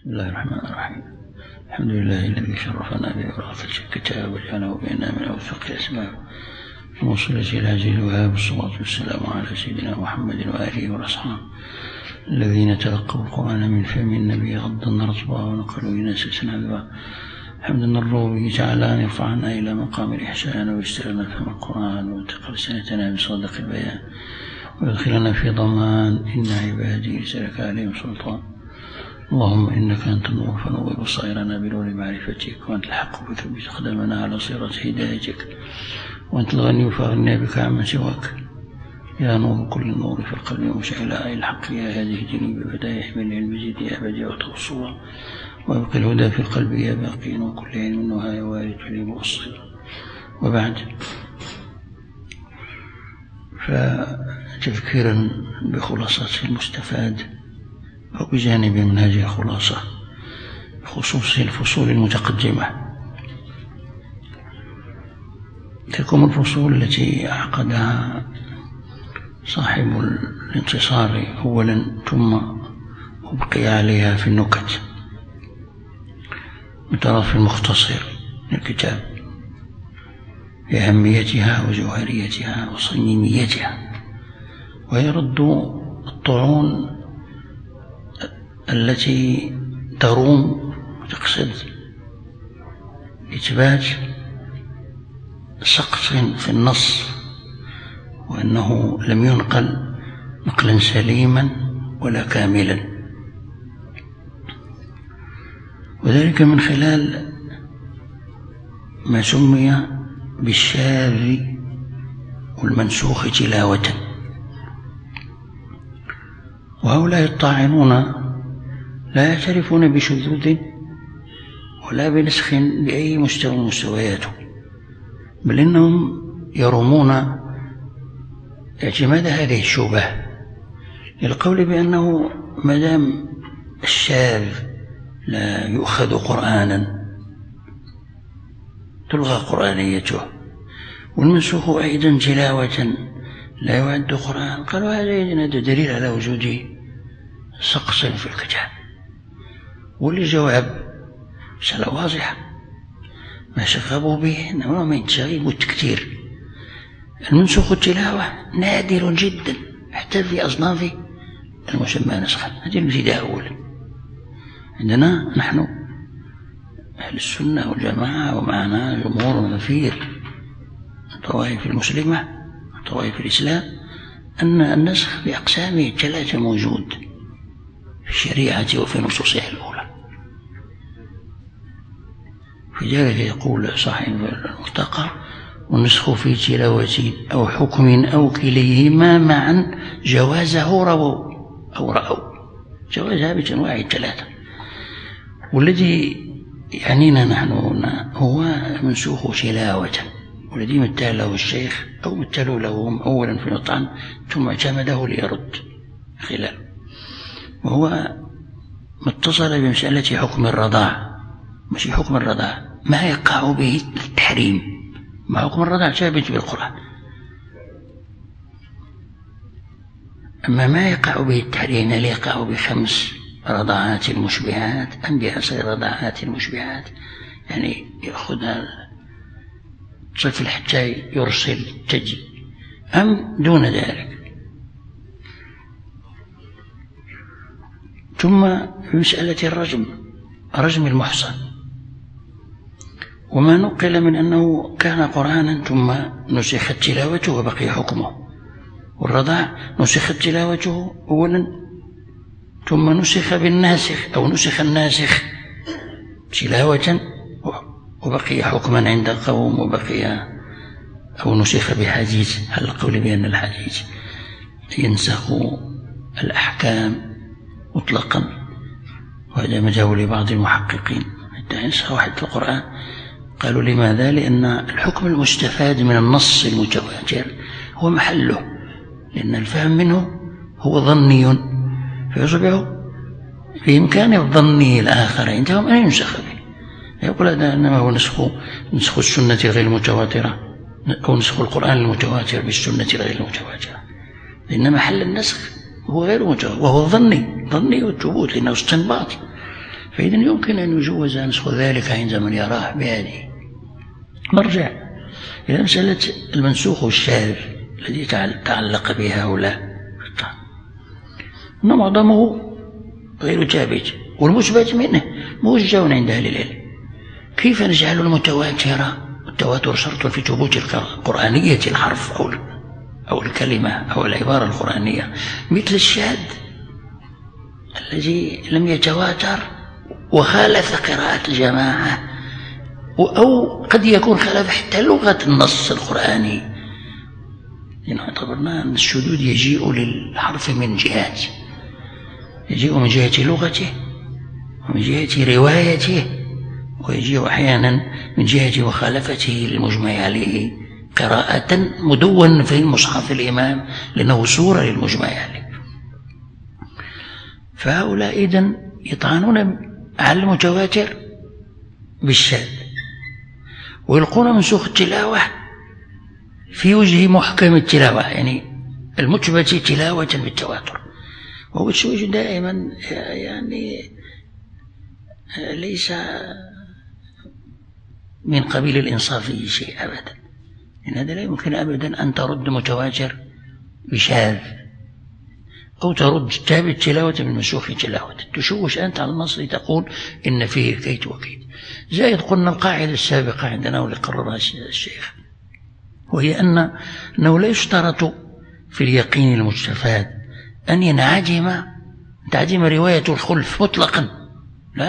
بسم الله الرحمن الرحيم. الحمد لله الذي شرفنا بوراثة الكتاب وجعله بيننا من أوثق الأسباب الموصلة إلى عزيز الوهاب، والصلاة والسلام على سيدنا محمد وآله وأصحابه الذين تلقوا القرآن من فم النبي غضا رطبا ونقلوا إلى سلسلة عذبا. حمدا نرجو به تعالى أن يرفعنا إلى مقام الإحسان ويستر لنا فهم القرآن وينتقل سنتنا بصدق البيان ويدخلنا في ضمان إن عبادي ليس لك عليهم سلطان. اللهم إنك أنت النور فنور بصائرنا بنور معرفتك، وأنت الحق فثبت أقدامنا على صراط هدايتك، وأنت الغني فأغنى بك عمن سواك. يا نور كل النور في القلب مشعلا الحق، يا هذه الدنيا بفدائح من العلم زيد يا أبدي وتوصلا، وابقي الهدى في القلب يا باقين، وكل علم نهى وارد لي موصل. وبعد، فتذكيرا بخلاصة المستفاد أو بجانب من هذه الخلاصة بخصوص الفصول المتقدمة. تلكم الفصول التي عقدها صاحب الانتصار أولا، ثم أبقي عليها في النكت من طرف المختصر للكتاب لأهميتها وجوهريتها وصميميتها، ويرد الطعون التي تروم وتقصد إثبات سقط في النص، وأنه لم ينقل نقلا سليما ولا كاملا، وذلك من خلال ما سمي بالشاذ والمنسوخ تلاوة. وهؤلاء الطاعنون لا يعترفون بشذوذ ولا بنسخ بأي مستوى من مستوياته، بل إنهم يرمون اعتماد هذه الشبهة للقول بأنه مدام الشاذ لا يؤخذ قرآنا تلغى قرآنيته، والمنسوخ أيضا تلاوة لا يعد قرآن، قالوا هذا دليل على وجود سقط في الكتاب. وللجواب مسألة واضحة، ما شغبوا به نوع من التشغيب والتكتير. المنسوخ التلاوة نادر جدا حتى في أصناف المسمى نسخا، هذه الابتداء أولا. عندنا نحن أهل السنة والجماعة ومعنا جمهور غفير الطوائف المسلمة وطوائف الإسلام أن النسخ بأقسامه الثلاثة موجود في الشريعة وفي نصوصها الأولى. في ذلك يقول صاحب المرتقى: والنسخ في تلاوة أو حكم أو كليهما معا جوازه رووا أو رأوا، جوازها بأنواع الثلاثة. والذي يعنينا نحن هنا هو منسوخ تلاوة، والذي مثل له الشيخ أو مثلوا له أولا في الطعن ثم اعتمده ليرد خلاله، وهو ما اتصل بمسألة حكم الرضاع، مش حكم الرضاع ما يقع به التحريم، ما حكم الرضاع ثابت بالقرآن، أما ما يقع به التحريم هل يقع بخمس رضاعات المشبهات أم ب10 رضاعات المشبهات، يعني يأخذ طفل حتى يرسل تجي، أم دون ذلك. ثم في مسألة الرجم، رجم المحصن، وما نقل من أنه كان قرآنا ثم نسخت تلاوته وبقي حكمه، والرضاع نسخت تلاوته أولا ثم نسخ بالناسخ أو نسخ الناسخ تلاوة وبقي حكما عند قوم، وبقي أو نسخ بحديث، على القول بأن الحديث ينسخ الأحكام مطلقا، وهذا مذهب لبعض المحققين حتى ينسخ واحد في القرآن. قالوا لماذا؟ لأن الحكم المستفاد من النص المتواتر هو محله، لأن الفهم منه هو ظني، فيصبح في إمكان الظني الآخر عندهم أن ينسخ به. يقول هذا إنما هو نسخ السنة غير المتواترة، أو نسخ القرآن المتواتر بالسنة غير المتواترة، لأن محل النسخ هو غير متواتر وهو ظني والثبوت، لأنه استنباط. فإذا يمكن أن يجوز نسخ ذلك عند من يراه بهذه. نرجع إلى مسألة المنسوخ والشاذ الذي تعلق به هؤلاء، أن معظمه غير ثابت، والمثبت منه موجه عند أهل العلم. كيف نجعل المتواتر، التواتر شرط في ثبوت قرآنية الحرف أو الكلمة أو العبارة القرآنية، مثل الشاذ الذي لم يتواتر وخالف قراءة الجماعة، أو قد يكون خالف حتى لغة النص القرآني. يعني اعتبرنا أن الشذوذ يجيء للحرف من جهات، يجيء من جهة لغته ومن جهة روايته، ويجيء أحيانا من جهة مخالفته للمجمع عليه قراءة مدون في مصحف الإمام لأنه صورة للمجمع عليه. فهؤلاء إذن يطعنون على المتواتر بالشاذ، ويلقون منسوخ التلاوة في وجه محكم التلاوة، يعني المثبت تلاوة بالتواتر، وهو الشيء دائما يعني ليس من قبيل الإنصاف في شيء أبدا. يعني هذا لا يمكن أبدا أن ترد متواتر بشاذ، أو ترد ثابت تلاوة من منسوخ تلاوة، تشوش أنت على النص لتقول إن فيه كيت وكيت. زائد قلنا القاعدة السابقة عندنا واللي قررها الشيخ، وهي أنه لا يشترط في اليقين المستفاد أن ينعدم رواية الخلف مطلقا، لا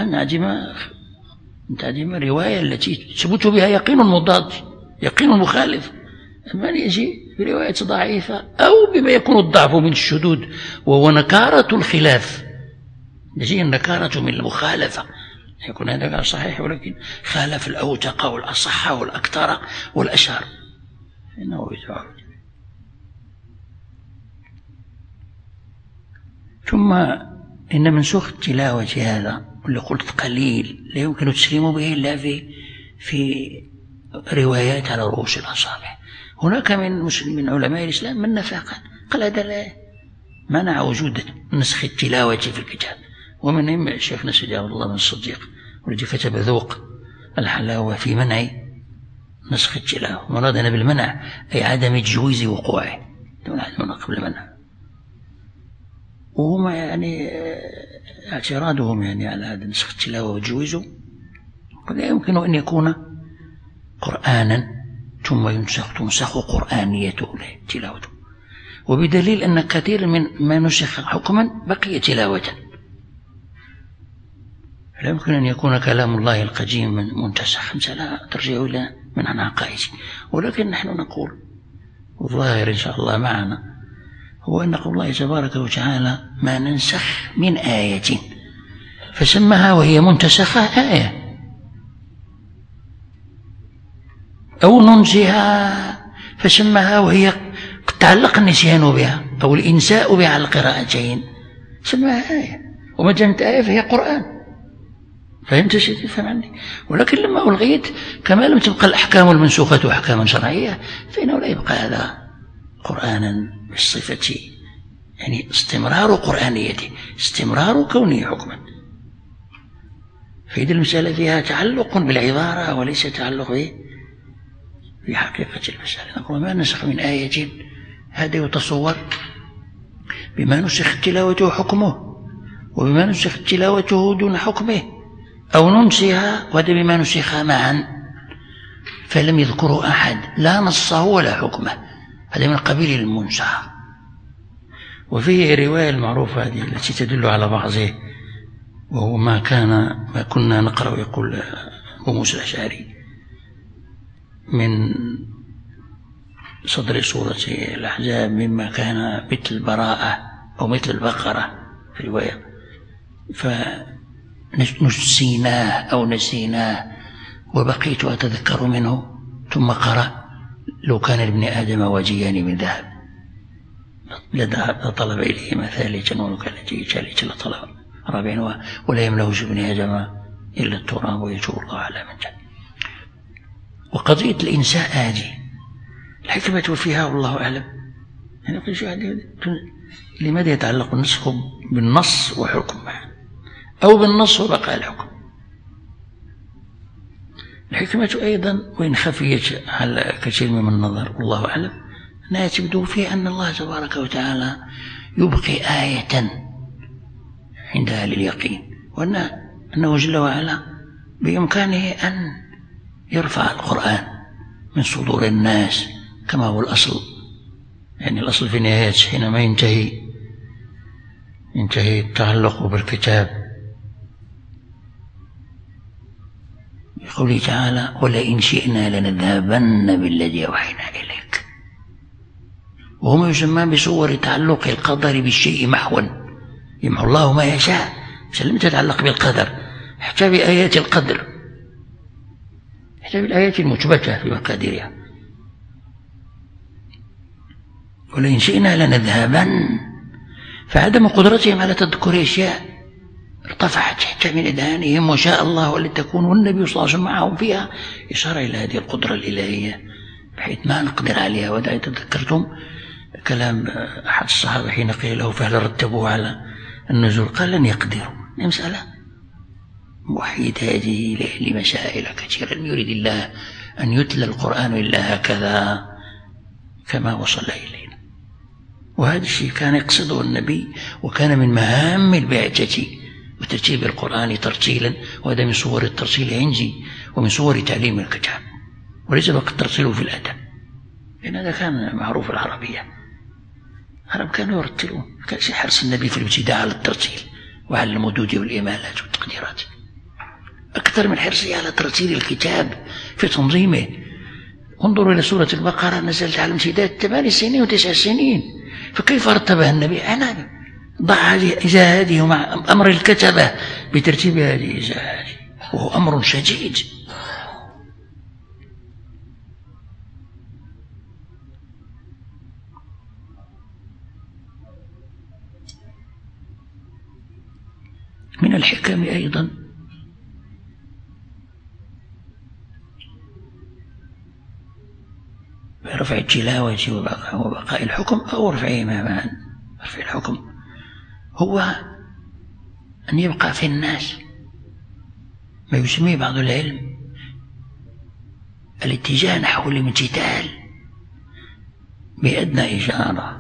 نعدم الرواية التي تثبت بها يقين مضاد، يقين مخالف. أما يجي برواية ضعيفة أو بما يكون الضعف من الشذوذ وهو نكارة الخلاف، يجي النكارة من المخالفة، يكون هذا صحيح ولكن خالف الأوثق والأصح والأكثر والأشهر، إنه يتعرض. ثم إن منسوخ التلاوة هذا اللي قلت قليل لا يمكن تسليم به إلا في روايات على رؤوس الأصابع. هناك من علماء الإسلام من نفاق قال هذا لا منع وجود نسخ التلاوة في الكتاب، ومنهم شيخنا سيدي عبد الله بن الصديق والذي كتب ذوق الحلاوة في منع نسخ التلاوة. مرادنا بالمنع أي عدم تجويز وقوعه دون عدم قبل المنع، وهم يعني اعتراضهم يعني على هذا نسخ التلاوة وتجويزه لا يمكن أن يكون قرآنا ثم تنسخ قرآنيته تلاوته، وبدليل أن كثير من ما نسخ حكما بقي تلاوة. لا يمكن أن يكون كلام الله القديم منتسخ، لا ترجع إلى من عن عقائد. ولكن نحن نقول والظاهر إن شاء الله معنا هو أن قول الله تبارك وتعالى ما ننسخ من آية فسمها وهي منتسخة آية، أو ننسها فسمها وهي قد تعلق النسيان بها أو الإنساء بها على القراءتين سماها آية، وما كانت آية فهي قرآن. فهمت شيء تفهم عني؟ ولكن لما ألغيت كما لم تبقى الأحكام المنسوخة أحكاما شرعية فإنه لا يبقى هذا قرآنا بالصفة، يعني استمرار قرآنيته، استمرار كونه حكما. فإذا المسألة فيها تعلق بالعبارة وليس تعلق في حقيقة المسألة. نقول ما نسخ من آية هذا يتصور بما نسخ تلاوته حكمه وبما نسخ تلاوته دون حكمه، أو ننسها وهذا بما نسخ معا فلم يذكره أحد لا نصه ولا حكمه، هذا من قبيل المنسخ. وفيه رواية المعروفة هذه التي تدل على بعضه، وهو ما كنا نقرأ يقول أبو موسى الأشعري من صدر سورة الأحزاب مما كان مثل البراءة أو مثل البقرة في رواية، فنسيناه أو نسيناه وبقيت أتذكر منه، ثم قرأ لو كان لابن آدم وجيان من ذهب لطلب إليهما ثالثا ولو كان ثالثا لطلب رابعا ولا يملأ ابن آدم إلا التراب ويتوب الله على من جاء. وقضية الإنساء هذه الحكمة فيها والله أعلم. يعني لماذا يتعلق النسخ بالنص وحكم أو بالنص وبقاء الحكم؟ الحكمة أيضا وإن خفيت على كثير من النظر والله أعلم أنها تبدو في أن الله تبارك وتعالى يبقي آية عند أهل اليقين، وأنه جل وعلا بإمكانه أن يرفع القرآن من صدور الناس كما هو الأصل. يعني الأصل في النهاية حينما ينتهي التعلق بالكتاب بقوله تعالى ولئن شئنا لنذهبن بالذي أوحينا إليك، وهو ما يسمى بصور تعلق القدر بالشيء محوا، يمحو الله ما يشاء، لم تتعلق بالقدر حتى بآيات القدر، حتى بالآيات المثبتة في مقاديرها. ولئن شئنا لنذهبن، فعدم قدرتهم على تذكر أشياء ارتفعت حتى من أذهانهم وشاء الله ولتكون والنبي صلى الله عليه وسلم معهم فيها، إشارة إلى هذه القدرة الإلهية بحيث ما نقدر عليها. وإذا تذكرتم كلام أحد الصحابة حين قيل له فهل رتبوه على النزول قال لن يقدروا. مسألة موحد هذه لمسائل كثيرة، لم يريد الله أن يتلى القرآن إلا هكذا كما وصل إلينا. وهذا الشيء كان يقصده النبي، وكان من مهام البعثة وترتيب القرآن ترتيلا، وهذا من صور الترتيل عندي ومن صور تعليم الكتاب، وليس فقط الترتيل في الأدب، لأن هذا كان معروف العربية. العرب كانوا يرتلون، كان حرص النبي في الابتداء على الترتيل وعلى المدود والإمالات والتقديرات أكثر من حرصه على ترتيل الكتاب في تنظيمه. انظروا إلى سورة البقرة، نزلت على امتداد 8 سنين و9 سنين، فكيف رتبها النبي؟ أنا ضع هذه مع أمر الكتبة بترتيب هذه وهو أمر شديد. من الحكم أيضا برفع التلاوة وبقاء الحكم أو رفعهما معا. رفع الحكم هو أن يبقى في الناس ما يسميه بعض العلم الاتجاه نحو الامتثال بأدنى إشارة،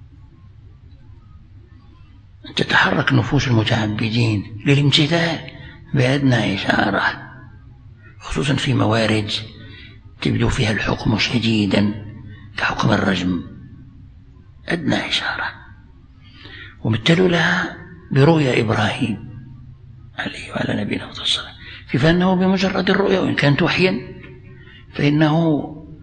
أن تتحرك نفوس المتعبدين للامتثال بأدنى إشارة، خصوصا في موارد تبدو فيها الحكم شديدا كحكم الرجم، أدنى إشارة. ومثلوا لها برؤيا إبراهيم عليه وعلى نبينا صلى الله عليه وسلم، كيف أنه بمجرد الرؤيا وإن كانت وحيا فإنه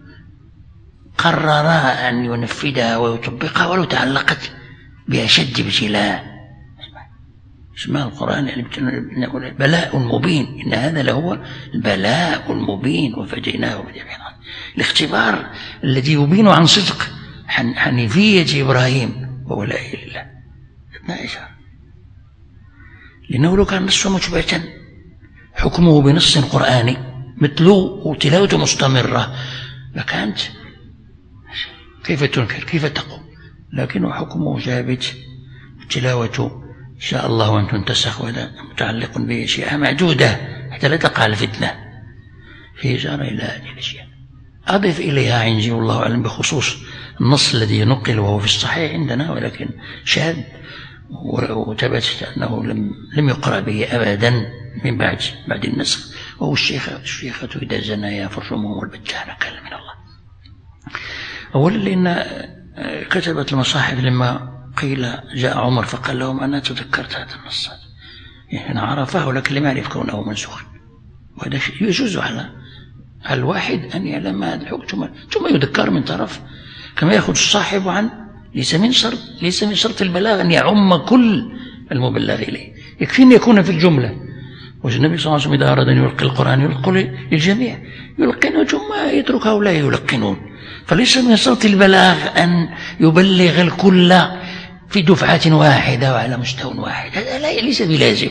قرر أن ينفذها ويطبقها ولو تعلقت بأشد ابتلاء. اسمها القرآن بلاء مبين، إن هذا لهو البلاء المبين وفديناه بذبح عظيم، الاختبار الذي يبين عن صدق حنيفية إبراهيم وولائه لله. لا إشارة، لأنه لو كان نص مثبتا حكمه بنص قرآني مثله وتلاوته مستمرة لكانت كيف تنكر كيف تقوم، لكنه حكمه ثابت، تلاوته إن شاء الله وأن تنتسخ، وهذا متعلق بأشياء معدودة حتى لا تقع الفتنة. في إشارة إلى هذه الأشياء. أضيف إليها عندي والله أعلم بخصوص النص الذي نقل وهو في الصحيح عندنا ولكن شاذ، وثبت أنه لم يقرأ به أبدا من بعد النسخ، وهو الشيخة إذا زنايا فرجمهم والبتان كلام من الله. أولا لأن كتبت المصاحف لما قيل جاء عمر فقال لهم أنا تذكرت هذا النص، يعني عرفه لكن لم يعرف كونه منسوخا، وهذا يجوز على الواحد أن يعلم هذا الحكم ثم يذكر من طرف، كما يأخذ الصاحب عن ليس من شرط البلاغ أن يعم كل المبلغ إليه، يكفي أن يكون في الجملة. والنبي صلى الله عليه وسلم إذا أراد أن يلقي القرآن يلقي للجميع، يلقنه ثم يترك هؤلاء يلقنون، فليس من شرط البلاغ أن يبلغ الكل في دفعة واحدة وعلى مستوى واحد، هذا ليس بلازم.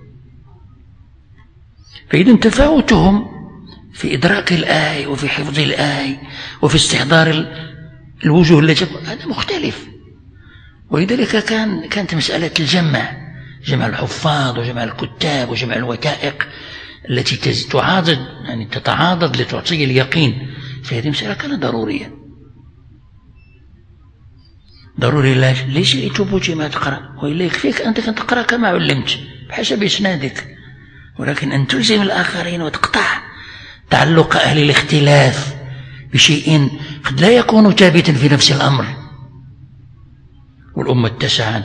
فإذا تفاوتهم في إدراك الآية وفي حفظ الآية وفي استحضار الوجوه التي هذا مختلف. ولذلك كانت مسألة جمع الحفاظ وجمع الكتاب وجمع الوثائق التي تعاضد يعني تتعاضد لتعطي اليقين في هذه المسألة كانت ضرورية. ضروري ليس لثبوت ما تقرأ، وإلا يكفيك أنت أن تقرأ كما علمت بحسب إسنادك، ولكن أن تلزم الآخرين وتقطع تعلق أهل الاختلاف بشيء قد لا يكون ثابتا في نفس الأمر. والأمة اتسعت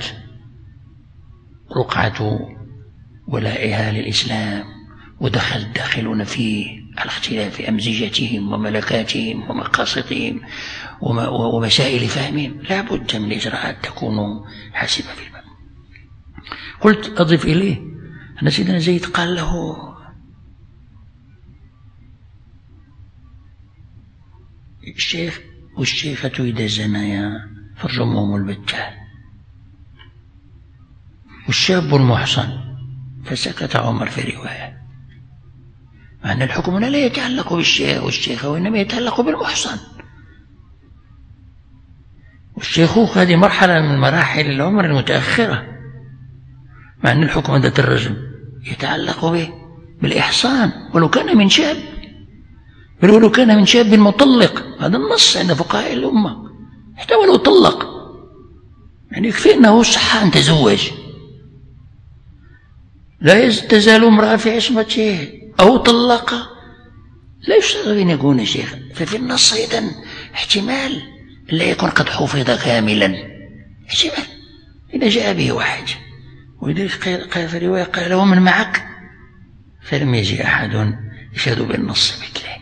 رقعة ولائها للإسلام، ودخل الداخلون فيه على اختلاف أمزجتهم وملكاتهم ومقاصدهم ومسائل فهمهم. لا بد من إجراءات تكون حاسمة في الباب. قلت أضف إليه أن سيدنا زيد قال له: الشيخ والشيخة إذا زنيا فرجمهم البتة، والشاب المحصن. فسكت عمر في رواية، مع أن الحكم هنا لا يتعلق بالشيخ والشيخة، وإنما يتعلق بالمحصن. والشيخوخة هذه مرحلة من مراحل العمر المتأخرة، مع أن الحكم عند الرجم يتعلق به بالإحصان ولو كان من شاب، بل ولو كان من شاب مطلق. هذا النص عند فقهاء الأمة، حتى ولو طلق يعني يكفي أنه صح أن تزوج، لا تزال امرأة في عصمته، أو طلق لا يشترط أن يكون شيخا. ففي النص أيضا احتمال لا يكون قد حفظ كاملا، احتمال إذا جاء به واحد. ولذلك قال في رواية قال: ومن معك؟ فلم يجي أحد يشهد بالنص مثله.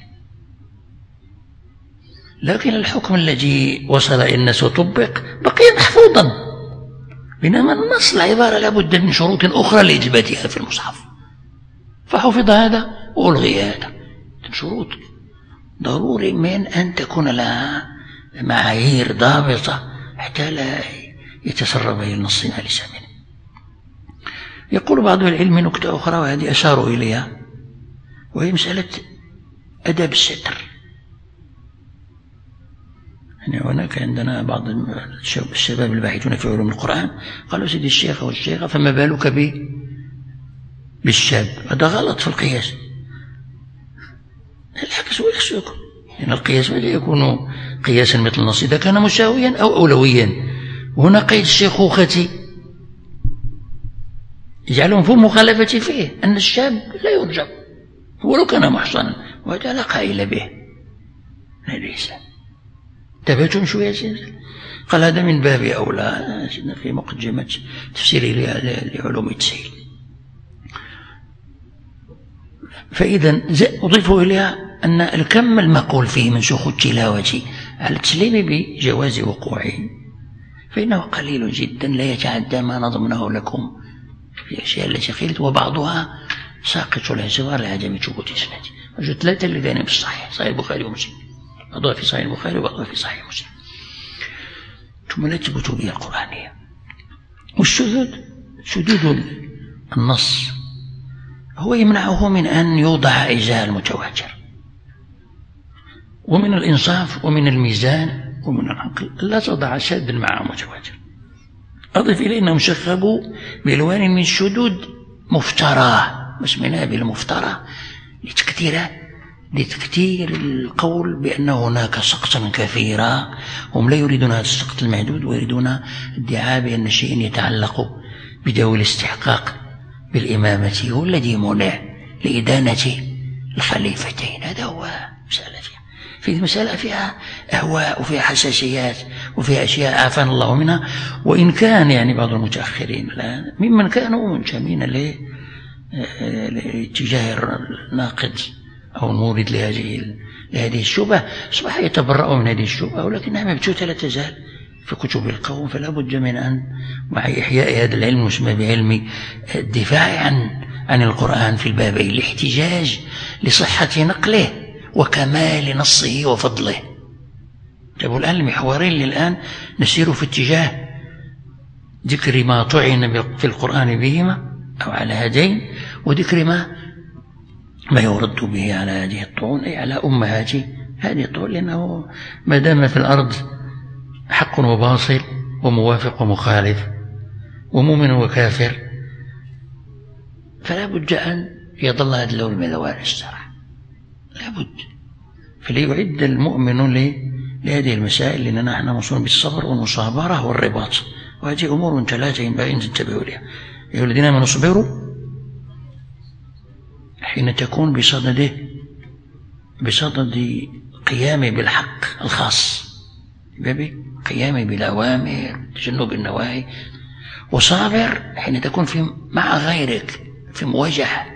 لكن الحكم الذي وصل إلى الناس وطبق بقي محفوظا، بينما النص العبارة لابد من شروط أخرى لإثباتها في المصحف، فحفظ هذا وألغي هذا. شروط ضروري من أن تكون لها معايير ضابطة حتى لا يتسرب إلى النص ما ليس منه. يقول بعض العلم نكتة أخرى، وهذه أشاروا إليها، وهي مسألة أدب الستر. يعني هناك عندنا بعض الشباب الباحثون في علوم القرآن قالوا: سيدي الشيخ والشيخة، فما بالك بالشاب؟ هذا غلط في القياس. العكس هو يخشوكم، لأن القياس لا يكون قياسا مثل النص إذا كان مساويا أو أولويا. وهنا قيد الشيخوخة يجعلهم في المخالفة فيه، أن الشاب لا يرجم ولو كان محصنا، وهذا لا قائل به ليس. تبعتم شوية سيدي؟ قال: هذا من باب أولى في مقدمة تفسيري لعلوم التسهيل. فإذا أضيف إليها أن الكم المقول فيه منسوخ التلاوة على التسليم بجواز وقوعه، فإنه قليل جدا لا يتعدى ما نظمناه لكم في الأشياء التي قيلت، وبعضها ساقط الاعتبار لعدم ثبوت إسناده. وجدت 3 اللذان في الصحيح، صحيح البخاري ومسلم، بعضها في صحيح البخاري وبعضها في صحيح مسلم، ثم لا تثبت به القرآنية. والشذوذ شذوذ النص هو يمنعه من أن يوضع إزاء المتواتر، ومن الإنصاف ومن الميزان ومن العقل لا تضع شاذ مع متواتر. أضف إليه أنهم شغبوا بألوان من الشذوذ مفتراه، اسمنا بالمفترى لتكثير القول بأن هناك سقطا كثيرا. هم لا يريدون هذا السقط المحدود، ويريدون ادعاء بأن شيء يتعلق بدور الاستحقاق بالإمامة هو الذي منع لإدانة الخليفتين. هذا هو مسألة في مسألة فيها أهواء وفيها حساسيات وفيها أشياء عافانا الله منها. وإن كان يعني بعض المتأخرين الآن ممن كانوا منتمين لاتجاه الناقد أو المورد لهذه الشبهة أصبح يتبرأ من هذه الشبهة، ولكنها مبثوثة لا تزال في كتب القوم. فلا بد من أن مع إحياء هذا العلم المسمى بعلم الدفاع عن القرآن في البابين، الاحتجاج لصحة نقله وكمال نصه وفضله. جابوا الآن المحورين للآن نسير في اتجاه ذكر ما طعن في القرآن بهما أو على هذين، وذكر ما يرد به على هذه الطعون، أي على أمهات هذه الطعون، لأنه ما دام في الأرض حق وباطل وموافق ومخالف ومؤمن وكافر، فلا بد أن يظل هذا اللون من الأوائل الصراحة لابد. فليعد المؤمن لهذه المسائل، لأننا نحن موصولون بالصبر والمصابرة والرباط، وهذه أمور ثلاثة ينبغي أن تنتبهوا لها. أيها الذين آمنوا اصبروا حين تكون بصدد قيامي بالحق الخاص، قيامي بالأوامر تجنب النواهي، وصابر حين تكون مع غيرك في مواجهة،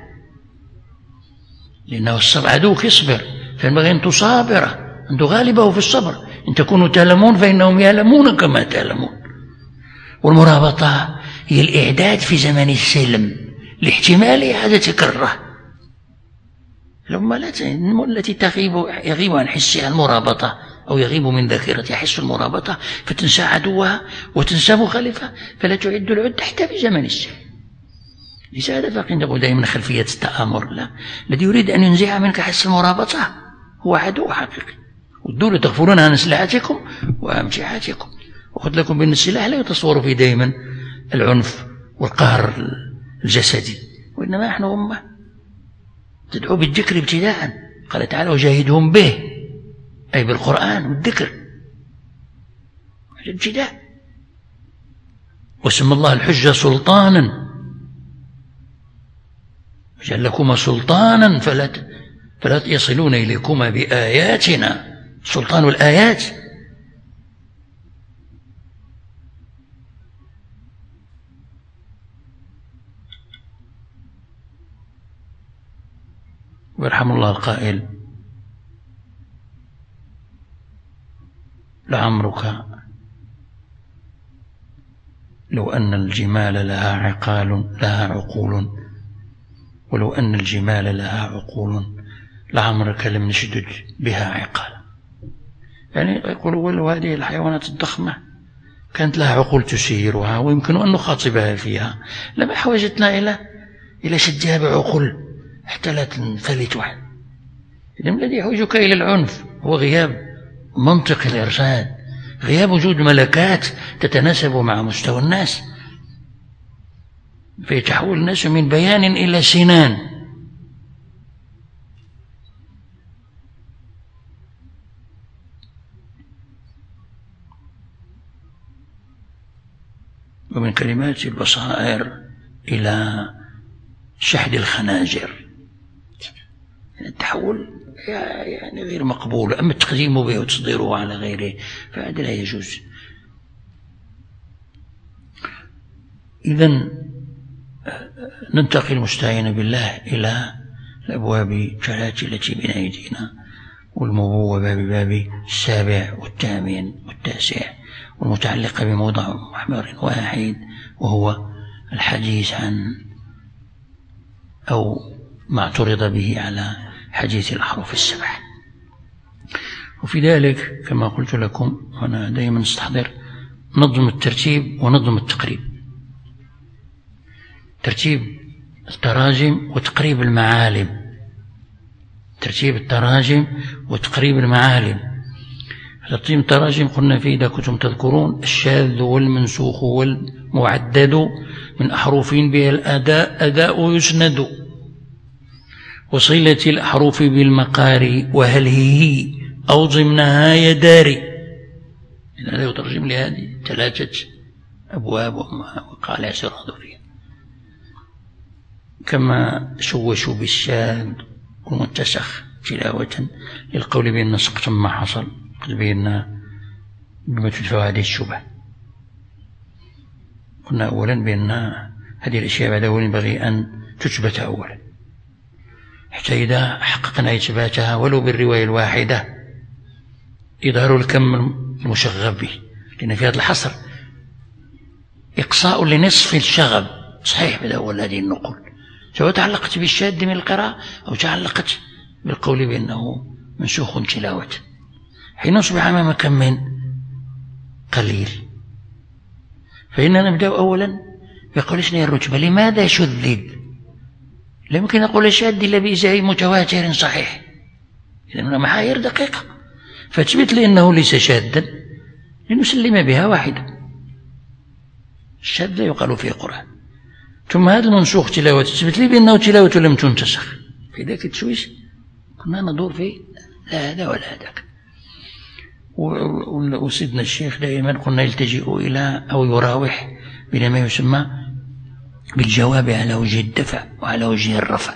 لأنه الصبر عدوك يصبر، فينبغي أن تصابره، أن تغالبه في الصبر. إن تكونوا تعلمون فإنهم يعلمون كما تعلمون. والمرابطة هي الإعداد في زمن السلم لاحتمال إعادة كرة. الأمة التي يغيب عن حسها المرابطة أو يغيب من ذاكرتها حس المرابطة فتنسى عدوها وتنسى مخالفها، فلا تعد العد حتى في زمن السلم. لذا فقد دائما خلفية التآمر. لا، الذي يريد أن ينزع منك حس المرابطة هو عدو حقيقي. والدول تغفلون عن سلاحاتكم وأمتعاتكم، وخذ لكم بأن السلاح لا يتصور فيه دائما العنف والقهر الجسدي، وإنما نحن أمة تدعو بالذكر ابتداء. قال تعالى وجاهدهم به، أي بالقرآن والذكر الابتداء. وسمى الله الحجة سلطانا، وجعل لكما سلطانا فلا يصلون إليكما بآياتنا. سلطان الآيات. ويرحم الله القائل لعمرك لو أن الجمال لها عقول، ولو أن الجمال لها عقول لعمرك لم نشدد بها عقالا. يعني يقولوا ولو هذه الحيوانات الضخمة كانت لها عقول تسيرها ويمكن أن نخاطبها فيها، لما حوجتنا إلى شدها بعقول حتى لا تنفلت واحد. إذن الذي يحوجك إلى العنف هو غياب منطق الإرشاد، غياب وجود ملكات تتناسب مع مستوى الناس، فيتحول الناس من بيان إلى سنان. ومن كلمات البصائر إلى شحذ الخناجر. التحول يعني غير مقبول، أما التقديم به وتصديره على غيره فهذا لا يجوز. إذن ننتقل مستعين بالله إلى الأبواب الثلاث التي بين أيدينا، والمبوبة بباب السابع والثامن والتاسع، والمتعلقة بموضع محور واحد، وهو الحديث عن أو ما اعترض به على حديث الأحرف السبع. وفي ذلك كما قلت لكم وأنا دائما استحضر نظم الترتيب ونظم التقريب، ترتيب التراجم وتقريب المعالم، ترتيب التراجم وتقريب المعالم. ترتيب التراجم قلنا فيه إذا كنتم تذكرون الشاذ والمنسوخ والمعدد من أحرف بها الأداء يسند، وصلة الأحرف بالمقاري وهل هي أو ضمنها يداري. هذا يترجم لهذه 3 أبواب وقال اعتراض فيها. كما شوشوا بالشاذ والمنتسخ تلاوة للقول بأن سقط ما حصل، قد بينا بما تدفع هذه الشبهة. قلنا أولا بأن هذه الأشياء بعد أول ينبغي أن تثبت أولا، حتى إذا حققنا إثباتها ولو بالرواية الواحدة إظهار الكم المشغب به، لأن في هذا الحصر إقصاء لنصف الشغب صحيح بدأ أول هذه النقول، سواء تعلقت بالشاذ من القراءة أو تعلقت بالقول بأنه منسوخ تلاوة. حين نصبح أمام كم من قليل فإننا نبدأ أولا بقول شنو الرتبة، لماذا شذذ؟ لا يمكن أقول شاذ إلا بإزاء متواتر صحيح، إذن محايير دقيقة، فتثبت لي أنه ليس شاذا لنسلم بها واحدة. الشاذ لا يقال فيه قرآن، ثم هذا المنسوخ تلاوة تثبت لي بأنه تلاوة لم تنتسخ. في ذاك التشويش كنا ندور فيه لا هذا ولا هذاك. وسيدنا الشيخ دائما قلنا يلتجئ إلى أو يراوح بين ما يسمى بالجواب على وجه الدفع وعلى وجه الرفع،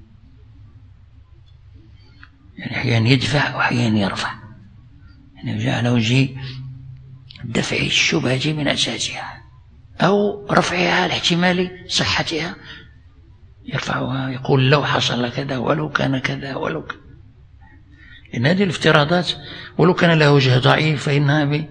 يعني أحيانا يدفع وأحيانا يرفع، يعني على وجه دفع الشبهة من أساسها أو رفعها على احتمال صحتها، يرفعها يقول لو حصل كذا ولو كان كذا ولو كان. إن هذه الافتراضات ولو كان لها وجه ضعيف فإنها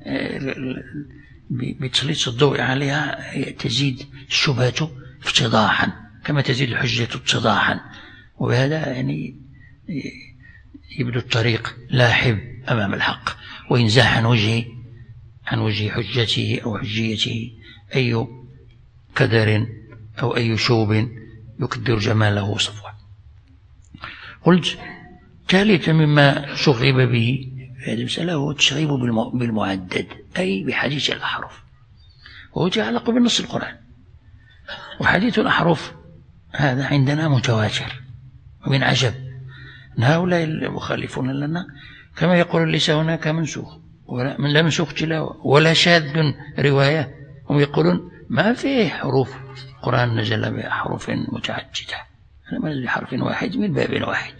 بتسليط الضوء عليها تزيد الشبهة افتضاحا كما تزيد الحجة اتضاحا، وبهذا يعني يبدو الطريق لاحب أمام الحق، وينزاح عن وجه حجته أو حجيته أي كدر أو أي شوب يكدر جماله وصفوه. قلت ثالثا مما شغب به في هذه المسألة هو التشغيب بالمعدد أي بحديث الأحرف، وهو يتعلق بالنص القرآن. وحديث الأحرف هذا عندنا متواتر، ومن عجب أن هؤلاء المخالفون لنا كما يقول ليس هناك منسوخ لا منسوخ تلاوة ولا شاذ رواية، هم يقولون ما فيه حروف القرآن نزل بأحرف متعددة، ما نزل بحرف واحد من باب واحد.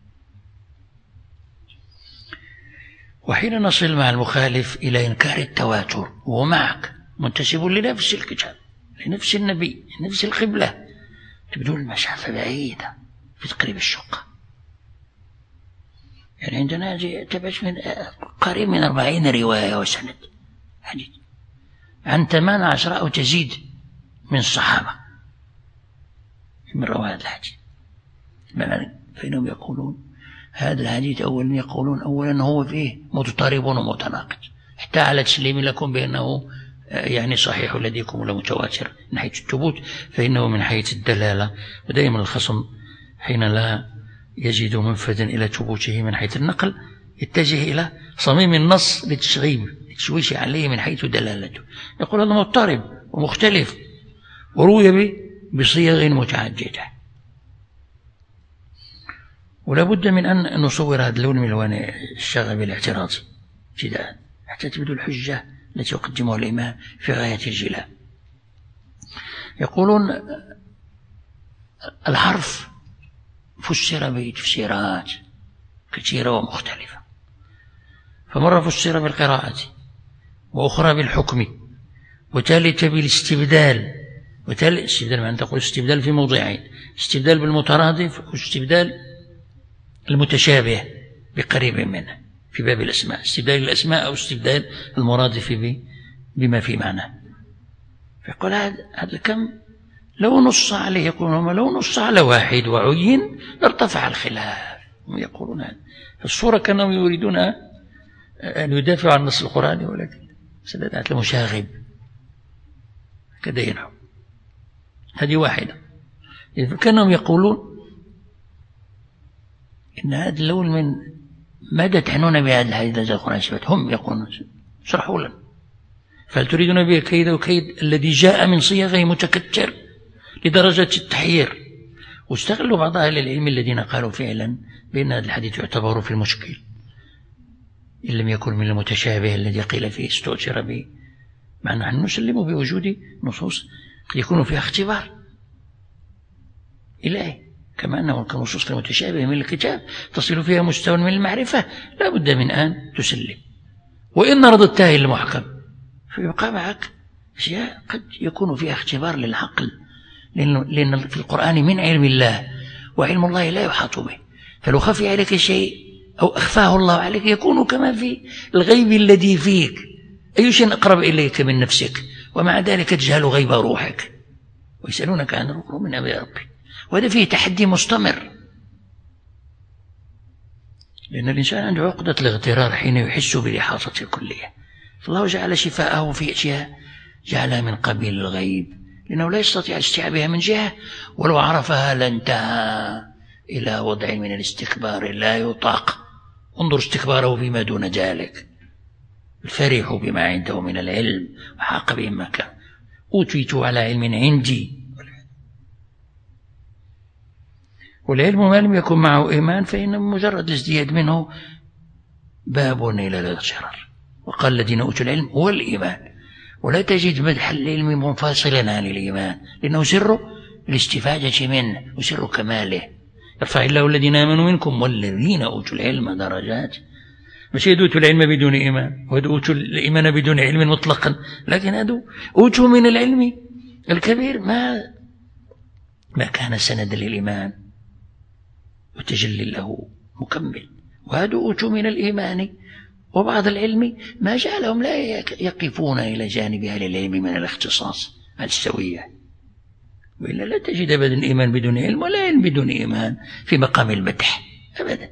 وحين نصل مع المخالف إلى إنكار التواتر وهو معك منتسب لنفس الكتاب لنفس النبي لنفس القبلة، تبدو المسافة بعيدة في تقريب الشقة. يعني عندنا تبعت من قريب من 40 رواية وسند حديث عن 18 أو تزيد من الصحابة من رواية الحديث. فإنهم يقولون هذا الحديث أولا يقولون أولا هو فيه متضارب ومتناقض، حتى على تسليم لكم بأنه يعني صحيح لديكم ولا متواتر من حيث الثبوت، فإنه من حيث الدلالة. ودائما الخصم حين لا يجد منفذا إلى ثبوته من حيث النقل يتجه إلى صميم النص للتشويش عليه من حيث دلالته، يقول هذا مضطرب ومختلف وروي بصيغ متعددة. ولا بد من أن نصور هذا اللون من ألوان الشغب الاعتراضي ابتداء حتى تبدو الحجة التي يقدمها الإمام في غاية الجلاء. يقولون الحرف فسر بتفسيرات كثيرة ومختلفة، فمرة فسر بالقراءة وأخرى بالحكم وثالثة بالاستبدال. استبدال معنى تقول استبدال في موضعين، استبدال بالمترادف واستبدال المتشابه بقريب منه في باب الأسماء، استبدال الأسماء أو استبدال المرادف بما في معناه. فيقول هذا كم لو نص عليه، يقولون لو نص على واحد وعين لارتفع الخلاف. هم يقولون هذا الصورة كانوا يريدون أن يدافعوا عن النص القرآني، ولكن سددت المشاغب كذا ينحو. هذه واحدة. كانوا يقولون إن هذا اللون من ماذا تعنون بهذا الحديث القرآن سبت؟ هم يقولون شرحوا لنا، فهل تريدون به كيد وكيد الذي جاء من صيغه متكتر لدرجة التحيير؟ واستغلوا بعض أهل العلم الذين قالوا فعلا بأن هذا الحديث يعتبر في المشكل إن لم يكن من المتشابه الذي قيل فيه استؤثر به، مع أن نسلم بوجود نصوص يكون فيها اختبار إلهي، كما أنه كنصوص المتشابه من الكتاب تصل فيها مستوى من المعرفة لا بد من أن تسلم. وإن رددتها إلى المحكم فيبقى معك أشياء قد يكون فيها اختبار للعقل، لأن في القرآن من علم الله وعلم الله لا يحاط به، فلو خفي عليك شيء أو أخفاه الله عليك يكون كما في الغيب الذي فيك، أي شيء أقرب إليك من نفسك ومع ذلك تجهل غيب روحك. ويسألونك عن الروح من أمر ربي، وهذا فيه تحدي مستمر، لأن الإنسان عنده عقدة الاغترار حين يحس بالإحاطة الكلية. فالله جعل شفاءه في أشياء جعلها من قبيل الغيب، لأنه لا يستطيع استيعابها من جهة، ولو عرفها لانتهى إلى وضع من الاستكبار لا يطاق. انظر استكباره فيما دون ذلك، الفرح بما عنده من العلم وحاق بهم ما كان، أوتيت على علم عندي والعلم ما لم يكن معه إيمان فإن مجرد الازدياد منه باب إلى الشرر. وقال الذين أوتوا العلم هو الإيمان، ولا تجد مدح العلم منفصلا عن الإيمان، لأنه سر الاستفادة منه وسر كماله. يرفع الله الذين آمنوا منكم والذين أوتوا العلم درجات. مش أوتوا العلم بدون إيمان، وهذا أوتوا الإيمان بدون علم مطلقا، لكن هذا أوتوا من العلم الكبير ما كان سندا للإيمان وتجلي له مكمل، وهذا أوتوا من الإيمان وبعض العلم ما جعلهم لا يقفون إلى جانب أهل العلم من الاختصاص على السوية، وإلا لا تجد أبدا إيمان بدون علم ولا علم بدون إيمان في مقام المدح أبدا.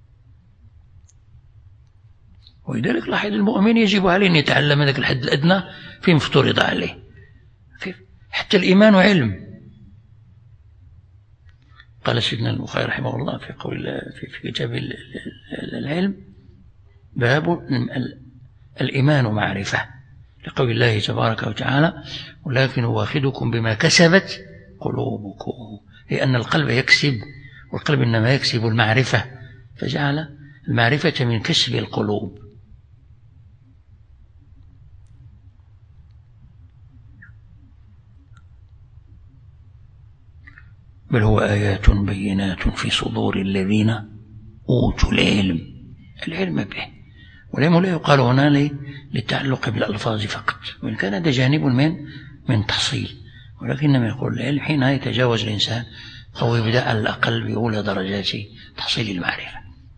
ولذلك لاحظ المؤمن يجب عليه أن يتعلم ذلك الحد الأدنى فيما افترض عليه، حتى الإيمان علم. قال سيدنا البخاري رحمه الله في قول في كتاب العلم باب الإيمان معرفة، لقول الله تبارك وتعالى ولكن واخذكم بما كسبت قلوبكم، لأن القلب يكسب، والقلب إنما يكسب المعرفة، فجعل المعرفة من كسب القلوب. بل هو آيات بينات في صدور الذين أوتوا العلم به. والعلم لا يقال هنا للتعلق بالألفاظ فقط، وإن كان هذا جانب من تحصيل، ولكنما يقول العلم حين يتجاوز الإنسان فهو يبدأ على الأقل بأولى درجات تحصيل المعرفة.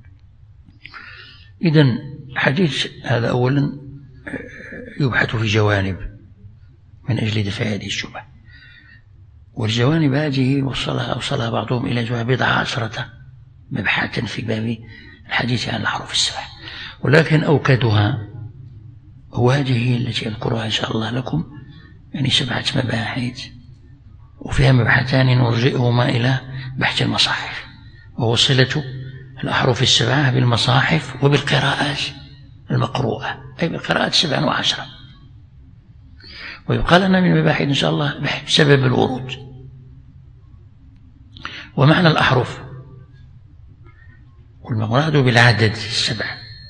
إذن حديث هذا أولا يبحث في جوانب من أجل دفع هذه الشبهة، والجوانب هذه وصلها بعضهم إلى جواب 10 مبحثا في باب الحديث عن الأحرف السبع، ولكن أوكدها هو هذه التي أذكرها إن شاء الله لكم، يعني 7 مباحث، وفيها مبحثان نرجئهما إلى بحث المصاحف، وهو صلة الأحرف السبعة بالمصاحف وبالقراءات المقروءة، أي بالقراءات 7 و10. ويبقى لنا من المباحث إن شاء الله بحث سبب الورود ومعنى الأحرف، والمراد بالعدد 7،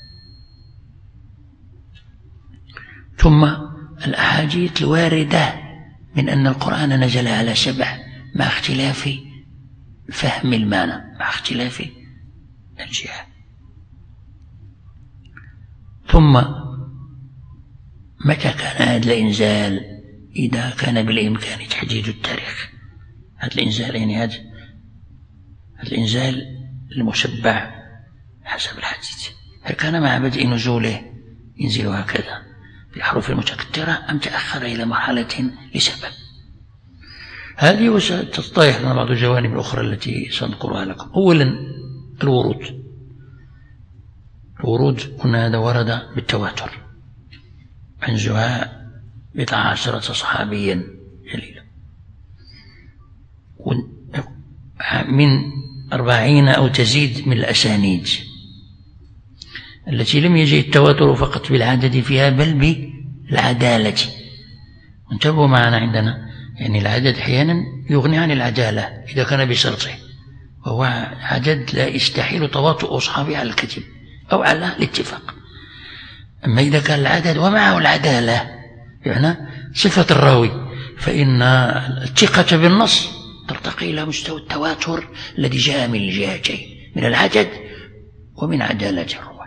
ثم الأحاديث الواردة من أن القرآن نزل على 7 مع اختلاف فهم المعنى، مع اختلاف الجهة، ثم متى كان هذا الإنزال إذا كان بالإمكان تحديد التاريخ. هذا الإنزال يعني هذا الإنزال المشبع حسب الحديث، هل كان مع بدء نزوله ينزل هكذا بالأحرف المتكثرة أم تأخر إلى مرحلة لسبب؟ هذه وستتضح لنا بعض الجوانب الأخرى التي سنذكرها لكم. أولا الورود قلنا هذا ورد بالتواتر عن زهاء 12 صحابيا جليلا، من 40 أو تزيد من الأسانيد التي لم يجي التواتر فقط بالعدد فيها بل بالعدالة. انتبهوا معنا، عندنا يعني العدد أحيانا يغني عن العدالة إذا كان بشرطه، وهو عدد لا يستحيل تواطؤ أصحابه على الكذب أو على الاتفاق. أما إذا كان العدد ومعه العدالة يعني صفة الراوي، فإن الثقة بالنص ترتقي إلى مستوى التواتر الذي جاء من الجهتين، من العدد ومن عدالة الرواة.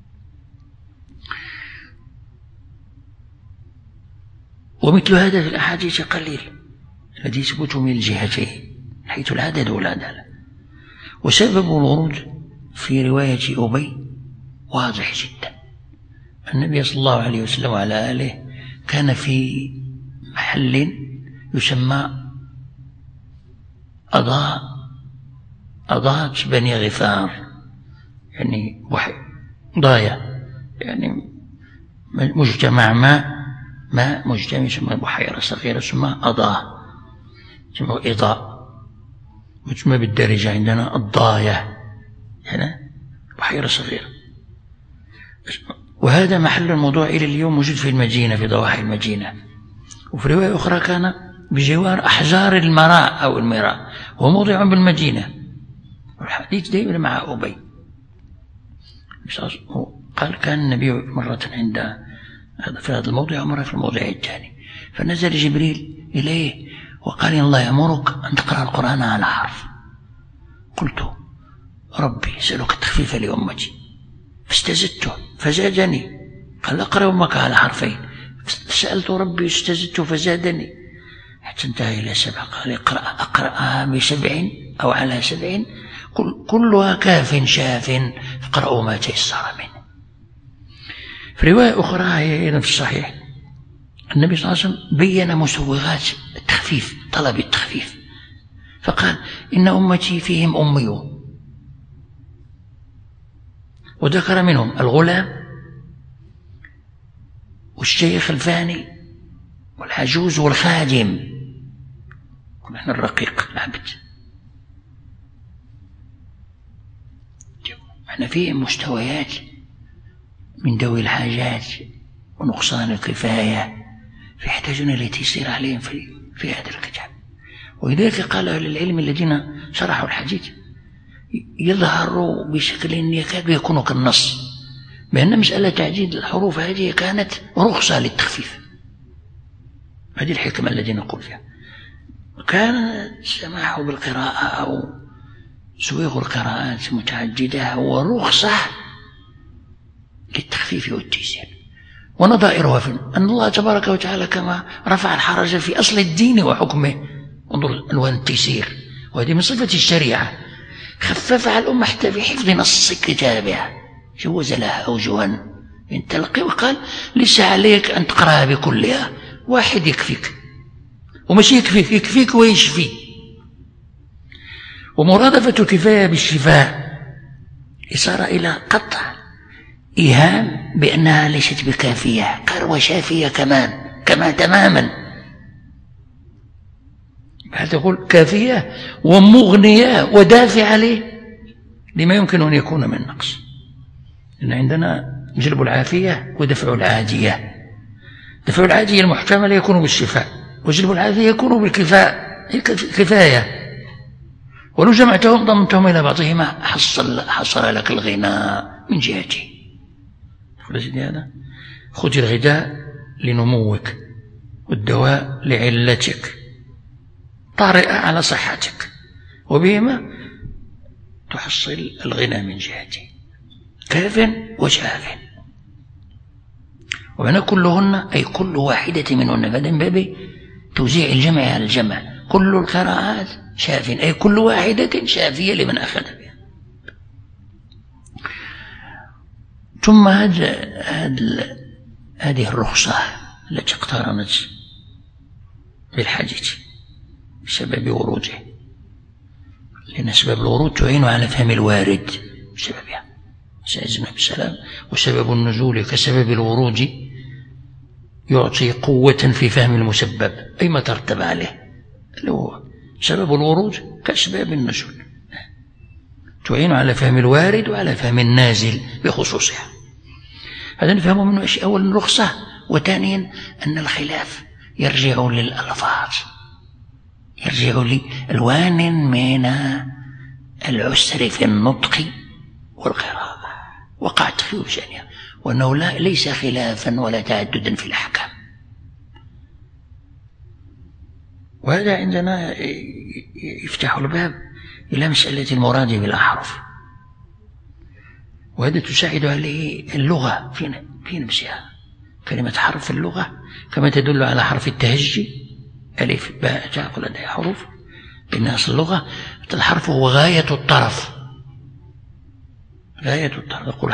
ومثل هذا في الأحاديث قليل الذي يثبت من الجهتين حيث العدد والعدالة. وسبب الورود في رواية أبي واضح جدا. النبي صلى الله عليه وسلم وعلى آله كان في محل يسمى أضاء بني غفار، يعني ضايا، يعني مجتمع ما مجتمع يسمى بحيرة صغيرة اسمها أضاء، يسمى إضاء، ويسمى بالدارجة عندنا الضايا، يعني بحيرة صغيرة. وهذا محل الموضوع إلى اليوم موجود في المدينة، في ضواحي المدينة. وفي رواية أخرى كان بجوار أحجار المراء أو المراء، هو موضع بالمدينة، والحديث دائما مع أبي. قال كان النبي مرة عند في هذا الموضع ومرة في الموضع الثاني، فنزل جبريل إليه وقال إن الله يأمرك أن تقرأ القرآن على حرف. قلت ربي أسألك التخفيف لأمتي، فاستزدته فزادني. قال اقرأ أمك على حرفين، سألت ربي استزدته فزادني، حتى انتهى إلى 7. قال أقرأها ب7 أو على 7 كلها كاف شاف، فاقرأوا ما تيسر منه. في رواية أخرى هي أيضا في الصحيح النبي صلى الله عليه وسلم بين مسوغات التخفيف، طلب التخفيف، فقال إن أمتي فيهم أميون، وذكر منهم الغلام والشيخ الفاني والعجوز والخادم، ونحن الرقيق العبد. احنا فيهم مستويات من ذوي الحاجات ونقصان الكفاية، فيحتاجون لتيسير عليهم في هذا الكتاب. ولذلك قال أهل العلم الذين شرحوا الحديث يظهروا بشكل يكاد يكون كالنص، بأن مسألة تعديد الحروف هذه كانت رخصة للتخفيف. هذه الحكمة التي نقول فيها. كان السماح بالقراءة أو سويغ القراءات متعددة هو رخصة للتخفيف والتيسير. ونظائرها في أن الله تبارك وتعالى كما رفع الحرج في أصل الدين وحكمه، انظر ألوان التيسير، وهذه من صفة الشريعة، خفف على الأمة حتى في حفظ نص كتابها، جوز لها أوجها من تلقي، وقال ليس عليك أن تقرأها بكلها، واحد يكفيك، وماشي يكفيك ويشفي. ومرادفة الكفاية بالشفاء إشارة إلى قطع إيهام بأنها ليست بكافية، قال وشافية كما تماما. بعد تقول كافية ومغنية ودافع عليه لما يمكن أن يكون من نقص. إن عندنا جلب العافية ودفع العادية. دفع العادية المحتمل يكون بالشفاء، وجلب العافية يكون بالكفاية. ولو جمعتهم ضمتهم إلى بعضهما حصل لك الغنى من جهته. هذا خذ الغذاء لنموك والدواء لعلتك، طارئة على صحتك، وبهما تحصل الغنى من جهته، كاف وشاف. ومعنى كلهن أي كل واحدة منهن، فهذا من باب توزيع الجمع على الجمع. كل القراءات شاف أي كل واحدة شافية لمن أخذ بها. ثم هذه الرخصة التي اقترنت بالحديث بسبب وروده، لأن أسباب الورود تعين على فهم الوارد بسببها، سيدنا بالسلام، وسبب النزول كسبب الورود يعطي قوة في فهم المسبب أي ما ترتب عليه، اللي هو سبب الورود كأسباب النزول، تعين على فهم الوارد وعلى فهم النازل بخصوصها. هذا نفهم منه أشياء. أولا رخصة، وثانيا أن الخلاف يرجع للألفاظ، يرجع لألوان من العسر في النطق والقراءة وقعت في وجهها، وأنه ليس خلافا ولا تعددا في الأحكام. وهذا عندنا يفتح الباب إلى مسألة المراد بالأحرف، وهذا تساعد عليه اللغة في نفسها. كلمة حرف في اللغة كما تدل على حرف التهجي ألف باء تاء، كل هذه حروف بالناس اللغة. الحرف هو غاية الطرف، غاية الطرف. يقول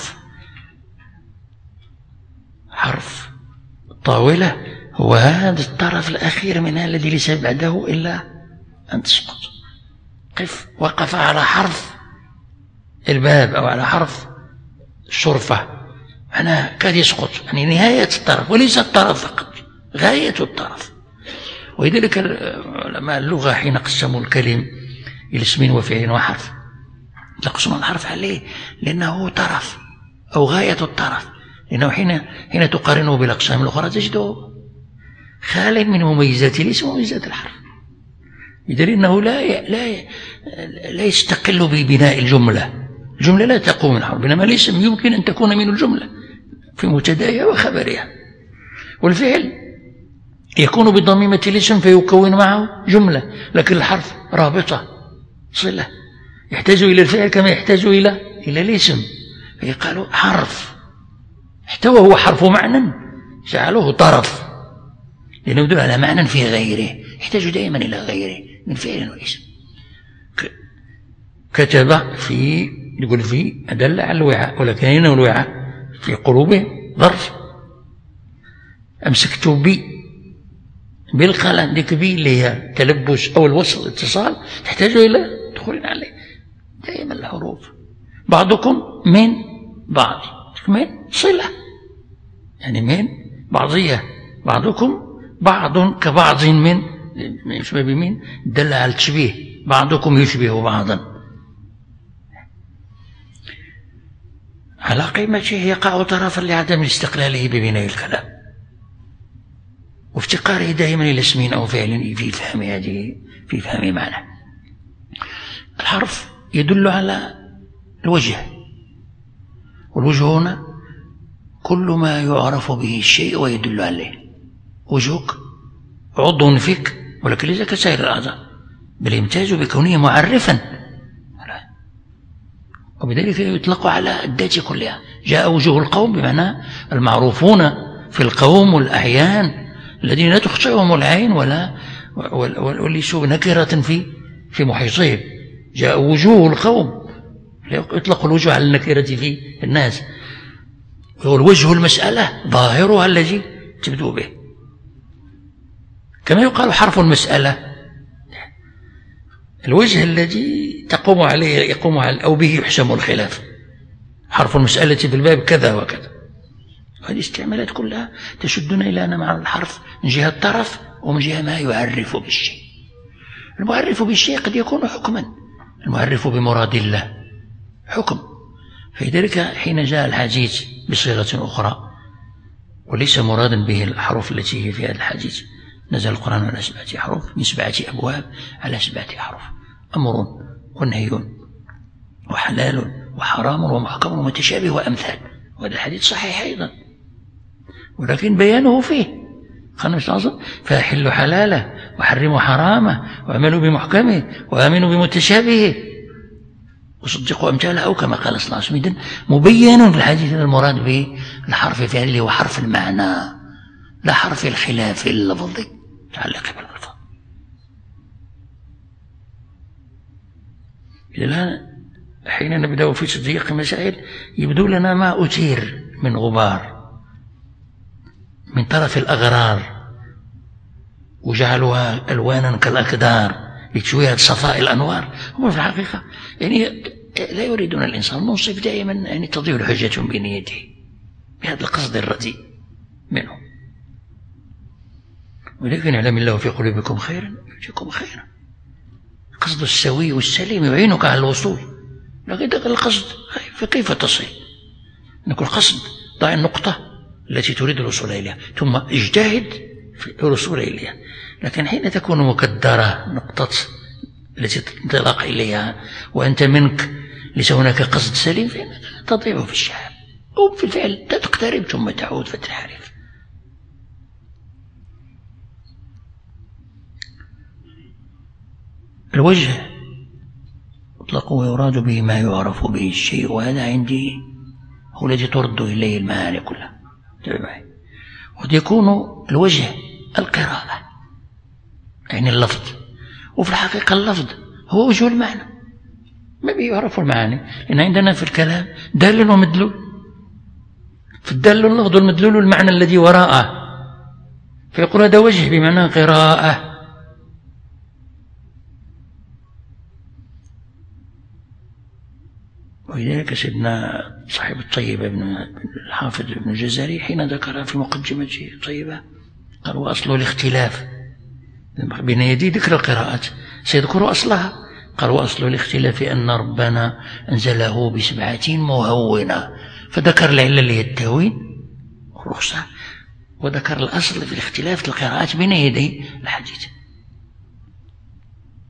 حرف طاولة هو هذا الطرف الأخير منها الذي ليس بعده إلا أن تسقط. وقف على حرف الباب أو على حرف الشرفة، معناها كاد يسقط، يعني نهاية الطرف وليس الطرف فقط، غاية الطرف. ولذلك علماء اللغة حين قسموا الكلم إلى اسم وفعل وحرف تقسم الحرف عليه لأنه طرف أو غاية الطرف، لأنه حين تقارنه بالأقسام الأخرى تجده خال من مميزات الاسم ومميزات الحرف. بدليل أنه لا يستقل ببناء الجملة. الجملة لا تقوم من حرف، بينما الاسم يمكن أن تكون من الجملة في مبتدأها وخبرها. والفعل يكون بضميمة الاسم فيكون معه جملة، لكن الحرف رابطة صلة يحتاج إلى الفعل كما يحتاج إلى الاسم، فيقال حرف احتوى هو حرف معنى جعله طرف، لأنه يدل على معنى في غيره، يحتاج دائما إلى غيره من فعل واسم. كتب في يقول في أدل على الوعاء، ولكن أين الوعاء؟ في قلوبهم ظرف. أمسكت بالقلم، ديك بي اللي هي تلبس أو الوصل اتصال تحتاج إلى دخول عليه. دائما الحروف بعضكم من بعض، من صلة يعني من بعضية، بعضكم بعض كبعض من يشبه بمن دل على التشبيه، بعضكم يشبه بعضا. على قيمته يقع طرفا لعدم استقلاله ببناء الكلام وافتقاره دائما إلى اسم أو فعل في فهم معنى. الحرف يدل على الوجه، والوجه هنا كل ما يعرف به الشيء ويدل عليه. وجهك عضو فيك، ولكن ليس كسائر الأعضاء، بل يمتاز بكونه معرفا، وبذلك يطلق على الذات كلها. جاء وجوه القوم بمعنى المعروفون في القوم والأعيان الذين لا تخشعهم العين وليسوا نكرة في محيطهم. جاء وجوه القوم، يطلق الوجوه على النكرة في الناس. والوجه المسألة ظاهرها الذي تبدو به، كما يقال حرف المسألة الوجه الذي يقوم عليه أو به يحسم الخلاف. حرف المسألة في الباب كذا وكذا. هذه الاستعمالات كلها تشدنا إلى أن مع الحرف من جهة الطرف ومن جهة ما يعرف بالشيء. المعرف بالشيء قد يكون حكما، المعرف بمراد الله حكم. فلذلك حين جاء الحديث بصيغة أخرى وليس مرادا به الأحرف التي هي في هذا الحديث، نزل القرآن على 7 أحرف من 7 أبواب على 7 أحرف: أمر ونهي وحلال وحرام ومحكم ومتشابه وأمثال. وهذا الحديث صحيح أيضا، ولكن بيانه فيه قال فأحلوا حلاله وحرموا حرامه وعملوا بمحكمه وآمنوا بمتشابهه وصدقوا أمثاله، أو كما قال صلى الله عليه وسلم. مبين في الحديث المراد به الحرف الفعلي اللي هو حرف المعنى، لا حرف الخلاف اللفظي تعلق باللفظ. الآن حين نبدأ في تضييق المسائل يبدو لنا ما أثير من غبار من طرف الأغرار وجعلوها ألوانا كالأكدار لتشويه صفاء الأنوار. هم في الحقيقة يعني لا يريدون الإنسان منصف دائما يعني تضيع الحجة بنيته بهذا القصد الرديء منهم. ولكن يعلم الله في قلوبكم خيرا يؤتكم خيرا. القصد السوي والسليم يعينك على الوصول، لكن القصد فكيف تصل؟ نقول قصد ضع النقطة التي تريد الوصول إليها ثم اجتهد في الوصول إليها. لكن حين تكون مكدرة نقطة التي تنطلق إليها وأنت منك ليس هناك قصد سليم فإنك تضيع في الشعب، أو في الفعل لا تقترب ثم تعود فتنحرف. الوجه مطلق ويراد به ما يعرف به الشيء، وهذا عندي هو الذي ترد إليه المعاني كلها. وقد يكون الوجه القراءة يعني اللفظ، وفي الحقيقة اللفظ هو وجه المعنى ما بيعرف المعاني، لأن عندنا في الكلام دال ومدلول، في الدال اللفظ والمدلول المعنى الذي وراءه، فيقول هذا وجه بمعنى قراءة. ولذلك سيدنا صاحب الطيبة ابن الحافظ ابن الجزري حين ذكر في مقدمته الطيبة قال: وأصل الاختلاف بين يدي ذكر القراءات سيذكر أصلها. قال: وأصل الاختلاف أن ربنا أنزله ب7 مهونة، فذكر العلة اللي هي التهوين والرخصة، وذكر الأصل في الاختلاف القراءات بين يدي الحديث.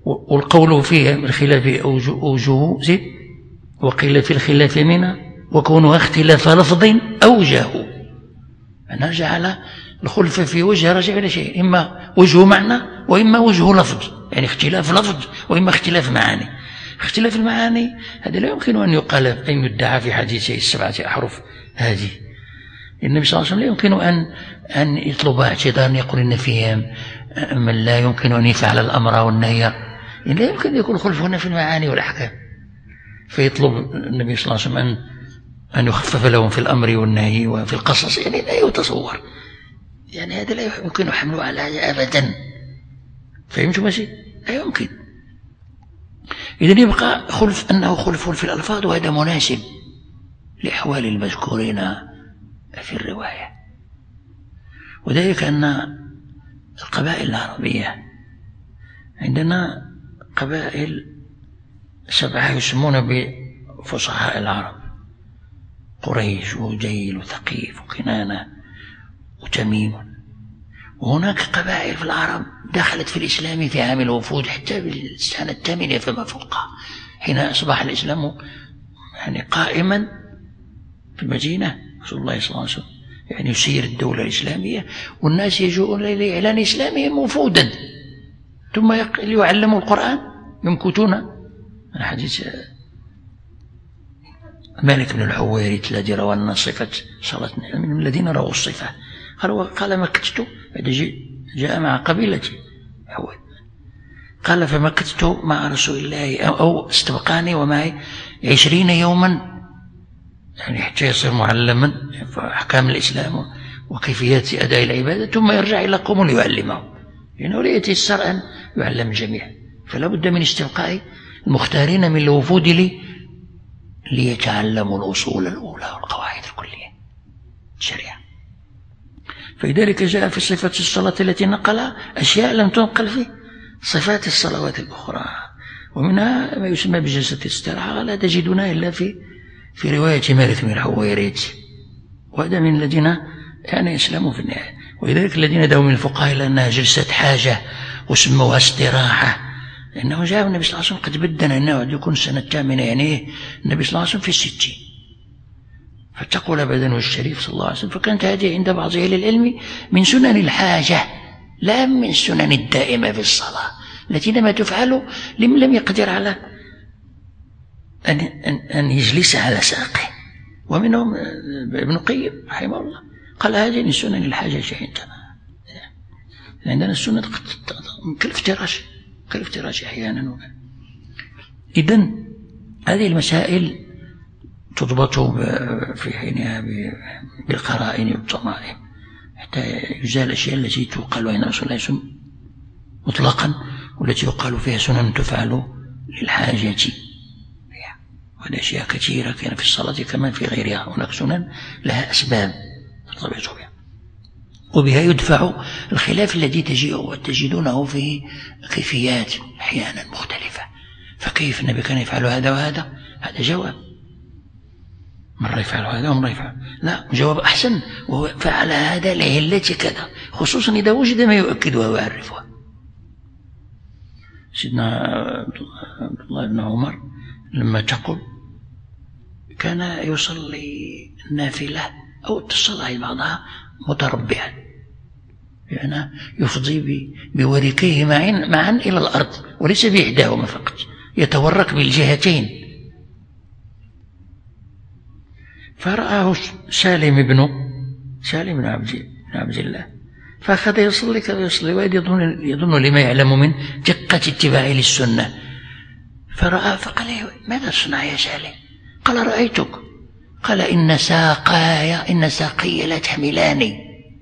والقول فيها بالخلاف أوجه زد، وقيل في الخلاف منها وكونها اختلاف لفظ أوجه. نرجع على الخلفة في وجه راجع إلى شيء، إما وجه معنى وإما وجه لفظ، يعني اختلاف لفظ وإما اختلاف معاني. اختلاف المعاني هذا لا يمكن أن يقال أن يدعى في حديثه السبعة أحرف هذه. النبي صلى الله عليه وسلم لا يمكن أن يطلب اعتذارا يقول إن فيهم من لا يمكن أن يفعل الأمر والنهي، يعني لا يمكن أن يكون خلف هنا في المعاني والأحكام، فيطلب النبي صلى الله عليه وسلم أن يخفف لهم في الأمر والنهي وفي القصص، يعني لا يتصور، يعني هذا لا يمكن حمله على أبدا. فهمتوا ماشي؟ لا يمكن. إذن يبقى خلف أنه خلف في الألفاظ، وهذا مناسب لأحوال المذكورين في الرواية. وذلك أن القبائل العربية عندنا قبائل 7 يسمون بفصحاء العرب: قريش وجيل وثقيف وكنانة وتميم. وهناك قبائل في العرب دخلت في الإسلام في عام الوفود حتى بالسنة 8 فما فوقها، حين أصبح الإسلام يعني قائما في المدينة، رسول الله صلى الله عليه وسلم يعني يسير الدولة الإسلامية، والناس يجوءون لإعلان إسلامهم وفودا، ثم ليعلموا القرآن يمكثون. حديث مالك بن الحويرث الذي روى أن صفة صلاة من الذين رووا الصفة، قال مكثت، جاء مع قبيلتي قال فمكثت مع رسول الله أو استبقاني ومعي 20 يوما، يعني حتى يصير معلما في أحكام الإسلام وكيفيات أداء العبادة، ثم يرجع إلى قوم ليعلمهم، لأنه لا يتيسر أن يعلم الجميع، فلا بد من استبقاء المختارين من الوفود ليتعلموا الأصول الأولى والقواعد الكلية الشريعة. فلذلك جاء في صفة الصلاة التي نقلها أشياء لم تنقل في صفات الصلوات الأخرى، ومنها ما يسمى بجلسة الاستراحة لا تجدنا إلا في رواية مالك بن الحويرث، وهذا من الذين يعني يسلموا في النهاية. ولذلك الذين دعوا من الفقهاء إلى أنها جلسة حاجة وسموها استراحة، لأنه جاء النبي صلى الله عليه وسلم قد بدنا أنه يكون السنة 8، يعني النبي صلى الله عليه وسلم في 60، فتقول بدنه الشريف صلى الله عليه وسلم. فكانت هذه عند بعض أهل العلم من سنن الحاجة لا من السنن الدائمة في الصلاة التي لما تفعل لمن لم يقدر على أن يجلس على ساقه. ومنهم ابن القيم رحمه الله قال هذه من سنن الحاجة عندنا، عندنا السنة كالافتراش أحيانا. إذن هذه المسائل تضبط في حينها بالقرائن والضمائم حتى يزال الأشياء التي تقال عن رسول الله صلى الله عليه وسلم مطلقا، والتي يقال فيها سنن تفعل للحاجة. وهذه أشياء كثيرة كان في الصلاة كما في غيرها، هناك سنن لها أسباب ترتبط بها، وبها يدفع الخلاف الذي تجدونه في كيفيات أحيانا مختلفة. فكيف النبي كان يفعل هذا وهذا؟ هذا جواب، مرة يفعل هذا ومرة يفعل لا، جواب أحسن، وهو فعل هذا لعلة كذا، خصوصا إذا وجد ما يؤكدها ويعرفها. سيدنا عبد الله بن عمر لما تقل كان يصلي النافلة أو الصلاة بعضها متربعا، يعني يفضي بوركيه معا إلى الأرض وليس بإحداهما فقط، يتورك بالجهتين. فرآه سالم بن عبد الله فأخذ يصلي كذا يصلي، وإذ يظن لما يعلم من دقة اتباعه للسنة، فرآه فقال ماذا تصنع يا سالم؟ قال رأيتك. قال إن ساقي لا تحملاني،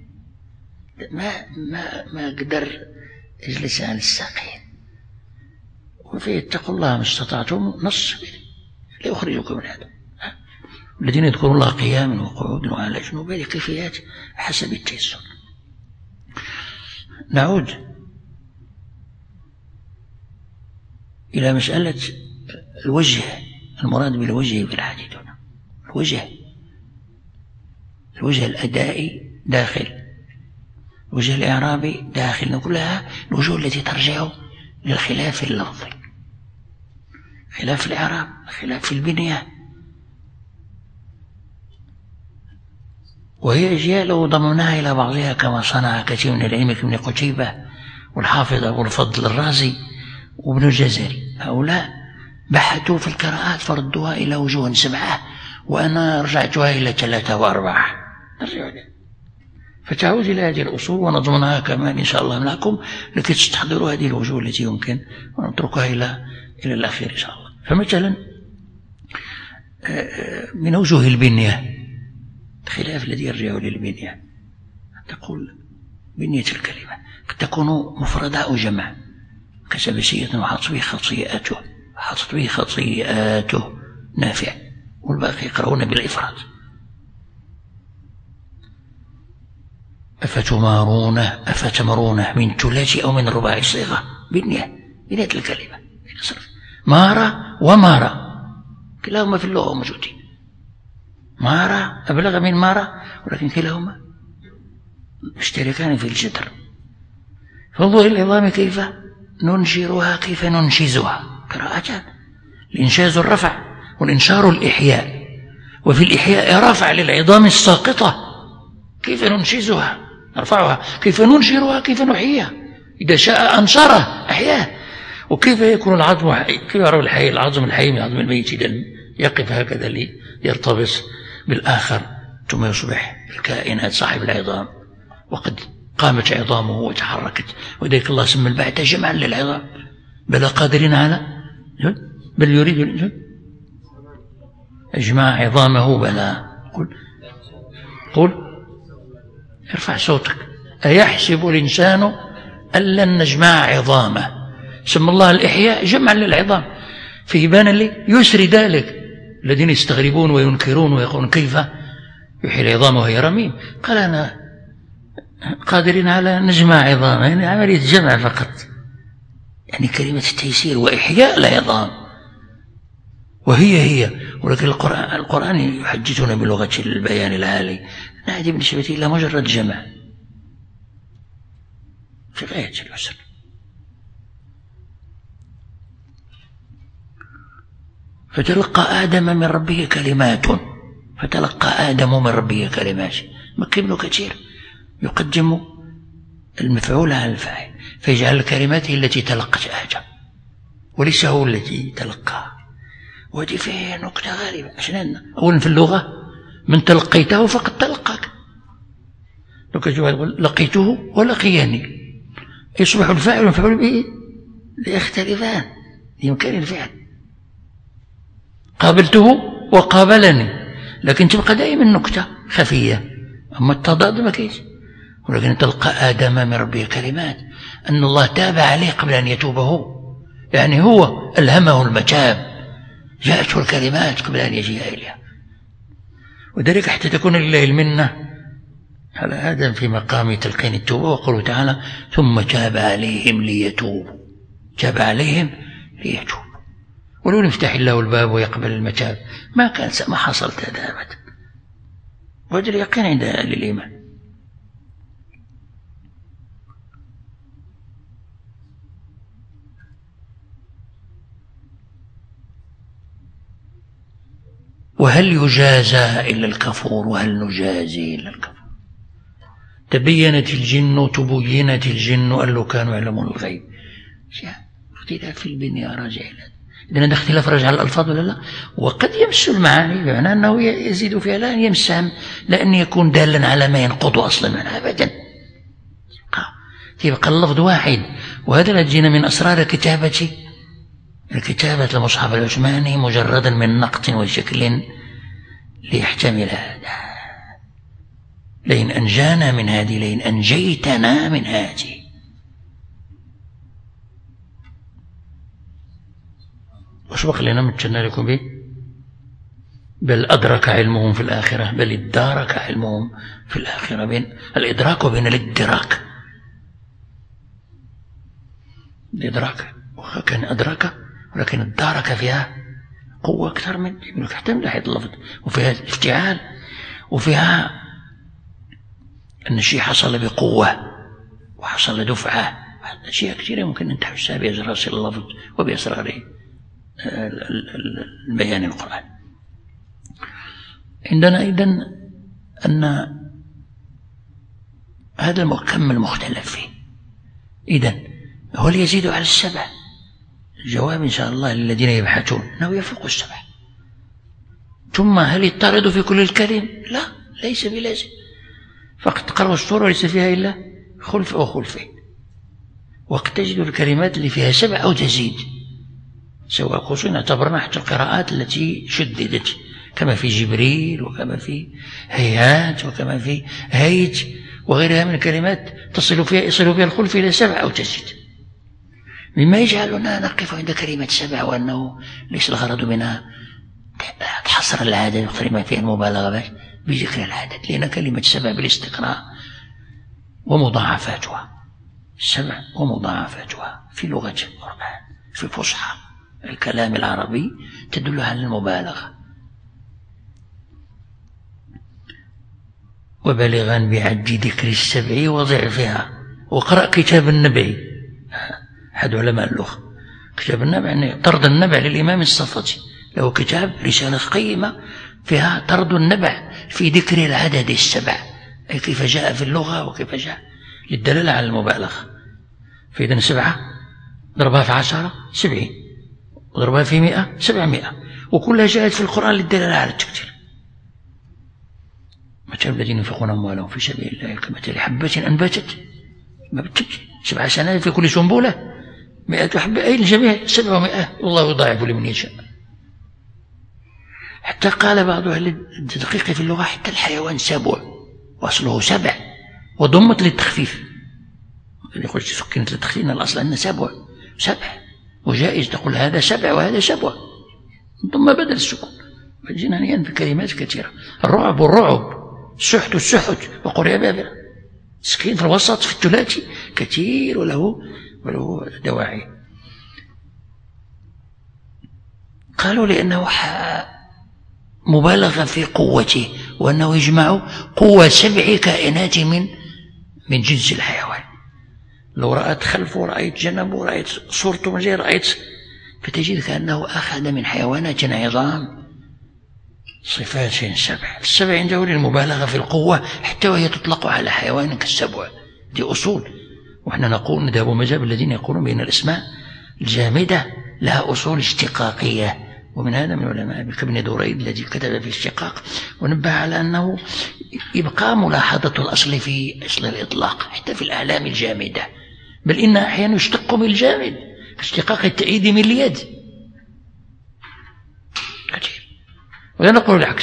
ما أقدر أجلس عن الساقين. وفيه اتقوا الله ما استطعتم، نص لا يخرجكم من هذا. الذين يذكرون الله قياما وقعودا وعلى جنوب، هذه كيفيات حسب التيسر. نعود إلى مسألة الوجه، المراد بالوجه في الحديث هنا الوجه الأدائي داخل، الوجه الإعرابي داخل، نقولها الوجوه التي ترجع للخلاف اللفظي، خلاف الإعراب، خلاف في البنية. وهي أجيال لو ضمناها إلى بعضها كما صنع كثير من العلم كابن قتيبة والحافظ أبو الفضل الرازي وابن الجزري، هؤلاء بحثوا في القراءات فردوها إلى وجوه 7، وأنا رجعتها إلى 3 و4. فتعود إلى هذه الأصول ونضمنها كمان إن شاء الله معكم لكي تستحضروا هذه الوجوه التي يمكن ونتركها إلى الأخير إن شاء الله. فمثلا من وجوه البنية الخلاف الذي يرجع للبنية، تقول بنية الكلمة قد تكون مفردة أو جمع، كسبسية وحط به خطيئته، حط به خطيئاته نافع، والباقي يقرؤون بالإفراد. أفتمرونه من ثلاثي أو من رباعي الصيغة، بنية الكلمة. مارة ومارة كلاهما في اللغة موجودين، مارة أبلغ من مارة، ولكن كلاهما مشتركان في الجدر. فانظر العظام كيف ننشرها كيف ننشزها، قراءتان، الإنشاز الرفع والإنشار الإحياء، وفي الإحياء رفع للعظام الساقطة، كيف ننشزها نرفعها، كيف ننشرها كيف نحييها، إذا شاء أنشره أحياه. وكيف يكون العظم حي، كيف يعرف الحي العظم الحي من العظم الميت، إذا يقف هكذا ليرتبط بالآخر ثم يصبح الكائنات صاحب العظام وقد قامت عظامه وتحركت. وذلك الله سمى البعث جمعا للعظام، بل قادرين على، بل يريد الإنسان اجمع عظامه بلا. قل ارفع صوتك. أيحسب الإنسان أن لن نجمع عظامه، سمى الله الإحياء جمعا للعظام، فيه بان لي يسري ذلك. الذين يستغربون وينكرون ويقولون كيف يحيي العظام وهي رميم، قال أنا قادرين على نجمع عظام، يعني عملية جمع فقط، يعني كلمة التيسير وإحياء العظام، وهي ولكن القرآن يحدثنا بلغة البيان العالي، هذه بالنسبة إلى مجرد جمع في غاية اليسر. فتلقى آدم من ربه كلمات، فتلقى آدم من ربه كلمات. مكي بن كثير يقدم المفعول على الفاعل، فيجعل الكلمات التي تلقت آدم وليس هو الذي تلقاها. ودي فيه نكتة غريبة، عشان أولا في اللغة من تلقيته فقد تلقاك، لو كان يقول لقيته ولقياني، يصبح الفاعل والمفعول به ليختلفان لإمكان الفعل. قابلته وقابلني، لكن تبقى دائما نكتة خفية، أما التضاد ما كيش. ولكن تلقى آدم من ربه كلمات، أن الله تاب عليه قبل أن يتوب هو، يعني هو ألهمه المتاب، جاءته الكلمات قبل أن يجيء إليها. وذلك حتى تكون لله المنة على آدم في مقام تلقين التوبة، وقوله تعالى ثم تاب عليهم ليتوبوا، تاب عليهم ليتوبوا. ولو يفتح الله الباب ويقبل المتاب ما حصلت هذا أبدا. وهذا اليقين عند أهل الإيمان. وهل يجازى إلا الكفور، وهل نجازي إلا الكفور. تبينت الجن تبينت الجن أن لو كانوا يعلمون الغيب. اختلاف في البنية راجع إلى إذن هذا اختلاف راجع على الألفاظ ولا لا؟ وقد يمس المعاني بمعنى أنه يزيد فيها، لا يمسهم لأن يكون دالا على ما ينقض أصلا منها أبدا، يبقى اللفظ واحد. وهذا الذي جينا من أسرار كتابة المصحف العثماني مجردا من نقط وشكل ليحتمل هذا. لئن أنجانا من هذه، لئن أنجيتنا من هذه. وسبق لنا متشنا لكم به، بل أدرك علمهم في الآخرة، بل ادارك علمهم في الآخرة، بين الإدراك وبين الادراك. الإدراك وكان أدرك، ولكن ادارك فيها قوة أكثر من حتى من ناحية اللفظ، وفيها افتعال، وفيها أن الشيء حصل بقوة وحصل دفعة أشياء كثيرة ممكن أن تحسها بأسرار اللفظ وبأسرار البيان القرآن. عندنا أيضا أن هذا كم المختلف فيه. إذن هل يزيد على 7؟ الجواب إن شاء الله للذين يبحثون أنه يفوق 7. ثم هل يضطرد في كل الكلم؟ لا، ليس بلازم. فقد تقرأ السورة ليس فيها إلا خلف أو خلفين، وقد تجد الكلمات اللي فيها 7 أو تزيد، سواء خصوصا اعتبرنا حتى القراءات التي شددت كما في جبريل وكما في هيهات وكما في هيت وغيرها من الكلمات يصل فيها الخلف إلى 7 أو تزيد، مما يجعلنا نقف عند كلمة 7 وأنه ليس الغرض منها تحصر العدد وتقريبا فيها المبالغة بذكر العدد، لأن كلمة 7 بالاستقراء ومضاعفاتها 7 ومضاعفاتها في لغة القرآن في فصحى الكلام العربي تدل على المبالغة. وبالغا بعد ذكر 7 وضعفها. وقرأ كتاب النبع، أحد علماء اللغة، كتاب النبع يعني طرد النبع للإمام الصفتي، له كتاب رسالة قيمة فيها طرد النبع في ذكر العدد 7، أي كيف جاء في اللغة وكيف جاء للدلالة على المبالغة. فإذا 7 ضربها في 10 70، وضربها في 100 700، وكلها جاءت في القرآن للدلالة على التكثير. مثل الذين ينفقون أموالهم في سبيل الله كمثل حبة أنبتت ما بتكفي 7 سنوات في كل سنبلة 100 حبة، أي الجميع 700 والله يضاعف لمن يشاء. حتى قال بعض أهل التدقيق في اللغة حتى الحيوان 7 وأصله 7 وضمت للتخفيف، يقول سكنت للتخفيف إن الأصل أن 7 وجائز تقول هذا 7 وهذا 7 ثم بدل السكون. فجينا في كلمات كثيرة، الرعب والرعب، السحت وقرئ بابل، سكين في الوسط في الثلاثي كثير وله دواعي. قالوا لأنه مبالغة في قوته، وأنه يجمع قوة 7 كائنات من جنس الحيوان. لو رأيت خلفه ورأيت جنبه ورأيت صورته من غير رأيت، فتجد كأنه أخذ من حيوانات عظام صفات 7. 7 عنده للمبالغة في القوة حتى وهي تطلق على حيوان كالسبع، دي أصول. وإحنا نقول نذهب مذهب الذين يقولون بأن الأسماء الجامدة لها أصول اشتقاقية، ومن هذا من علماء كابن دريد الذي كتب في الاشتقاق ونبه على أنه يبقى ملاحظة الأصل في أصل الإطلاق حتى في الأعلام الجامدة، بل إن أحيانا يشتق من الجامد كاشتقاق التأييد من اليد. ولا نقول العكس،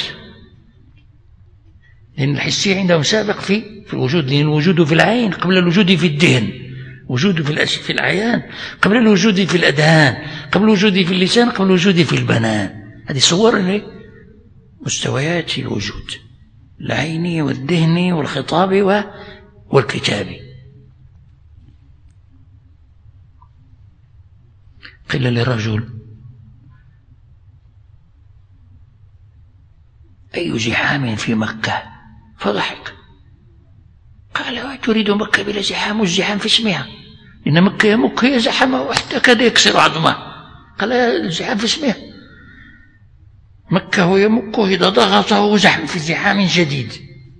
لأن الحسية عندهم سابق في الوجود، لأن الوجود في العين قبل الوجود في الذهن، وجود في الأعيان قبل الوجود في الأذهان، قبل الوجود في اللسان قبل الوجود في البنان. هذه صور مستويات الوجود العيني والذهني والخطابي والكتابي. قيل للرجل أي زحام في مكة؟ فضحك، قال تريد مكة بلا زحام؟ والزحام في اسمها، إن مكة يمك هي زحمة وحتى كاد يكسر عظمه. قال الزحام في اسمها، مكة هو يمكه إذا ضغطه زحم في زحام شديد،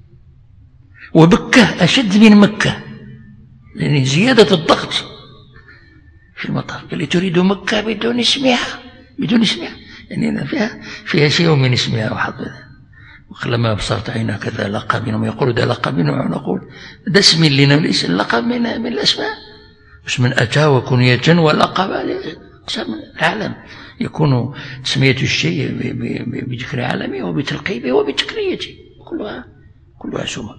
وبكة أشد من مكة لأن زيادة الضغط في المطر. قال تريد مكة بدون اسمها يعني فيها شيء من اسمها وحظها. وكلما أبصرت عينك كذا لقب منهم، يقول ده لقب منهم، ونقول ده اسم لنا ليس اللقب من الأسماء، اسم أتى وكنية ولقب العالم، يكون تسمية الشيء بذكر عالمه وبتلقيبه وبتكنيته، كلها سمى.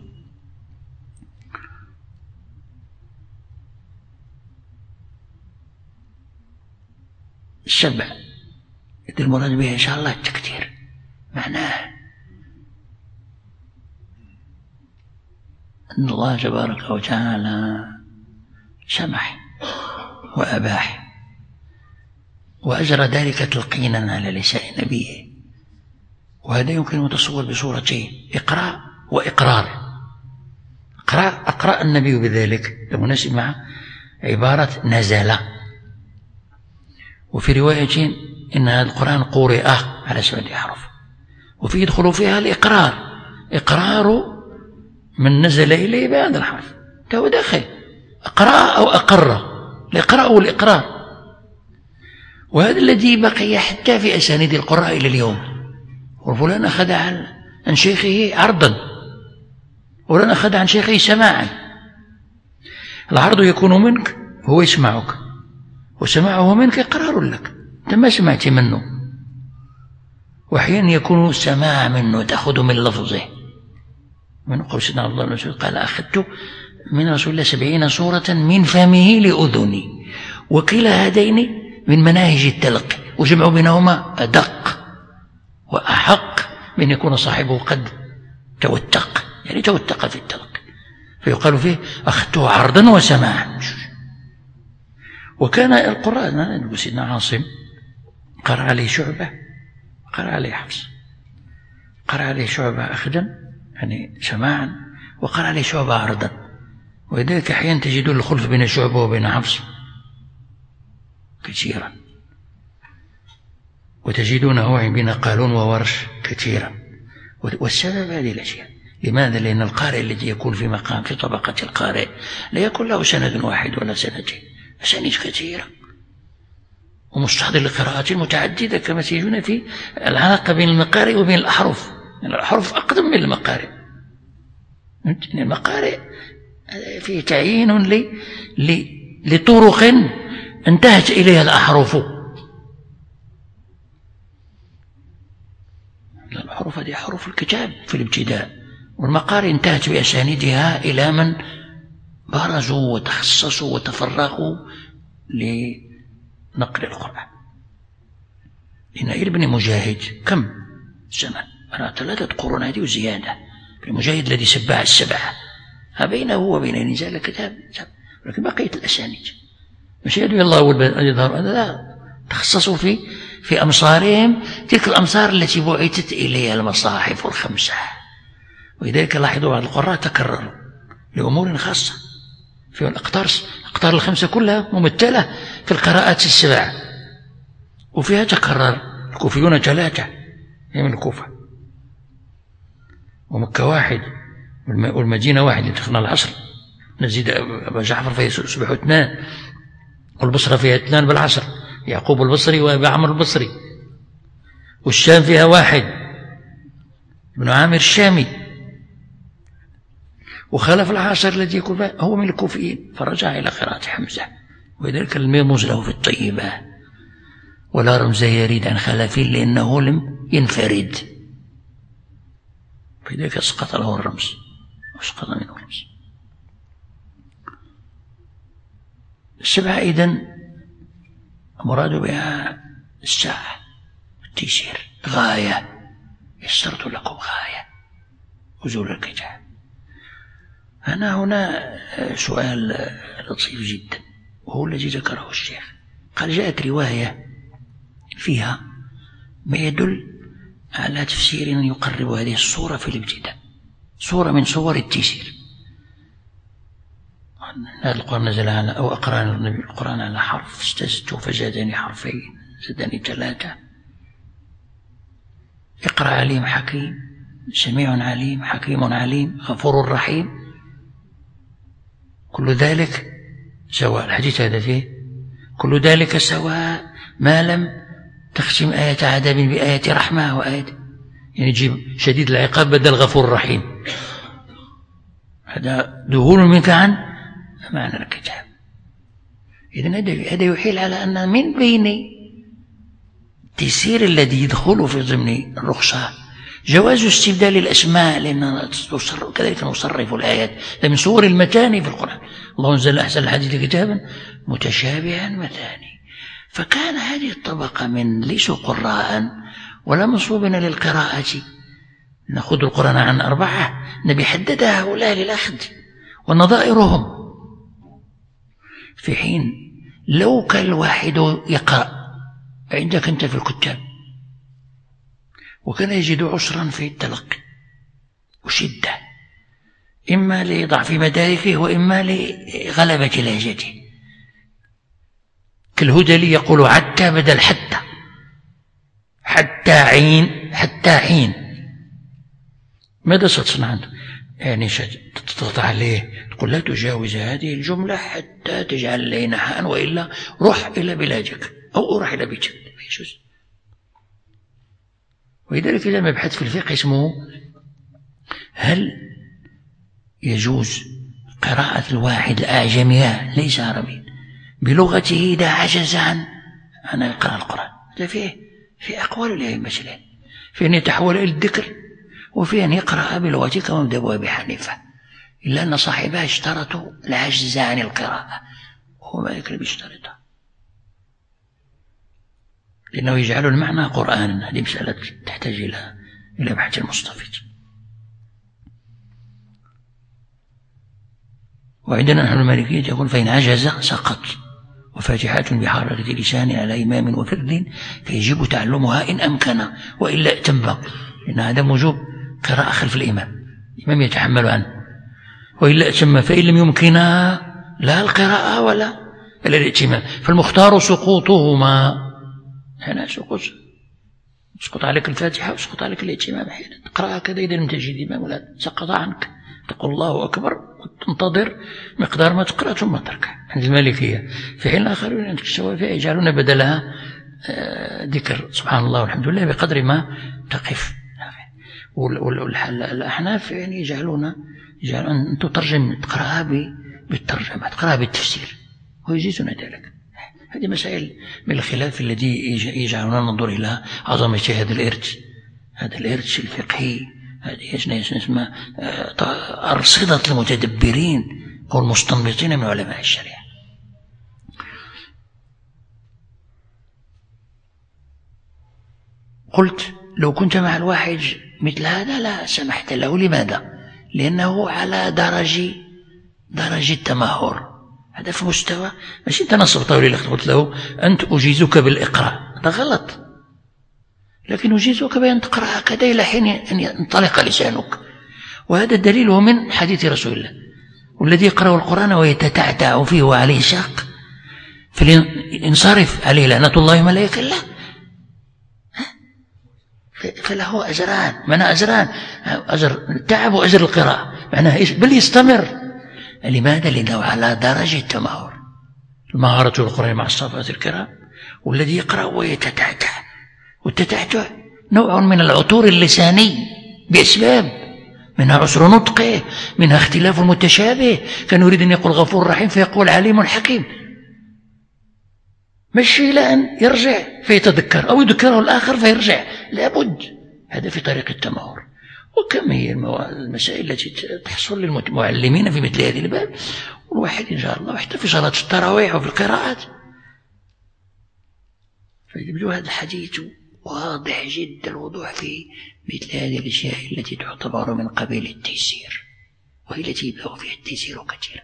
السبع المراد بها إن شاء الله التكثير، معناه أن الله تبارك وتعالى سمح وأباح وأجرى ذلك تلقينا على لسان نبيه، وهذا يمكن أن يتصور بصورتين: إقراء وإقرار. أقرأ النبي بذلك، مناسب مع عبارة نزل. وفي رواية إن هذا القرآن قرئ على 7 أحرف، وفي يدخل فيها الإقرار، إقرار من نزل إليه بهذا الحرف، تو داخل أقرأ أو أقر، الإقراء والإقرار. وهذا الذي بقي حتى في أسانيد القراء إلى اليوم. وفلان أخذ عن شيخه عرضا، ولن أخذ عن شيخه سماعا. العرض يكون منك، هو يسمعك، وسماعه منك إقرار لك، أنت ما سمعت منه. وأحيانا يكون سماع منه، تأخذ من لفظه. من قول سيدنا عبد الله بن مسعود قال: أخذت من رسول الله 70 سورة من فمه لأذني، وكلا هذين من مناهج التلقي، وجمع بينهما أدق وأحق من يكون صاحبه قد توثق، يعني توثق في التلقي، فيقال فيه أخذته عرضا وسماعا. وكان القرآن سيدنا عاصم قرأ عليه شعبة، قرأ عليه حفص، قرأ عليه شعبة أخذا يعني سماعا، وقرأ عليه شعبة عرضا. ولذلك أحيانا تجدون الخلف بين شعبة وبين حفص كثيرا، وتجدونه بين قالون وورش كثيرا. والسبب هذه الأشياء. لماذا؟ لأن القارئ الذي يكون في مقام في طبقة القارئ لا يكون له سند واحد ولا سندين، أسانيد كثيرة، ومستحضر لقراءات متعددة، كما سيجون في العلاقة بين المقارئ وبين الأحرف. يعني الأحرف أقدم من المقارئ. المقارئ فيه تعيين لطرق انتهت إليها الأحرف. الأحرف هذه حروف الكتاب في الابتداء، والمقارئ انتهت بأسانيدها إلى من بارزوا وتخصصوا وتفرغوا لنقل القرآن. إن ابن مجاهد كم زمن؟ 3 قرون هذه وزيادة. ابن مجاهد الذي سبع السبعة، بينه وبين نزال الكتاب، لكن بقية الأسانيد مش يدعي الله يظهر، لا، تخصصوا في أمصارهم، تلك الأمصار التي بعثت إليها المصاحف ال5. ولذلك لاحظوا بعض القراء تكرروا لأمور خاصة. في الأقطار ال5 كلها ممثلة في القراءات ال7، وفيها تكرر. الكوفيون 3 من الكوفة، ومكة 1، والمدينة 1 يدخلنا العصر، نزيد أبا جعفر فيصبحوا 2، والبصرة فيها 2 بالعصر، يعقوب البصري وأبا عمرو البصري. والشام فيها 1، ابن عامر الشامي. وخلف العاصر الذي يكون هو من الكوفيين، فرجع إلى قراءة حمزة. ولذلك لم يرمز له في الطيبة، ولا رمز يريد عن خلف لأنه لم ينفرد، فلذلك اسقط له الرمز، واسقط منه الرمز. 7 إذن مراد بها الساعة والتيسير، غاية، يسرت لكم غاية نزول الكتاب. أنا هنا سؤال لطيف جدا، وهو الذي ذكره الشيخ. قال: جاءت رواية فيها ما يدل على تفسير يقرب هذه الصورة في الابتداء، صورة من صور التيسير. هذا القرآن نزل على، أو أقرأنا النبي القرآن على حرف، استزدت فزادني حرفين، زادني 3. اقرأ عليم حكيم، سميع عليم، حكيم عليم، غفور رحيم، كل ذلك سواء. الحديث هذا فيه كل ذلك سواء ما لم تختم آية عذاب بآية رحمة وآية، يعني تجيب شديد العقاب بدل غفور رحيم، هذا ذهول منك عن معنى الكتاب. إذن هذا يحيل على أن من بين التيسير الذي يدخل في ضمن الرخصة جواز استبدال الأسماء، لأن كذلك نصرف الآيات، ده من صور المتاني في القرآن. الله أنزل أحسن الحديث كتابا متشابها مثاني. فكان هذه الطبقة من ليسوا قراء ولا منصوبين للقراءة، نأخذ القرآن عن 4، نبي حدد هؤلاء للأخذ ونظائرهم، في حين لو كان الواحد يقرأ عندك أنت في الكتاب وكان يجد عسرا في التلقي وشدة، إما لضعف مداركه وإما لغلبة لهجته، كالهدلي يقول حتى بدل حتى عين حتى حين. ماذا ستصنع أنت؟ يعني تضغط عليه تقول لا تجاوز هذه الجملة حتى تجعل لي نحان، وإلا روح إلى بلادك أو روح إلى بيتك. ولذلك إذا مبحث في الفقه اسمه هل يجوز قراءة الواحد الأعجمية ليس عربي بلغته إذا عجز عن يقرأ القرآن؟ هذا في أقوال الأئمة العلم، في أن يتحول إلى الذكر، وفي أن يقرأ بلغته كما مذهب أبي حنيفة، إلا أن صاحبها اشترطوا العجز عن القراءة، وهو مالك لم يشترطها لأنه يجعل المعنى قرآنا. هذه مسألة تحتاج إلى بحث المستفيد. وعندنا نحن المالكية يقول فإن عجز سقط، وفاتحات بحركة لسان على إمام وفرد فيجب تعلمها إن أمكن، وإلا ائتم، لأن هذا موجوب قراءة خلف الإمام يتحمل عنه، وإلا ائتم، فإن لم يمكنها لا القراءة ولا الائتمام، فالمختار سقوطهما. هنا سقط عليك الفاتحة وسقط عليك الائتمام، أحيانا تقرأها كذا إذا لم تجد إمام ولا سقط عنك، تقول الله أكبر وتنتظر مقدار ما تقرأ ثم تركع. عند المالكية. في حين آخرين عند الشوافعية يجعلون بدلها ذكر سبحان الله والحمد لله بقدر ما تقف. والأحناف يعني يجعلون أن تترجم، تقرأها بالترجمة، تقرأها بالتفسير، ويجيزون ذلك. هذه مسائل من الخلاف الذي يجعلنا ننظر إلى عظمة هذا الإرث الفقهي. هذه اسمها أرصدة المتدبرين والمستنبطين من علماء الشريعة. قلت لو كنت مع الواحد مثل هذا لا سمحت له. لماذا؟ لأنه على درجة التمهر. هذا في مستوى ماشي أنت نصبته لي قلت له أنت أجيزك بالإقراء، هذا غلط، لكن أجيزك بأن تقرأ هكذا إلى حين أن ينطلق لسانك. وهذا الدليل هو من حديث رسول الله: والذي يقرأ القرآن ويتتعتع فيه وعليه شاق فلينصرف عليه لعنة الله وملائكته له، فله أجران. معنى أجران، أجر التعب وأجر القراءة، معناها إيش؟ بل يستمر. لماذا؟ لأنه على درجة التمهر، المهارة القرآن مع الصفات الكرام. والذي يقرأ ويتتعتع، والتتعتع نوع من العطور اللساني بأسباب، منها عسر نطقه، منها اختلاف المتشابه. كان يريد أن يقول غفور رحيم فيقول عليم حكيم، مشي إلى أن يرجع فيتذكر أو يذكره الآخر فيرجع، لابد. هذا في طريق التمهر. وكم هي المسائل التي تحصل للمعلمين في مثل هذه الباب، والواحد إن شاء الله حتى في صلاة التراويح وفي القراءات. فيبدو هذا الحديث واضح جدا الوضوح في مثل هذه الأشياء التي تعتبر من قبيل التيسير، وهي التي يبدأ فيها التيسير كثيرا.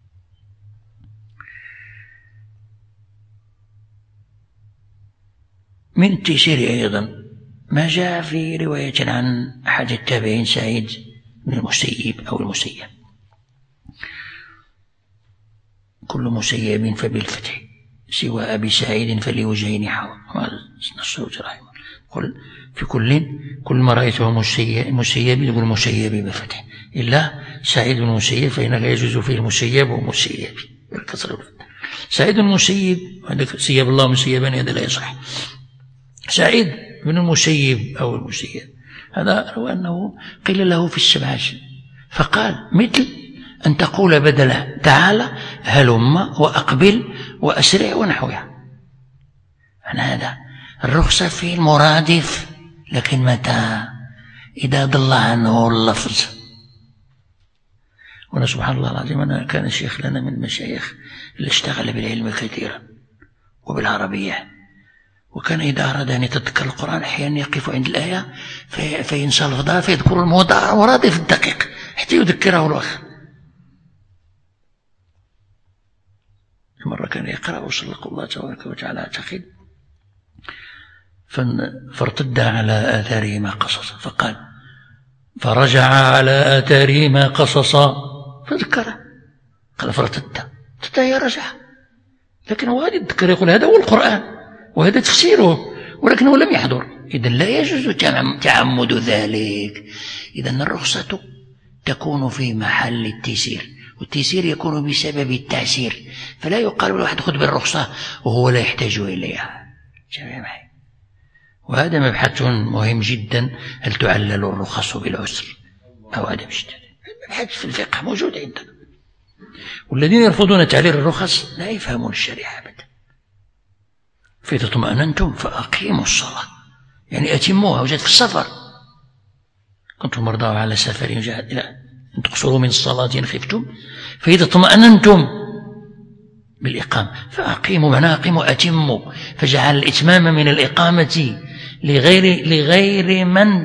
من التيسير أيضا ما جاء في رواية عن أحد التابعين سعيد بن المسيب أو المسيب: كل مسيب فبالفتح سوى أبي سعيد فلوجهين حوا. قل في كل ما رأيته مسيب يقول مسيب بفتح، إلا سعيد بن المسيب فإن لا يجوز فيه المسيب ومسيب بالكسر. سعيد بن المسيب سيب الله مسيبا هذا لا يصح. سعيد بن المسيب أو المسيب هذا روى أنه قيل له في السبعة فقال مثل أن تقول بدله تعالى هلم وأقبل وأسرع ونحوها. أنا هذا الرخصة في المرادف، لكن متى؟ إذا ضل عنه اللفظ. وأنا سبحان الله العظيم أنا كان شيخ لنا من المشايخ اللي اشتغل بالعلم كثيرا وبالعربية، وكان إذا أراد أن يتذكر القرآن أحيانا يقف عند الآية فينسى لفظها فيذكر الموضع مرادف الدقيق حتى يذكره الأخ. مرة كان يقرأ وصلق الله تبارك وتعالى أعتقد فارتد على آثارهما قصصا، فقال فرجع على آثارهما قصصا فذكره، قال فارتد يرجع لكن هو غادي يتذكر يقول هذا هو القرآن وهذا تفسيره، ولكنه لم يحضر. إذن لا يجوز تعمد ذلك. إذن الرخصة تكون في محل التيسير، والتيسير يكون بسبب التعسير، فلا يقال الواحد خذ بالرخصة وهو لا يحتاج إليها. وهذا مبحث مهم جدا، هل تعلل الرخص بالعسر أو عدم الشدة؟ المبحث في الفقه موجود عندنا، والذين يرفضون تعليل الرخص لا يفهمون الشريعة أبدا. فإذا اطمأننتم فأقيموا الصلاة، يعني أتموها. وجد في السفر كنتم مرضى على سفر إلى أن تقصروا من الصلاة إن خفتم، فإذا اطمأننتم بالإقامة فأقيموا مناقم وأتموا، فجعل الإتمام من الإقامة لغير من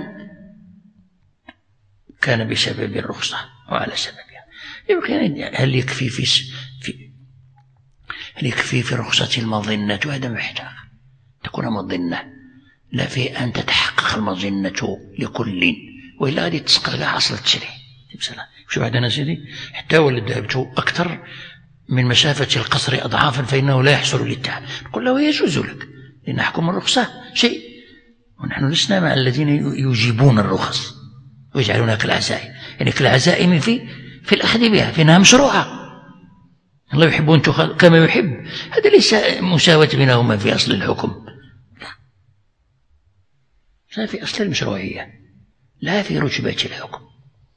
كان بسبب الرخصة وعلى سببها. هل يكفي في رخصة المظنة؟ هذا محتاج تكون مظنة، لا في أن تتحقق المظنة لكل، وإلا هذه تسقط لها أصل التشريع. شو بعدنا سيدي؟ حتى ولد ذهبت أكثر من مسافة القصر أضعافا فإنه لا يحصل للتعب، نقول له يجوز لك، لأن حكم الرخصة شيء، ونحن لسنا مع الذين يجيبون الرخص ويجعلونها كالعزائم، يعني كالعزائم في الأخذ بها، فإنها مشروعة. الله يحب أن كما يحب، هذا ليس مساواة بينهما في أصل الحكم، لا في أصل المشروعية، لا في رتبة الحكم.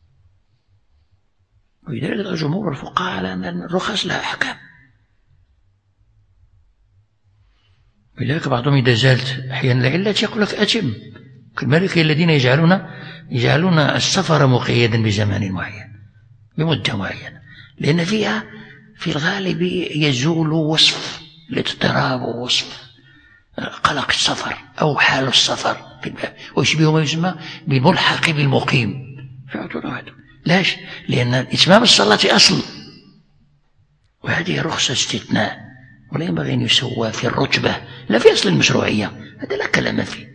ولذلك جمهور الفقهاء على أن الرخص لها أحكام. ولذلك بعضهم إذا زالت أحيانا العلة يقول لك أتم، كالمالكية الذين يجعلون السفر مقيدا بزمان معين بمدة معينة، لأن فيها في الغالب يزول وصف الاضطراب ووصف قلق السفر أو حال السفر في الباب، ويشبه ما يسمى بالملحق بالمقيم. لاش؟ لأن إتمام الصلاة أصل، وهذه رخصة استثناء، ولا ينبغي أن يسوى في الرتبة لا في أصل المشروعية، هذا لا كلام فيه.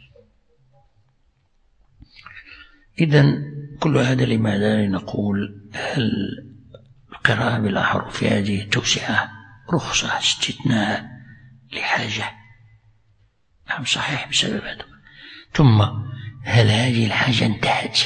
إذن كل هذا لماذا؟ لنقول هل القراءة بالأحرف هذه توسعة رخصة استثناء لحاجة؟ نعم صحيح بسبب هذا. ثم هل هذه الحاجة انتهت؟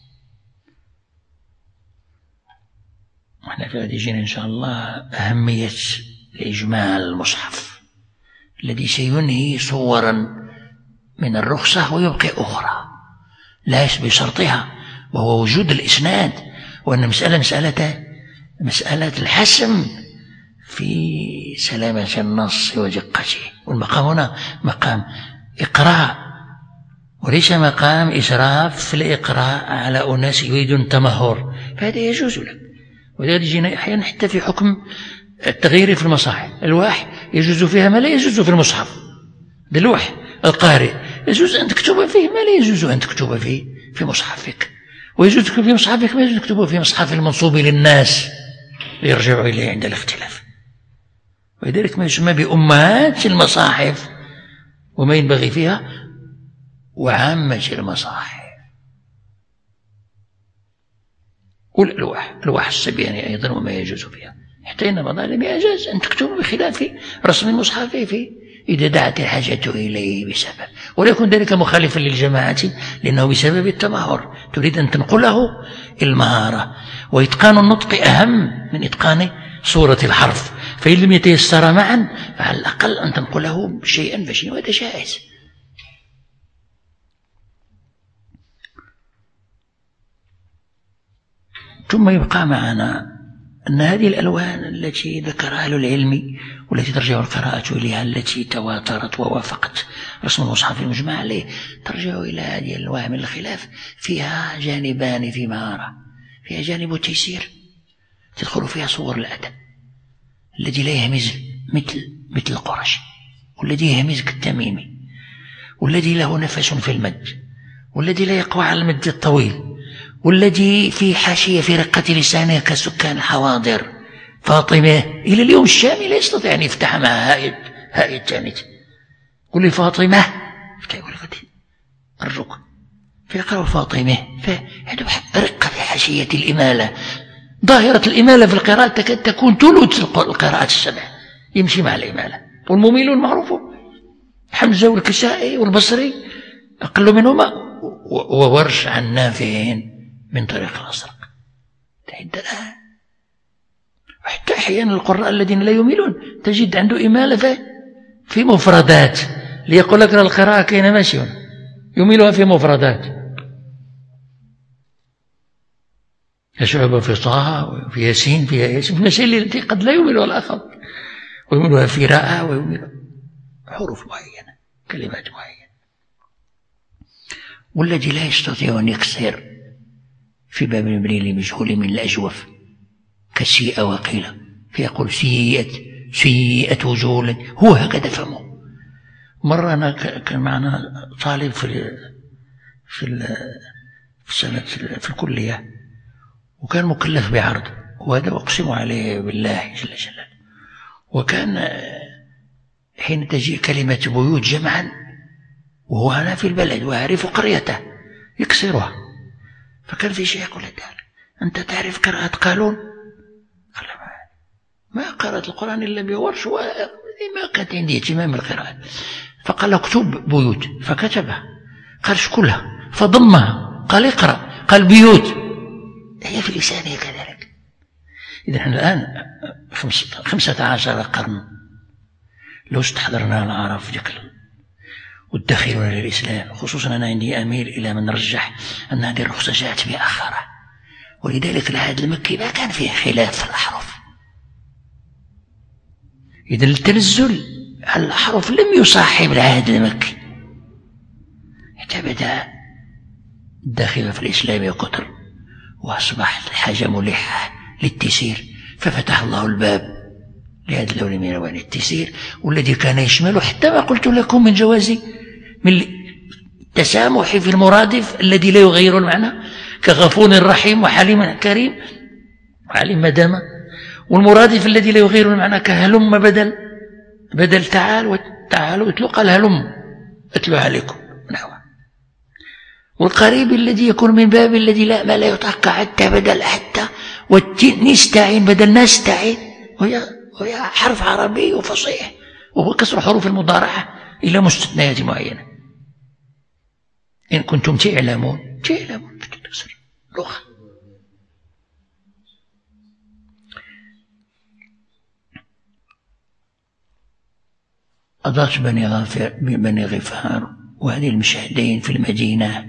احنا في هذه يجينا إن شاء الله أهمية الإجمال المصحف الذي سينهي صورا من الرخصة ويبقي أخرى لا بشرطها، وهو وجود الإسناد، وأن مسألة الحسم في سلامة النص ودقته. والمقام هنا مقام إقراء وليس مقام إسراف في الإقراء على أناس يريدون التمهر، فهذا يجوز لك. ولذلك يجينا أحيانا حتى في حكم التغيير في المصاحف، الواح يجوز فيها ما لا يجوز في المصحف، الواح القارئ يجوز أن تكتب فيه ما لا يجوز أن تكتب فيه في مصحفك، ويجوز في مصحفك ما يجوز تكتبه في مصحف المنصوب للناس ليرجعوا إليه عند الاختلاف. ولذلك ما يسمى بأمهات المصاحف وما ينبغي فيها وعامة المصاحف. والألواح السبياني أيضا وما يجوز فيها، حتى إن بعض العلماء يجوز أن تكتب بخلاف رسم المصحف فيه إذا دعت الحاجة إليه بسبب، ولا يكون ذلك مخالفا للجماعة، لأنه بسبب التمهر تريد أن تنقله المهارة، وإتقان النطق أهم من إتقان صورة الحرف، فإن لم يتيسر معا فعلى الأقل أن تنقله شيئا فشيئا، وهذا جائز. ثم يبقى معنا أن هذه الألوان التي ذكرها أهل العلم والتي ترجع القراءة إليها التي تواترت ووافقت رسم المصحف المجمع عليه، ترجع إلى هذه الألوان من الخلاف، فيها جانبان في مهارة، فيها جانب التيسير تدخل فيها صور الأدب الذي لا يهمز مثل القرش، والذي يهمز كالتميمي، والذي له نفس في المد، والذي لا يقوى على المد الطويل، والذي في حاشية في رقة لسانه كسكان الحواضر فاطمة. إلى اليوم الشامي لا يستطيع أن يفتح معها هاء التانية، قل لي فاطمة الركن فيقرأ فاطمة، فهذا رقة في حاشية الإمالة. ظاهرة الإمالة في القراءة تكاد تكون ثلث القراءة السبع، يمشي مع العمالة. والمميلون معروفون، حمزة والكسائي والبصري أقل منهما، وورش عن نافع من طريق الأزرق. تعد الآن. وحتى أحيانا القراء الذين لا يميلون تجد عنده إمالة في مفردات، ليقول لك القراءة كاينة ماشي يميلها في مفردات. يشعب في طه وفي ياسين، في المسائل التي قد لا يميلها الآخر، ويميلها في راء، ويميلها حروف معينة، كلمات معينة. والذي لا يستطيع أن يكسر في باب المبني للمجهول من الأجوف كسيئة وقيلة، فيقول سيئة وجوه، هو هكذا فهمه. مرة أنا كان معنا طالب في الكلية، وكان مكلف بعرض، وهذا أقسم عليه بالله جل جلاله. وكان حين تجي كلمة بيوت جمعا وهو هنا في البلد ويعرف قريته يكسرها، فكان في شيء يقول: أنت تعرف قراءة قالون؟ قال: ما قرأت القرآن إلا بورش، وما كانت عندي اهتمام بالقراءة. فقال: اكتب بيوت، فكتبها. قال: شكلها، فضمها. قال: اقرأ. قال: بيوت. هي في لسانه كذلك. إذا نحن الآن 15 قرن، لو استحضرنا العرب والداخلون للإسلام، خصوصا أنا عندي أميل إلى من رجح أن هذه الرخصة جاءت مؤخرة، ولذلك العهد المكي ما كان فيه خلاف في الأحرف. إذا التنزل على الأحرف لم يصاحب العهد المكي، حتى بدأ الداخل في الإسلام يكثر، وأصبح الحاجة ملحة للتيسير، ففتح الله الباب لهذا اللون من ألوان التيسير، والذي كان يشمل حتى ما قلت لكم من جواز من التسامح في المرادف الذي لا يغير المعنى، كغفور رحيم وحليم كريم وعليم دام، والمرادف الذي لا يغير المعنى كهلم بدل تعالوا اتلو، قال هلم اتلو عليكم نحو. والقريب الذي يكون من باب الذي ما لا يتوقع حتى بدل حتى، نستعين بدل نستعين، وهي حرف عربي وفصيح، وهو كسر حروف المضارعة إلى مستثنيات معينة. إن كنتم تعلمون تكسر لغة. أضاف بني غفار وهذه المشهدين في المدينة،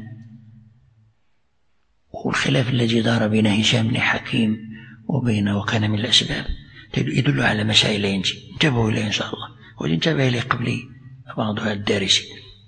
والخلاف الذي دار بين هشام بن حكيم وبينه وكان من الأسباب يدل على مسائل ينجي، انتبهوا إليه إن شاء الله، وانتبه إليه قبلي بعضها الدارسي.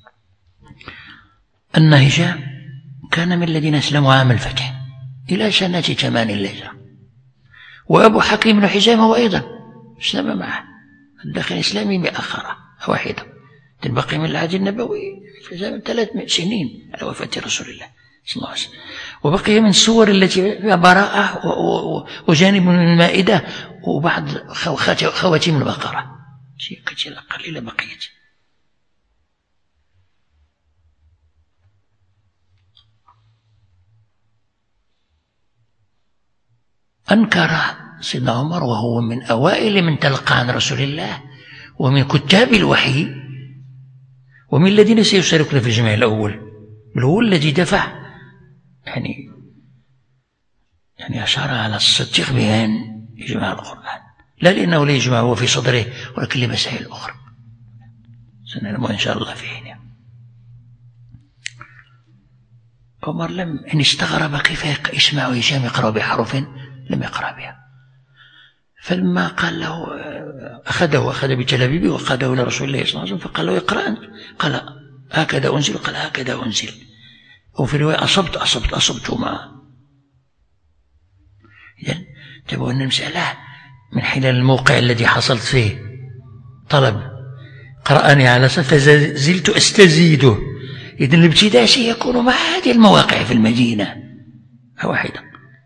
أن هشام كان من الذين أسلموا عام الفتح إلى سنة 8 للهجرة، وأبو حكيم بن حزام هو أيضا أسلم معه، الدخل الإسلامي مؤخرة واحدة، تنبقي من العهد النبوي في زمن 3 سنين على وفاة رسول الله صلى الله عليه وسلم. وبقي من السور التي فيها براءة وجانب من المائدة وبعض خواتيم البقرة، شيء كثير قليلة بقيت. أنكر سيدنا عمر وهو من أوائل من تلقى عن رسول الله ومن كتاب الوحي ومن الذين سيشاركون في الجمع الأول، بل هو الذي دفع يعني أشار على الصديق بأن يجمع القرآن، لا لأنه لا يجمع هو في صدره، ولكن لمسائل أخرى سنعلمها إن شاء الله في حينها. عمر لم إن استغرب كيف يسمع هشام يقرأ بحرف لم يقرأ بها، فلما قال له أخذ بجلابيبه وقاده إلى رسول الله صلى الله عليه وسلم، فقال له اقرأ أنت، قال هكذا أنزل، قال هكذا أنزل، وفي رواية أصبت معه. إذن تبقى أن المسألة من خلال الموقع الذي حصلت فيه طلب قرأني على صف فزلت أستزيده. إذن الابتداء سيكون مع هذه المواقع في المدينة واحدة.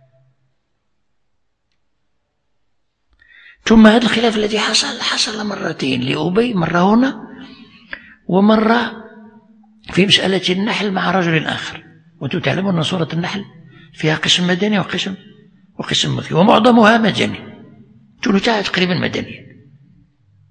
ثم هذا الخلاف الذي حصل مرتين لأبي، مرة هنا ومرة في مسألة النحل مع رجل آخر، وأنتم تعلمون أن سورة النحل فيها قسم مدني وقسم مكي، ومعظمها مدني، ثلثها تقريبا مدني.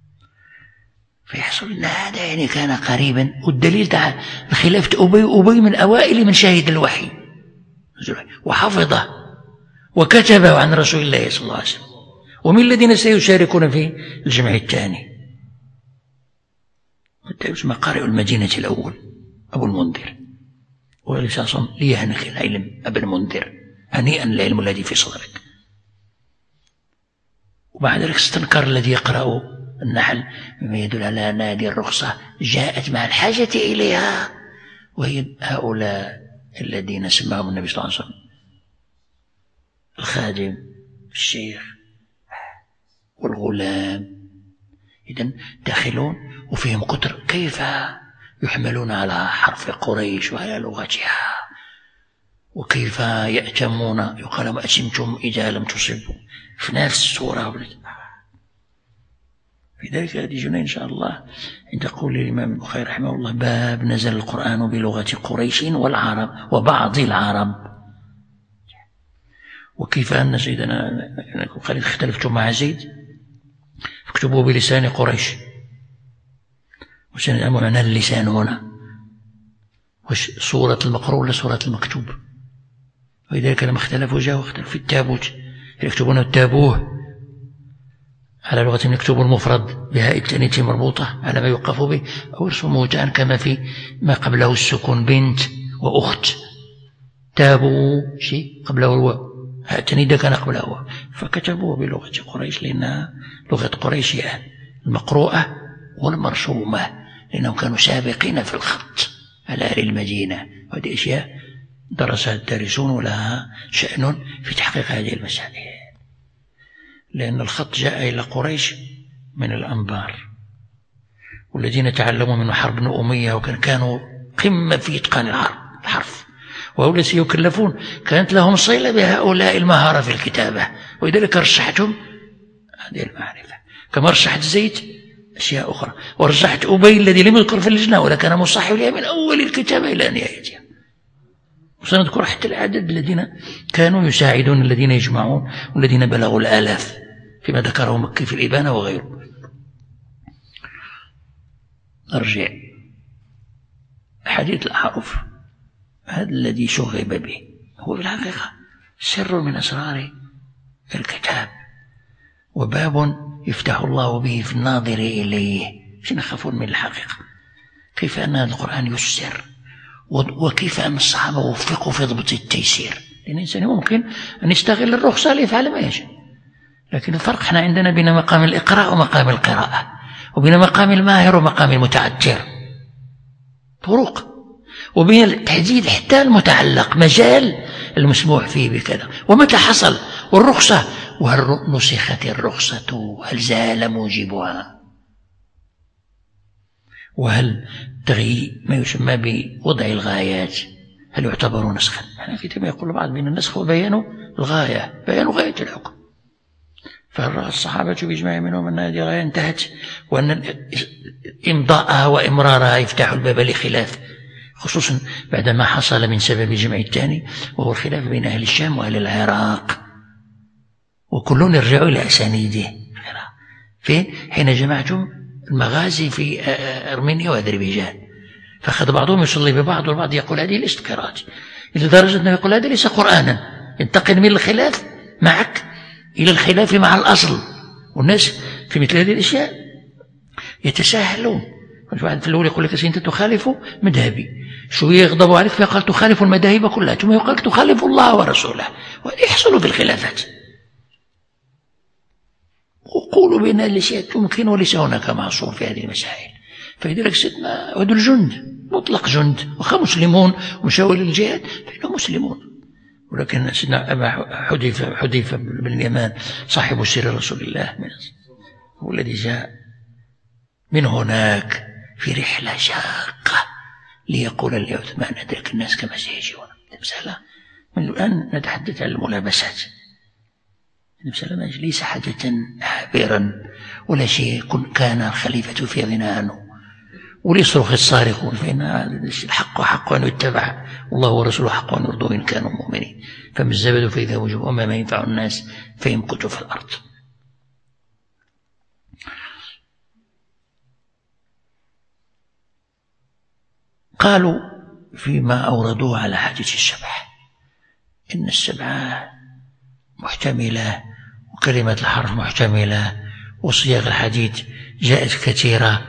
فيحصل أن هذا يعني كان قريبا. والدليل تاع خلافة أبي من أوائل من شهد الوحي وحفظه وكتبه عن رسول الله صلى الله عليه وسلم، ومن الذين سيشاركون في الجمع الثاني يسمى قارئ المدينة الأول أبو المنذر، ولساصم ليهنك العلم أبو المنذر، هنيئا العلم الذي في صدرك. وبعد ذلك استنكر الذي يقرأ النحل مما يدل على أن هذه الرخصة جاءت مع الحاجة إليها، وهي هؤلاء الذين سماهم النبي صلى الله عليه وسلم الخادم الشيخ والغلام، إذن داخلون وفيهم قدر كيف يحملون على حرف قريش وعلى لغتها، وكيف يأتمون، يقال ما أتمتم إذا لم تصبوا في نفس السورة. في ذلك يجينا إن شاء الله عند قول الإمام البخاري رحمه الله باب نزل القرآن بلغة قريش والعرب وبعض العرب، وكيف أن سيدنا قال اختلفتم مع زيد فاكتبوا بلسان قريش، وسنعلم أن اللسان هنا وش صورة المقروء ولا صورة المكتوب. ولذلك لما اختلفوا جاءوا اختلفوا في التابوت، يكتبون التابوه على لغة يكتب المفرد بهاء التانية مربوطة على ما يوقف به، أو يرسموا جان كما في ما قبله السكون بنت وأخت، تابو شيء قبله الواو، هاء التانية كان قبله الواو، فكتبوه بلغة قريش لأنها لغة قريش المقروءة والمرسومة، لأنهم كانوا سابقين في الخط على أهل المدينة. وهذه أشياء درسها الدارسون ولها شأن في تحقيق هذه المسائل، لأن الخط جاء إلى قريش من الأنبار، والذين تعلموا من حرب بن أمية وكانوا قمة في إتقان الحرف، وهؤلاء سيكلفون، كانت لهم صلة بهؤلاء المهارة في الكتابة، ولذلك رشحتهم هذه المعرفة، كما رشحت زيد أشياء أخرى، ورشحت أبي الذي لم يذكر في اللجنة ولا كان مصحف لها من أول الكتابة إلى نهايتها. وسنذكر حتى العدد الذين كانوا يساعدون الذين يجمعون والذين بلغوا الآلاف فيما ذكره مكي في الإبانة وغيره. نرجع حديث الأحرف، هذا الذي شغب به هو في الحقيقة سر من أسرار الكتاب، وباب يفتح الله به في الناظر إليه. سنخافون من الحقيقة كيف أن القرآن يسر، وكيف أن الصحابة وفقوا في ضبط التيسير، لأن الإنسان ممكن أن يستغل الرخصة ليفعل ما يشاء، لكن الفرق احنا عندنا بين مقام الإقراء ومقام القراءة، وبين مقام الماهر ومقام المتعجر فروق، وبين التحديد حتى المتعلق مجال المسموح فيه بكذا ومتى حصل، والرخصة وهل نسخت الرخصة هل زال موجبها، وهل تغيير ما يسمى بوضع الغايات هل يعتبر نسخا. يعني في كما يقول بعض بين النسخ وبيان الغاية، بيان غاية الحكم، فالصحابة بإجماع منهم أن هذه الغاية انتهت، وأن إمضاءها وإمرارها يفتح الباب لخلاف، خصوصا بعدما حصل من سبب الجمع الثاني وهو الخلاف بين أهل الشام وأهل العراق، وكلهم يرجعوا إلى أسانيده في حين جمعتم المغازي في أرمينيا وأذربيجان، فأخذ بعضهم يصلي ببعض والبعض يقول هذه ليست قراءة، إلى درجة أنه يقول هذا ليس قرآنا، ينتقل من الخلاف معك إلى الخلاف مع الأصل. والناس في مثل هذه الأشياء يتساهلون، واحد في الأول يقول لك أنت تخالف مذهبي، شوية يغضب عليك فيقال تخالف المذاهب كلها، ثم يقال تخالف الله ورسوله، ويحصل في الخلافات. وقولوا بأن الأشياء تمكن وليس هناك معصوم في هذه المسائل. فلذلك سيدنا هذول الجند مطلق جند، وخمسلمون ومشاور الجهاد فإنهم مسلمون، ولكن سيدنا أبا حذيفة بن اليمان صاحب سر رسول الله هو الذي جاء من هناك في رحلة شاقة ليقول لعثمان أدرك الناس كما سيجون. المسألة من الآن نتحدث عن الملابسات، المسألة ليس حدثا عابرا ولا شيء كان الخليفة في غنى عنه، وليصرخ الصارخون فإن الحق حق أن يتبع، والله ورسوله حق أن يرضوا إن كانوا مؤمنين، فما الزبد فإذا وجب وما ما ينفع الناس فيمكث في الأرض. قالوا فيما أوردوه على حديث السبعة إن السبعة محتملة وكلمة الحرف محتملة وصيغ الحديث جاءت كثيرة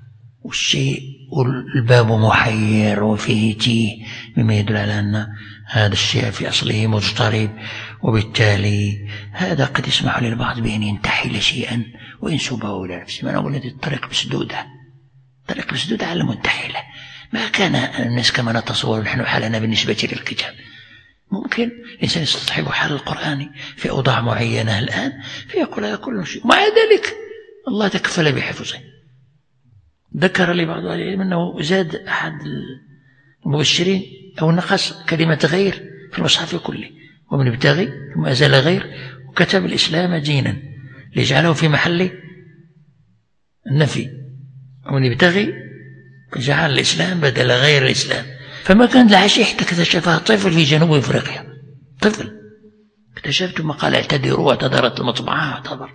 والباب محير وفيه تيه مما يدل على أن هذا الشيء في أصله مضطرب، وبالتالي هذا قد يسمح للبعض بأن ينتحل شيئا وينسبه إلى نفسه. ما نقول هذه الطريق مسدودة، طريق مسدودة على المنتحلة. ما كان الناس كما نتصور نحن حالنا بالنسبة للكتاب. ممكن الإنسان يستصحب حال القرآن في أوضاع معينة الآن فيقول هذا كل شيء، مع ذلك الله تكفل بحفظه. ذكر لي بعض العلم أنه زاد أحد المبشرين أو نقص كلمة غير في المصحف كله، ومن ابتغي ثم أزال غير وكتب الإسلام دينا ليجعله في محل النفي، ومن ابتغي جعل الإسلام بدل غير الإسلام. فما كان العشي حتى اكتشفها طفل في جنوب أفريقيا، طفل اكتشفت ثم قال اعتذروا واعتذرت المطبعة اعتذر.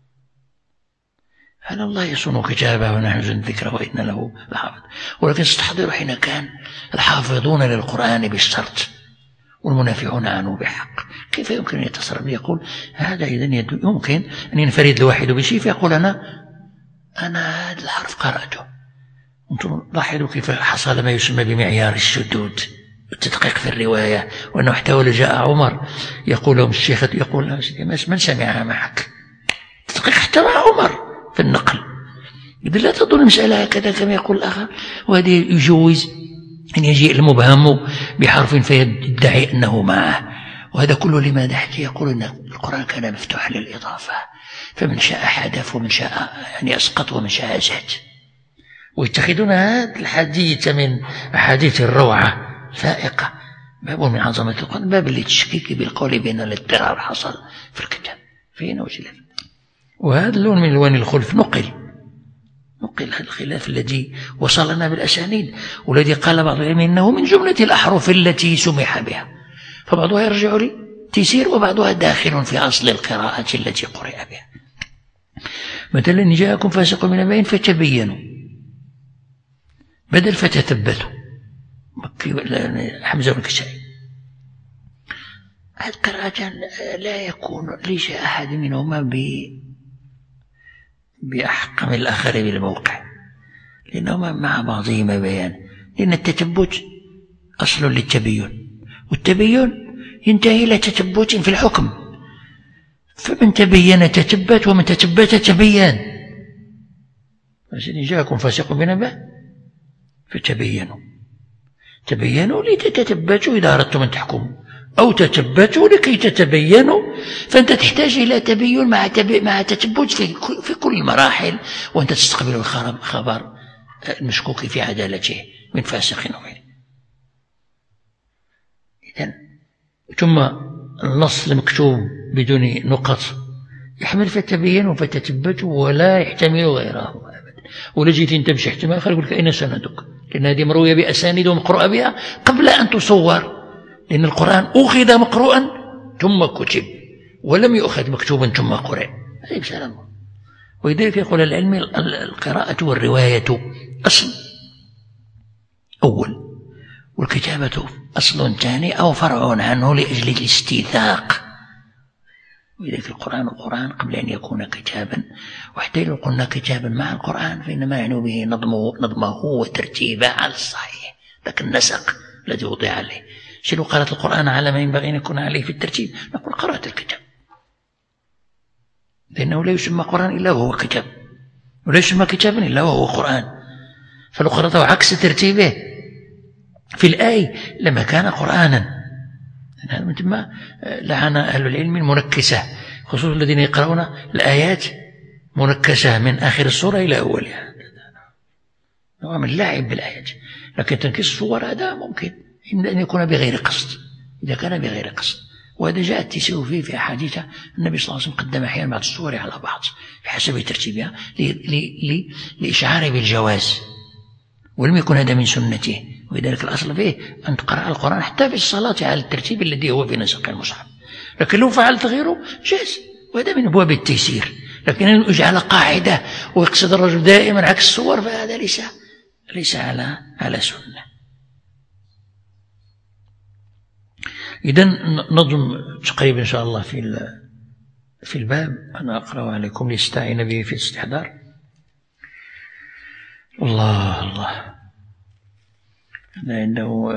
هل الله يصون كتابه ونحن ذكره وإن له لحافظ. ولكن استحضروا حين كان الحافظون للقرآن بالشرط والمنافعون عنه بحق، كيف يمكن أن يتصرف؟ يقول هذا إذن يمكن أن ينفرد الواحد بشيء فيقول أنا هذا الحرف قرأته. أنتم لاحظوا كيف حصل ما يسمى بمعيار الشذوذ والتدقيق في الرواية، وأنه حتى ولجاء عمر يقول لهم الشيخ يقول له من سمعها معك؟ تدقيق حتى مع عمر في النقل. إذا لا تظن المسألة هكذا كما يقول الآخر، وهذه يجوز أن يجيء المبهم بحرف فيدعي أنه معه، وهذا كله لماذا؟ حتى يقول أن القرآن كان مفتوحا للإضافة، فمن شاء حذف ومن شاء يعني أسقط ومن شاء زاد. ويتخذون هذا الحديث من أحاديث الروعة الفائقة باب من عظمة القرآن، باب للتشكيك بالقول بأن الاضطرار حصل في الكتاب فين وجل. وهذا اللون من ألوان الخلف نقل الخلاف الذي وصلنا بالأسانيد، والذي قال بعض العلماء إنه من جملة الأحرف التي سمح بها، فبعضها يرجع لتيسير وبعضها داخل في أصل القراءة التي قرئ بها. مثلا إن جاءكم فاسق بنبأ فتبينوا بدل فتثبتوا، حمزة والكسائي. هذه القراءة لا يكون ليس أحد منهما بأحق من الآخر بالموقع، لأنهما مع بعضهما بيان، لأن التثبت أصل للتبين، والتبين ينتهي إلى تثبت في الحكم، فمن تبين تثبت ومن تثبت تبين. فإن جاءكم فاسق بنبأ فتبينوا لتتثبتوا إذا أردتم أن تحكموا، أو لكي تتبينوا. فأنت تحتاج إلى تبين مع تثبت في كل المراحل، وأنت تستقبل الخبر المشكوك في عدالته من فاسق أو غيره. إذن ثم النص المكتوب بدون نقط يحمل فتبينوا فتثبتوا ولا يحتمل غيره أبدا. ولا جيت أنت تمشي احتمال آخر يقول لك أين سندك، لأن هذه مروية بأسانيد ومقروءة بها قبل أن تصور، لأن القرآن أخذ مقروءا ثم كتب ولم يؤخذ مكتوبا ثم قرأ. هذه بسلام. ولذلك يقول العلم القراءة والرواية أصل أول، والكتابة أصل ثاني أو فرع عنه لأجل الاستيثاق. ولذلك القرآن قبل أن يكون كتابا، وحتى لو قلنا كتابا مع القرآن فإنما يعني به نظمه وترتيبه على الصحيح، لكن النسق الذي وضع عليه. شنو قرأت القرآن على ما ينبغي أن يكون عليه في الترتيب؟ نقول قرأت الكتاب، لأنه لا يسمى قرآن إلا وهو كتاب، ولا يسمى كتابا إلا وهو قرآن. فلو قرأته عكس ترتيبه في الآية لما كان قرآنا. من ثم لعن أهل العلم المنكسة، خصوصا الذين يقرؤون الآيات منكسة من آخر السورة إلى أولها، نوع من اللعب بالآيات. لكن تنكيس الصور هذا ممكن أن يكون بغير قصد، إذا كان بغير قصد. وهذا جاء التسير فيه في أحاديث النبي صلى الله عليه وسلم، قدم أحيانا بعض الصور على بعض بحسب ترتيبها لإشعار بالجواز، ولم يكن هذا من سنته. ولذلك الأصل فيه أن تقرأ القرآن حتى في الصلاة على الترتيب الذي هو في نسق المصحف، لكن لو فعلت غيره جاز، وهذا من أبواب التيسير. لكن أن يجعل قاعدة ويقصد الرجل دائما عكس الصور فهذا ليس على سنة. إذن نظم تقريبا إن شاء الله في الباب، أنا أقرأ عليكم ليستعين به في الاستحضار. الله الله، عنده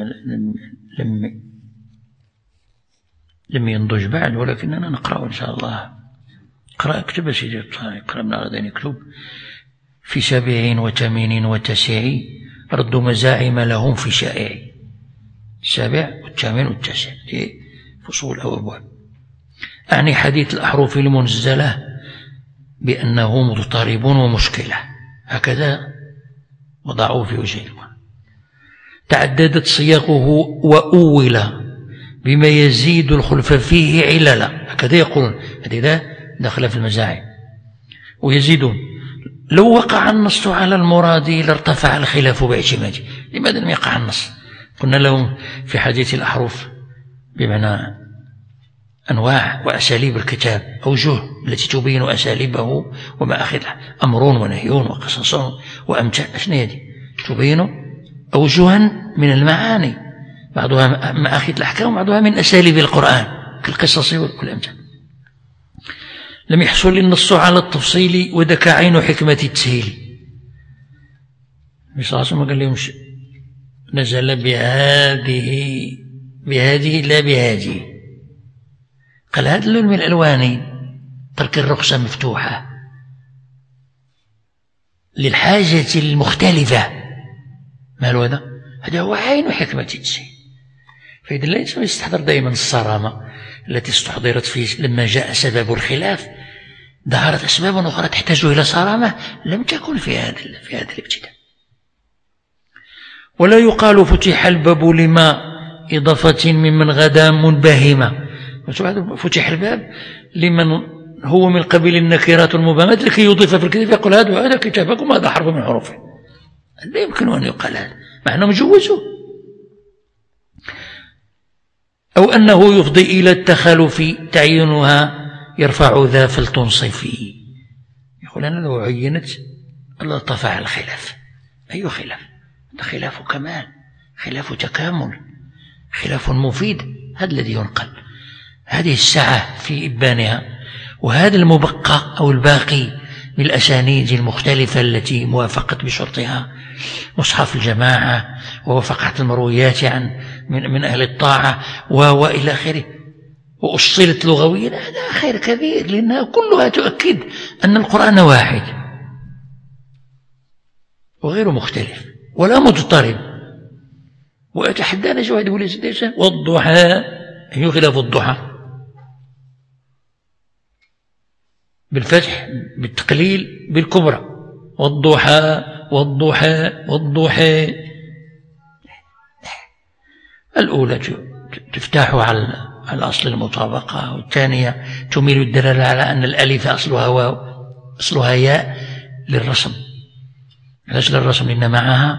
لم ينضج بعد، ولكننا نقرأ إن شاء الله. اقرأ، اكتب سيدي، اقرأ من غدا يكتب. في 7 و8 و9 رد مزاعم لهم في شائع. 7 و8 و9 دي فصول أو أبواب. أعني حديث الأحرف المنزلة بأنه مضطرب ومشكلة، هكذا وضعوه في وجه المعنى. تعددت صياغه وأول بما يزيد الخلف فيه عللا، هكذا يقولون، هذه داخل في المزاعم. ويزيدون لو وقع النص على المراد لارتفع الخلاف باعتماده. لماذا لم يقع النص؟ قلنا لهم في حديث الأحرف بمعنى أنواع وأساليب الكتاب، أوجه التي تبين أساليبه ومآخذها، أمر ونهي وقصص وأمثال. أشنو هذه؟ تبين أوجها من المعاني، بعضها مآخذ الأحكام وبعضها من أساليب القرآن كالقصص والأمثال. لم يحصل النص على التفصيل وذاك عين حكمة التسهيل. النبي صلى الله عليه وسلم قال لهم نزل بهذه لا بهذه. قال هذا اللون من الألوان ترك الرخصة مفتوحة للحاجة المختلفة. ما هو هذا؟ هذا هو عين حكمة التسهيل. فإذا الإنسان يستحضر دائما الصرامة التي استحضرت فيه لما جاء سبب الخلاف. ظهرت أسباب أخرى تحتاج إلى صرامة لم تكن في هذا الابتداء. ولا يقال فتح الباب لما إضافة ممن غدا منبهمة. فتح الباب لمن هو من قبيل النكرات المبهمات لكي يضيف في الكتاب، يقول هذا كتابكم هذا حرف من حروفه. لا يمكن أن يقال هذا مع أنه مجوزه. أو أنه يفضي إلى التخلف تعيينها يرفع ذا فلتنصفي. يقول أنا لو عينت لارتفع الخلاف. أي خلاف؟ هذا خلاف كمال، خلاف تكامل، خلاف مفيد. هذا الذي ينقل. هذه السعة في إبانها، وهذا المبقى أو الباقي من الأسانيد المختلفة التي موافقت بشرطها مصحف الجماعة ووافقت المرويات من أهل الطاعة وإلى آخره، وأصلت لغويا. هذا خير كبير، لأنها كلها تؤكد أن القرآن واحد وغير مختلف ولا مضطرب. وأتحدانا شو واحد يقول والضحى، أي خلاف الضحى بالفتح بالتقليل بالكبرى، والضحى والضحى والضحى. الأولى تفتح على أصل المطابقة، والثانية تميل الدلالة على أن الألف أصلها واو، أصلها ياء للرسم، ليس للرسم لأن معها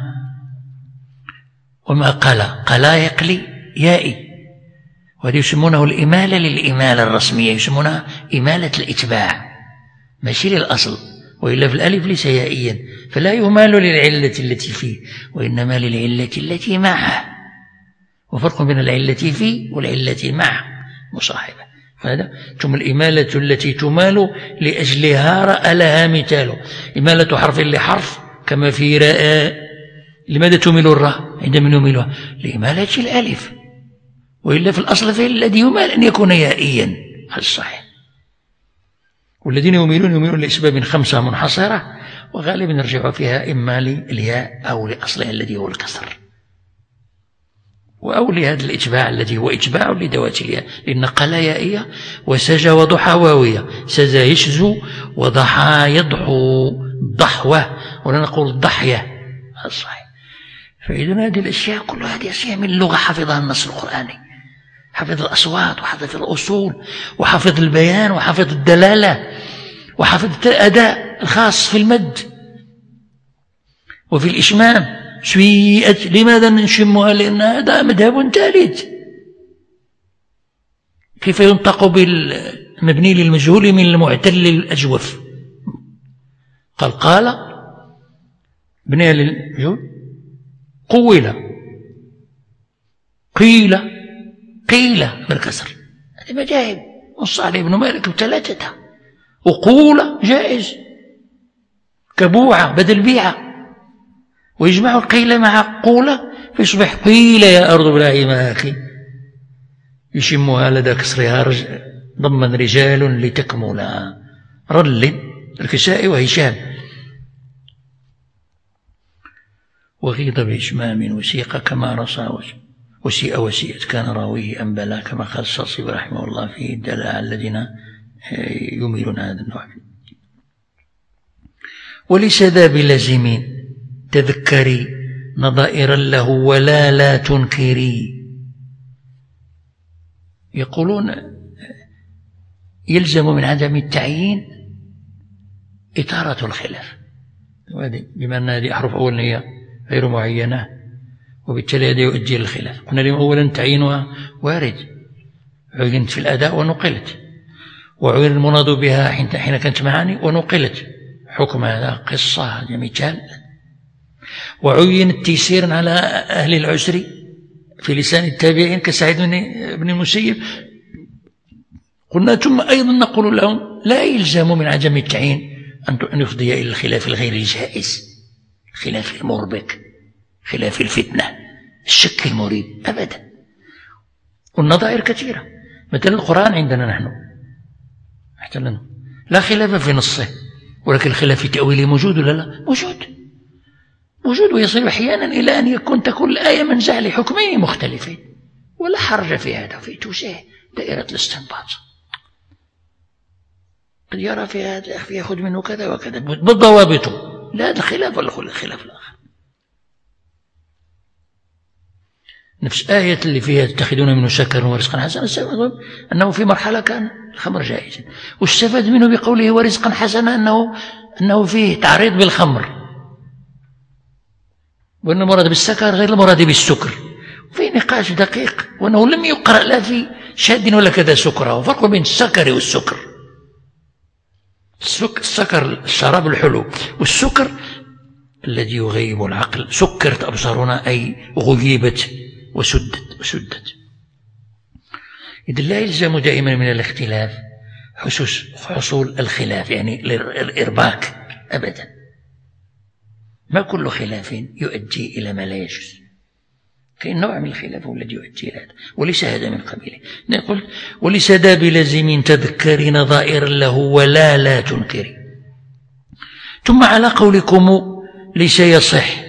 وما قلا يقلي يائي. وهذا يسمونه الإمالة للإمالة الرسمية، يسمونها إمالة الإتباع ماشي للأصل. وإلا في الألف ليس يائيا، فلا يمال للعلة التي فيه وإنما للعلة التي معه. وفرق بين العلة فيه والعلة معه مصاحبة. هذا ثم الإمالة التي تمال لأجلها رأى لها مثال. إمالة حرف لحرف كما في راء. لماذا تميل الراء عندما نميلها؟ لإمالة الألف، وإلا في الأصل فيه الذي يمال أن يكون يائيا على الصحيح. والذين يميلون لأسباب 5 منحصرة، وغالبا يرجع فيها إما للياء أو لأصلها الذي هو الكسر، أو لهذا الإتباع الذي هو إتباع لذوات الياء. لأن قلا يائية وسجى وضحى واوية. سجى يشزو وضحى يضحو ضحوة، ولا نقول ضحية الصحيح. فإذا هذه الأشياء كلها هذه أشياء من اللغة حفظها النص القرآني، حفظ الأصوات وحفظ الأصول وحفظ البيان وحفظ الدلالة وحفظ الأداء الخاص في المد وفي الإشمام. شويئت لماذا نشمها؟ لأن هذا مذهب ثالث. كيف ينطق بالمبني للمجهول من المعتل للأجوف؟ قال بني للمجهول قول قيل قيل بالكسر، هذه مذاهب، نص عليه ابن مالك بثلاثتها. وقول جائز كبوعة بدل بيعة، ويجمع القيل مع قولة فيصبح قيل يا أرض ابلعي ماءك، يشمها لدى كسرها ضمن رجال لتكملها. رل الكسائي وهشام. وغيض بإشمام وسيق كما رصى وسيء وسيئت كان راويه أنبلا، كما قال الصاصي رحمه الله في الدلاء الذين يميلون هذا النوع. وليس ذا بلازم تذكري نظائرا له ولا لا تنكري. يقولون يلزم من عدم التعيين إثارة الخلاف، بما أن هذه أحرف أول هي غير معينة، وبالتالي هذا يؤدي الخلاف. قلنا لهم أولا تعيينها وارد، عينت في الأداء ونقلت، وعين المناض بها حين كانت معاني ونقلت، حكم هذا قصة، هذا مثال. وعين التيسير على أهل العسر في لسان التابعين كسعيد بن المسيب. قلنا ثم أيضا نقول لهم لا يلزم من عدم التعيين أن يفضي إلى الخلاف الغير الجائز، خلاف المربك، خلاف الفتنة، الشك المريب، أبدا. والنظائر كثيرة. مثلا القرآن عندنا نحن احتلنا لا خلاف في نصه، ولكن الخلاف في تأويله موجود ولا لا؟ موجود، ويصل أحيانا إلى أن تكون الآية منزعة لحكمين مختلفين، ولا حرج في هذا، في توسيع دائرة الاستنباط. قد يرى في هذا يأخذ منه كذا وكذا بالضوابط، لا هذا الخلاف ولا الخلاف الآخر. نفس آية اللي فيها تتخذون منه سكرا ورزقا حسنا، أنه في مرحلة كان الخمر جائزا، واستفاد منه بقوله ورزقا حسنا أنه فيه تعريض بالخمر، وأن المراد بالسكر غير المراد بالسكر، وفي نقاش دقيق، وأنه لم يقرأ لا في شاد ولا كذا سكرا، وفرق بين السكر والسكر. السكر الشراب الحلو، والسكر الذي يغيب العقل. سكرت أبصارنا أي غيبت وسدت. إذن لا يلزم دائما من الاختلاف حصول الخلاف، يعني الإرباك، أبدا. ما كل خلاف يؤدي إلى ما لا يجوز، كاين نوع من الخلاف هو الذي يؤدي إلى هذا، وليس هذا من قبيله. نقول وليس ذا بلازم تذكري نظائر له ولا لا تنكري. ثم على قولكم ليس يصح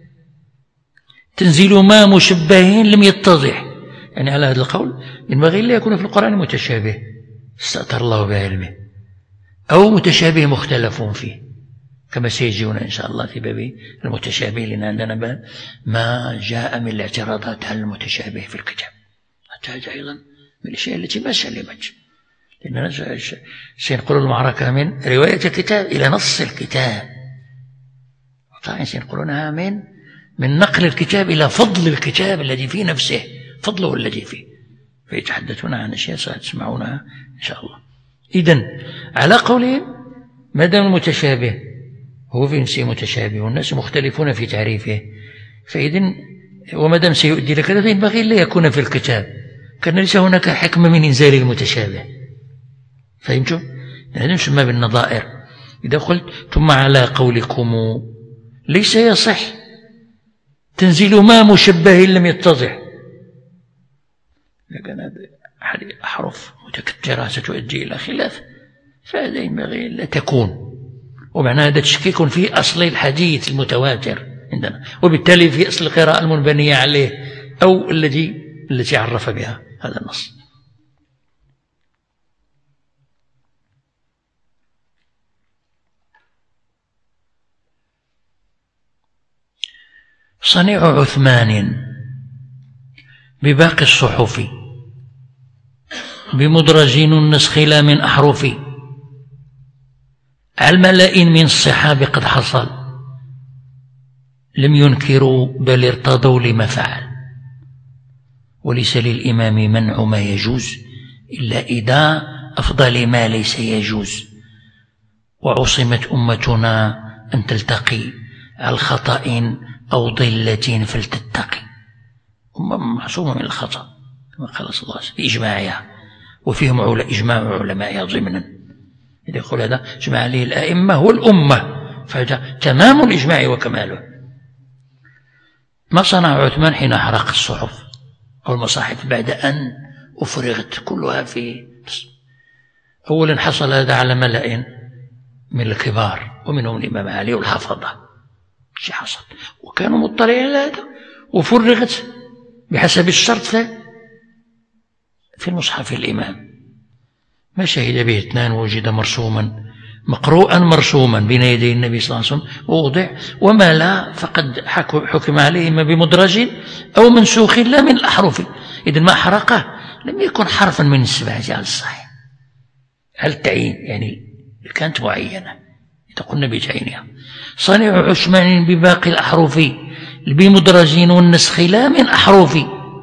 تنزيل ما مشبه لم يتضح، يعني على هذا القول ينبغي لا يكون في القرآن متشابه استأثر الله بعلمه، أو متشابه مختلف فيه، كما سيجينا إن شاء الله في باب المتشابه، لأن عندنا باب ما جاء من الاعتراضات على المتشابه في الكتاب. حتى هذا أيضا من الأشياء التي ما سلمت، لأننا سينقل المعركة من رواية الكتاب إلى نص الكتاب، طبعا سينقلونها من نقل الكتاب إلى فضل الكتاب الذي في نفسه، فضله الذي فيه، فيتحدثون عن أشياء ستسمعونها إن شاء الله. إذن على قولهم ما دام المتشابه هو في نفسه متشابه والناس مختلفون في تعريفه، فإذن وما دام سيؤدي لك فينبغي لا يكون في الكتاب، كان ليس هناك حكمة من إنزال المتشابه. فهمتم؟ هذا يسمى بالنظائر. إذا قلت ثم على قولكم ليس يصح تنزيل ما مشبه لم يتضح، لكن هذه أحرف متكثرة ستؤدي إلى خلاف، فهذا ينبغي لا تكون، ومعنى هذا تشكيك في أصل الحديث المتواتر عندنا، وبالتالي في أصل القراءة المنبنية عليه أو التي عرف بها هذا النص. صنيع عثمان بباقي الصحف بمدرج النسخ لا من أحرف، على الملأ من الصحاب قد حصل لم ينكروا بل ارتضوا لما فعل، وليس للإمام منع ما يجوز إلا إذا أفضل ما ليس يجوز، وعصمت أمتنا أن تلتقي على الخطأ أو ضلة فلتتقي. أمة معصومة من الخطأ، كما قال صلى الله عليه وسلم بإجماعها، وفيهم إجماع علمائها ضمنا. إذا يقول هذا اجمع عليه الأئمة والأمة فهذا تمام الإجماع وكماله. ما صنع عثمان حين حرق الصحف أو المصاحف بعد أن أفرغت كلها في أولا حصل هذا على ملأ من الكبار ومنهم الإمام علي والحفظة، شيء حصل وكانوا مطلعين على هذا، وفرغت بحسب الشرط في المصحف الإمام. ما شهد به اثنان وجد مرسوما مقروءا مرسوما بين يدي النبي صلى الله عليه وسلم ووضع، وما لا فقد حكم عليه إما بمدرج أو منسوخ لا من الأحرف. إذن ما حرقه لم يكن حرفا من السبعة على الصحيح. هل تعيين يعني كانت معينة إذا قلنا بتعيينها. صنع عثمان بباقي الأحرف بمدرجين والنسخ لا من أحرف.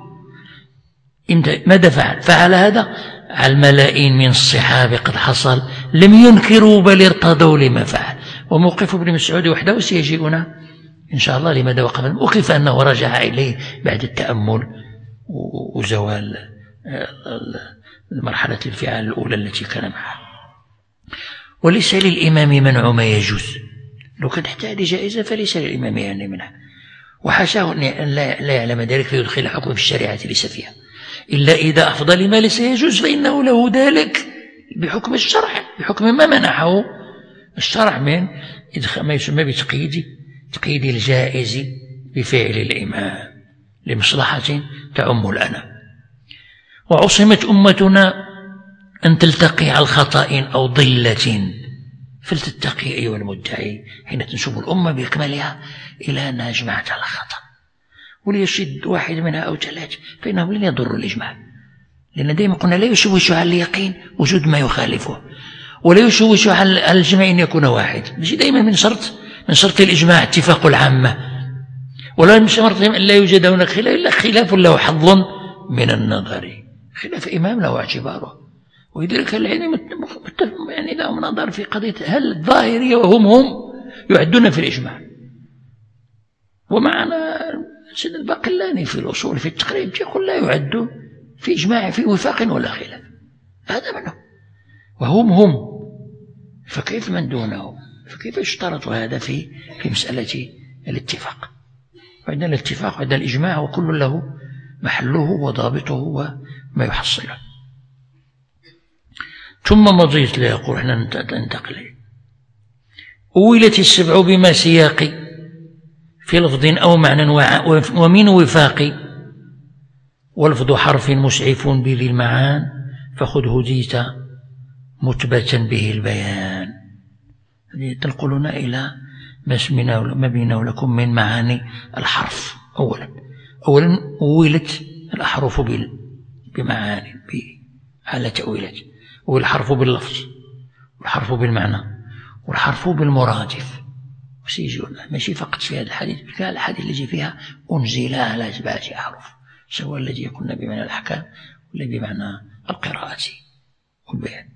ماذا فعل؟ فعل هذا على الملايين من الصحابة قد حصل لم ينكروا بل ارتضوا لما فعل. وموقف ابن مسعود وحده سيجيئنا إن شاء الله لماذا وقف. موقف أنه رجع إليه بعد التأمل وزوال مرحلة الانفعال الأولى التي كان معها. وليس للإمام منع ما يجوز، لو كانت حتى هذه جائزة فليس للإمام يعني منها، وحاشاه أن لا يعلم ذلك فيدخل حكم في الشريعة ليس فيها، إلا إذا أفضل ما ليس يجوز فإنه له ذلك بحكم الشرع، بحكم ما منحه الشرع من ما يسمى بتقييد الجائز بفعل الإمام لمصلحة تعم الأنا. وعصمت أمتنا أن تلتقي على الخطأ أو ضلة، فلتتقي أيها المدعي حين تنسب الأمة بإكمالها إلى أنها جمعت على خطأ، وليشد واحد منها أو ثلاث فإنه لن يضر الإجماع، لأن دائما قلنا لا يشوش على اليقين وجود ما يخالفه، ولا يشوش على الجمع أن يكون واحد. مش دائما من شرط الإجماع اتفاق العامة، ولا من شرط أن لا يوجد هناك خلاف إلا خلاف له حظ من النظر، خلاف إمام له اعتباره. ولذلك العلم يعني لهم نظر في قضية هل الظاهرية وهم يعدون في الإجماع. ومعنا سيد الباقلاني في الأصول في التقريب يقول لا يعد في إجماع في وفاق ولا خلاف، هذا منه وهم فكيف من دونهم؟ فكيف يشترط هذا في مسألة الاتفاق؟ وعندنا الاتفاق وعندنا الإجماع وكل له محله وضابطه وما يحصله. ثم مضيت لا يقول احنا ننتقل. أولت السبع بما سياق في لفظ أو معنى ومن وفاق، واللفظ حرف مسعف بذي المعان فخذ هديت متبتا به البيان. تنقلنا إلى ما بينه لكم من معاني الحرف. أولا أولت الأحرف بمعاني على تأويلات، والحرف باللفظ والحرف بالمعنى والحرف بالمرادف. وسيجونا ماشي فقط في هذا الحديث، في الحديث الذي فيها أنزل على 7 أحرف، سواء الذي يكون بمعنى الأحكام ولا بمعنى القراءة والبيان.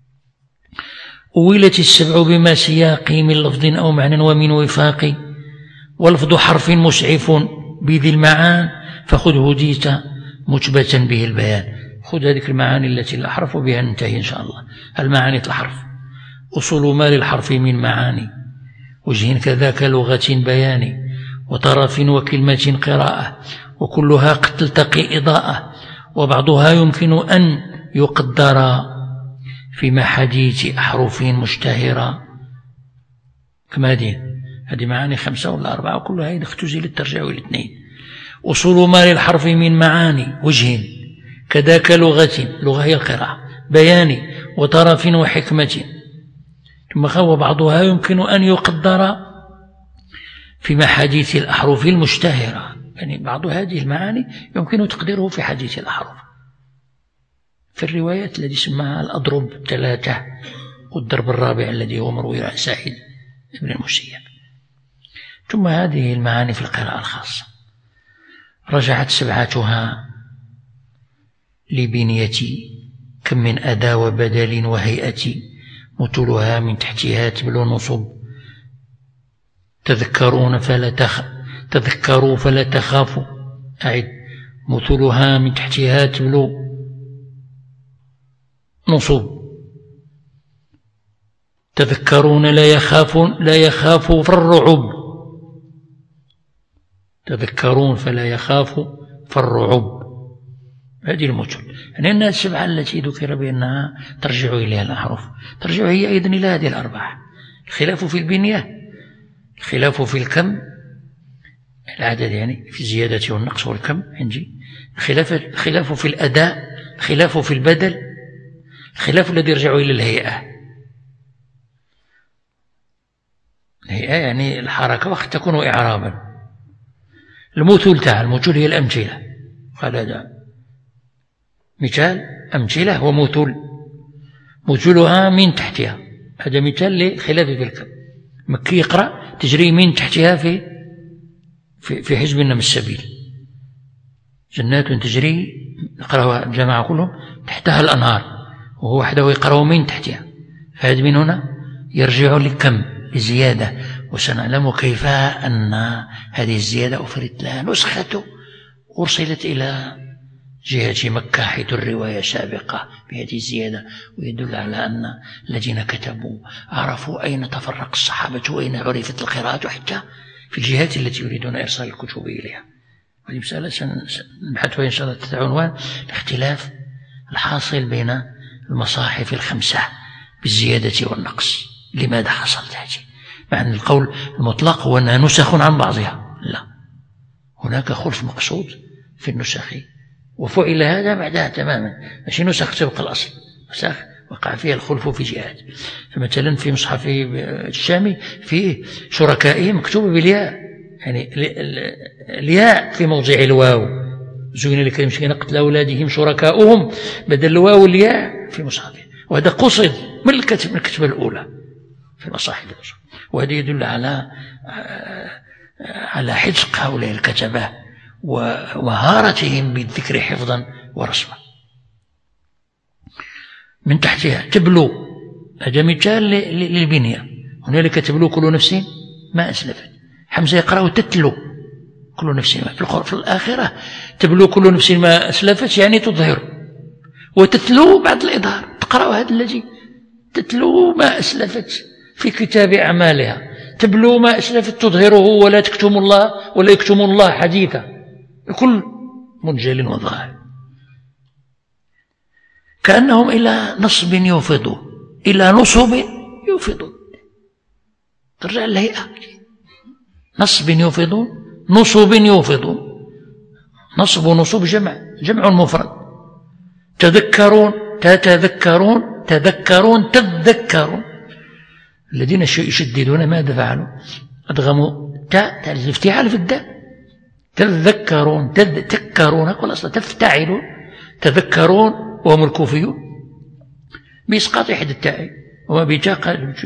أولت السبع بما سياق من لفظ أو معنى ومن وفاق، واللفظ حرف مسعف بذي المعان فخذ هديت متبتا به البيان. خذ هذه المعاني التي الأحرف بها ننتهي إن شاء الله. المعاني الحرف أصول ما للحرف من معاني وجه كذاك لغة بيان وطرف وكلمة قراءة، وكلها قد تلتقي إضاءة، وبعضها يمكن أن يقدر في محاديث أحرف مشتهرة. كما هذه معاني 5 ولا 4 وكلها إذا اختزلت ترجع إلى 2. أصول ما للحرف من معاني وجه كذاك لغة هي القراءة بيان وطرف وحكمة، ثم خو بعضها يمكن أن يقدر في محاديث الأحرف المشتهرة، يعني بعض هذه المعاني يمكن تقديره في حديث الأحرف في الروايات التي سماها الأضرب 3، والضرب الرابع الذي هو مروي عن سعيد بن المسيب. ثم هذه المعاني في القراءة الخاصة رجعت 7 لبنيتي كم من أداة وبدل وهيئة، متلها من تحتها تبلو نصب، تذكروا فلا تخافوا، أعد مثلها من تحتها تبلو نصب. تذكرون لا يخاف في الرعب، تذكرون فلا يخاف في الرعب. هذه المثل. يعني أن السبعة التي ذكر بأنها ترجع إليها الأحرف ترجع هي أيضا إلى هذه الأربعة. الخلاف في البنية، الخلاف في الكم، العدد يعني في الزيادة والنقص والكم عندي، الخلاف في الأداء، الخلاف في البدل، الخلاف الذي يرجع إلى الهيئة. الهيئة يعني الحركة وقد تكون إعرابا. المثل تاع المثل هي الأمثلة، قال هذا مثال أمثلة ومثل، مثلها من تحتها، هذا مثال لخلاف في الكم. مكي يقرأ تجري من تحتها في حزب النمل السبيل، جنات تجري يقرأها الجماعة كلهم تحتها الأنهار، وهو وحده يقرأ من تحتها. فهذا من هنا يرجع لكم لزيادة، وسنعلم كيف أن هذه الزيادة أفرد لها نسخة أرسلت إلى جهة مكة، حيث الرواية سابقة بهذه الزيادة، ويدل على أن الذين كتبوا عرفوا أين تفرق الصحابة وأين عرفت القراءة، حتى في الجهات التي يريدون إرسال الكتب إليها. هذه مسألة سنبحثها إن شاء الله تحت عنوان الاختلاف الحاصل بين المصاحف الخمسة بالزيادة والنقص. لماذا حصلت هذه؟ مع أن القول المطلق هو أنها نسخ عن بعضها، لا، هناك خلف مقصود في النسخ، وفعل هذا بعدها تماما، ماشي نسخ تبقى الأصل، نسخ وقع فيها الخلف في جهات. فمثلا في مصحف الشامي فيه شركائه مكتوبة بالياء، يعني الياء في موضع الواو، زين للمشركين قتل أولادهم شركاؤهم، بدل الواو الياء في مصحفه، وهذا قصد من الكتبة الأولى في المصاحف. وهذا يدل على حذق هؤلاء الكتبة ومهارتهم بالذكر حفظا ورسما. من تحتها تبلو، هذا مثال للبنية. هنالك تبلو كل نفس ما أسلفت. حمزة يقرأ تتلو كل نفس ما، في الآخرة تبلو كل نفس ما أسلفت يعني تظهر، وتتلو بعد الإظهار، تقرأ هذا الذي تتلو ما أسلفت في كتاب أعمالها، تبلو ما أسلفت تظهره ولا تكتم الله ولا يكتم الله حديثا، كل منجل وظاهر. كأنهم إلى نصب يوفضون، إلى نصب يوفضون، ترجع الهيئة، نصب يوفضون، نصب يوفضون، نصب ونصب جمع مفرد. تذكرون تتذكرون، تذكرون تذكرون. الذين يشددون ماذا فعلوا؟ أدغموا تاء الافتعال في الداء، تذكرون تذكرون، قل أصلا تفتعلون، تذكرون وهم الكوفيون بإسقاط إحدى التاء، وما بتاء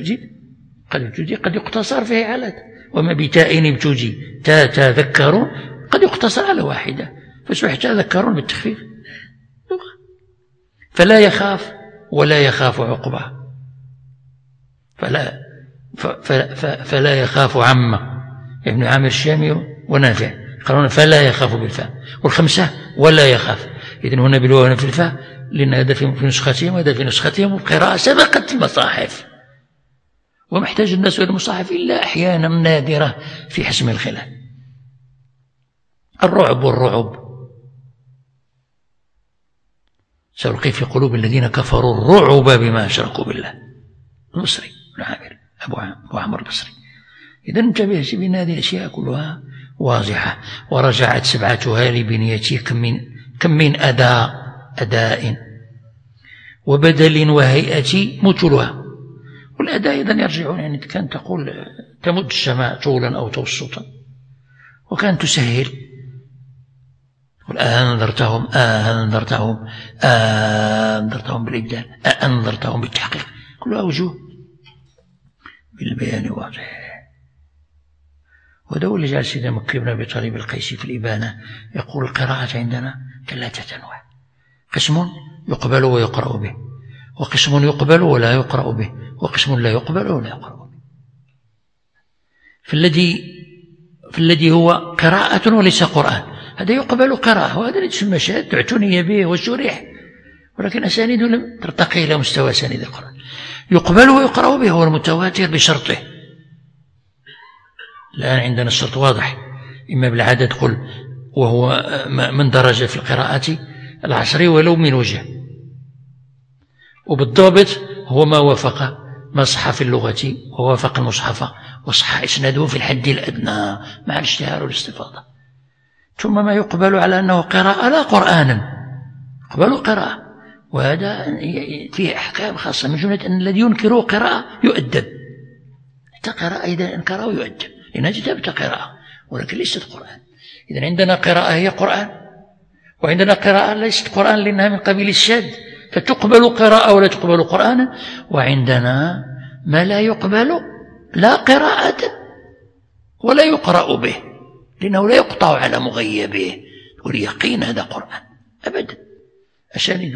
قد يقتصر فيه على، وما بتاء ابتجي تذكرون قد يقتصر على واحدة، فسبح تذكرون بالتخفيف. فلا يخاف ولا يخاف عقبه، فلا يخاف عمه، ابن عامر الشامي ونافع قالون فلا يخاف بالفاء، والخمسة ولا يخاف. إذن هنا بالواو هنا في الفاء، لأن هذا في نسختهم وهذا في نسختهم، والقراءة سبقت المصاحف، ومحتاج الناس إلى المصاحف إلا أحيانا نادرة في حسم الخلاف. الرعب والرعب، سألقي في قلوب الذين كفروا الرعب بما أشركوا بالله. المصري بن عامر أبو عمرو البصري. إذن انتبه بأن هذه الأشياء كلها واضحة. ورجعت سبعتها لبنيتي كم من أداء وبدل وهيئة مثلها. والأداء إذن يرجعون، يعني كان تقول تمد السماء طولا أو توسطا، وكان تسهل، أنذرتهم بالإبدال، أنذرتهم بالتحقيق، كلها وجوه بالبيان واضح. وده اللي جعل سيدنا مكي بن أبي طالب القيسي في الإبانة يقول القراءة عندنا 3 أنواع: قسم يقبل ويقرأ به، وقسم يقبل ولا يقرأ به، وقسم لا يقبل ولا يقرأ به. في الذي هو قراءة وليس قرآن، هذا يقبل قراءة، وهذا يسمى شاذ اعتني به وشرح، ولكن أسانيده لم ترتقي إلى مستوى أسانيد القرآن. يقبل ويقرأ به هو المتواتر بشرطه. الآن عندنا الشرط واضح، إما بالعدد قل وهو من درجة في القراءة العشر ولو من وجه، وبالضابط هو ما وافق ما صح في اللغة ووافق المصحف وصح إسناده في الحد الأدنى مع الاشتهار والاستفاضة. ثم ما يقبل على أنه قراءة لا قرآنا، يقبل قراءة، وهذا فيه أحكام خاصة، من جملة أن الذي ينكره قراءة يؤدب، حتى قراءة إذا أنكره يؤدب، لأنها كتابة قراءة ولكن ليست قرآن. إذن عندنا قراءة هي قرآن، وعندنا قراءة ليست قرآن لأنها من قبيل الشاذ فتقبل قراءة ولا تقبل قرآنا، وعندنا ما لا يقبل لا قراءة ولا يقرأ به لأنه لا يقطع على مغيبه واليقين هذا قرآن أبدا. أسانيد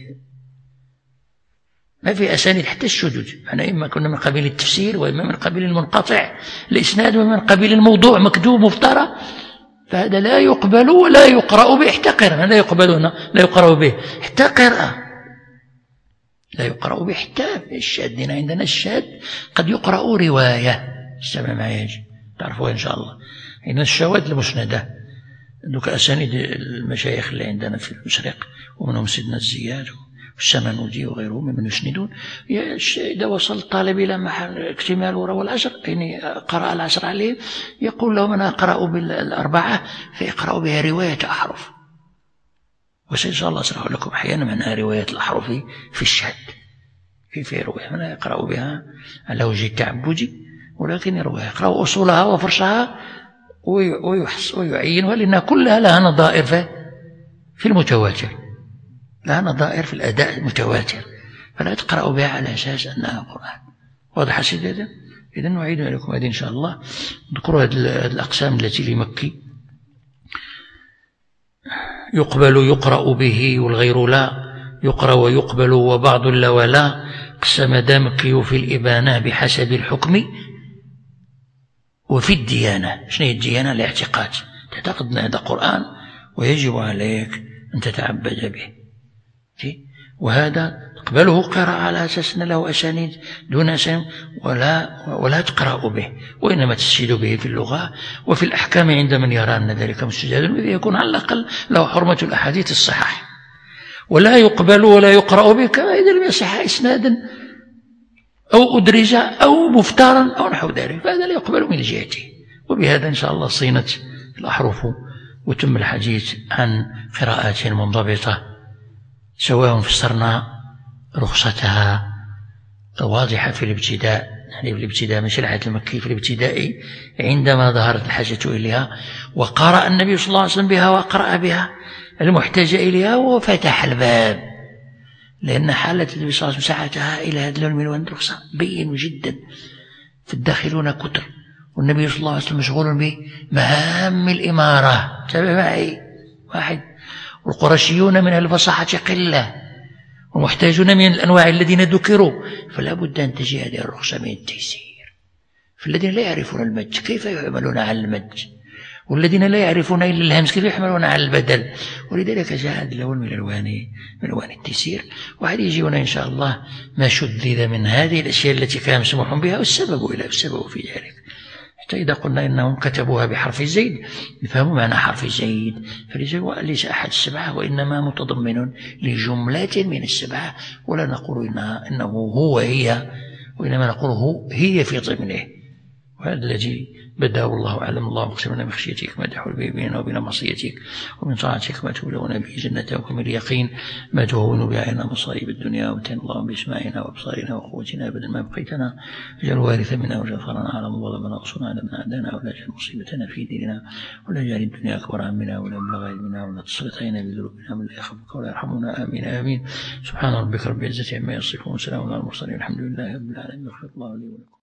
ما في أسانيد حتى الشذوذ، أنا إما كنا من قبيل التفسير وإما من قبيل المنقطع الإسناد ومن قبيل الموضوع مكذوب مفترى، فهذا لا يقبل ولا يقرأ به حتى قراءة، لا يقبل هنا لا يقرأ به حتى قراءة، لا يقرأ به حتى الشاذ. عندنا الشاذ قد يقرأ رواية، استمع معي تعرفوها إن شاء الله. عندنا الشواذ المسندة، دوك أسانيد المشايخ اللي عندنا في المشرق ومنهم سيدنا الزياد والسمنودي وغيرهم ممن يسندون، إذا وصل الطالب إلى محل اكتمال وروى العشر يعني قرأ العشر عليه يقول لهم أنا أقرأ بالأربعة فيقرأ بها رواية أحرف، وإن شاء الله أشرح لكم أحيانا معنى رواية الأحرف في الشهد كيف يروي، أنا يقرأ بها على وجه التعبدي ولكن يقرأ أصولها وفرشها ويعينها لأنها كلها لها نظائر في المتواتر، لها نظائر في الأداء المتواتر، فلا تقرأ بها على أساس أنها قرآن. واضح سيدنا؟ إذن نعيد لكم هذه إن شاء الله. نذكروا هذه الأقسام التي لمكي: يقبل يقرأ به والغير لا، يقرأ ويقبل وبعض لا ولا، قسم دمكي في الإبانة بحسب الحكم وفي الديانة. شنو هي الديانة؟ الاعتقاد، تعتقد أن هذا قرآن ويجب عليك أن تتعبد به، وهذا تقبله قراءة على أساس أن له أسانيد دون أسانيد ولا تقرأ به، وإنما تستشهد به في اللغة وفي الأحكام عند من يرى أن ذلك مستجاد به يكون على الأقل له حرمة الأحاديث الصحاح. ولا يقبل ولا يقرأ به كما إذا لم يصح إسنادا أو أدرج أو مفتارا أو نحو ذلك، فهذا لا يقبل من جهته. وبهذا إن شاء الله صينت الأحرف وتم الحديث عن قراءات منضبطة، سواء فسرنا رخصتها واضحة في الابتداء، يعني في الابتداء من شريعة المكي في الابتداء عندما ظهرت الحاجة إليها، وقرأ النبي صلى الله عليه وسلم بها وقرأ بها المحتاج إليها وفتح الباب، لأن حالة النبي صلى الله عليه وسلم ساعتها إلى هذا المنوان الرخصة بين جدا، فالداخلون كتر والنبي صلى الله عليه وسلم مشغول بمهام الإمارة، تابع معي واحد، والقرشيون من الفصاحة قلة ومحتاجون من الأنواع الذين ذكروا، فلا بد أن تجي هذه الرخصة من التيسير. فالذين لا يعرفون المد كيف يحملون على المد، والذين لا يعرفون إلا الهمز كيف يحملون على البدل، ولذلك جاء هذا الأول من ألوان التيسير. وهذه يجينا إن شاء الله ما شذذ من هذه الأشياء التي كان مسموح بها والسبب في ذلك، حتى إذا قلنا إنهم كتبوها بحرف زيد يفهموا معنى حرف زيد، فليس أحد السبعة وإنما متضمن لجملة من السبعة، ولا نقول إنه هو هي، وإنما نقول هي في ضمنه. وهذا الذي بدأه الله أعلم. اللهم اقسم لنا من خشيتك ما تحول به بيننا وبين معصيتك، ومن طاعتك ما تبلغنا به جنتك، ومن اليقين ما تهون به علينا مصائب الدنيا، ومتعنا اللهم بأسماعنا وأبصارنا وقوتنا أبدا ما بقيتنا، واجعل الوارث منا واجعل ثارنا على من ظلمنا وانصرنا على من عادانا، ولا تجعل مصيبتنا في ديننا، ولا تجعل الدنيا أكبر همنا ولا مبلغ علمنا، ولا تسلط علينا بذنوبنا من لا يخافك ولا يرحمنا. آمين آمين. سبحان ربك رب العزة عما يصفون، وسلام على المرسلين، والحمد لله رب العالمين. الله لي ولكم.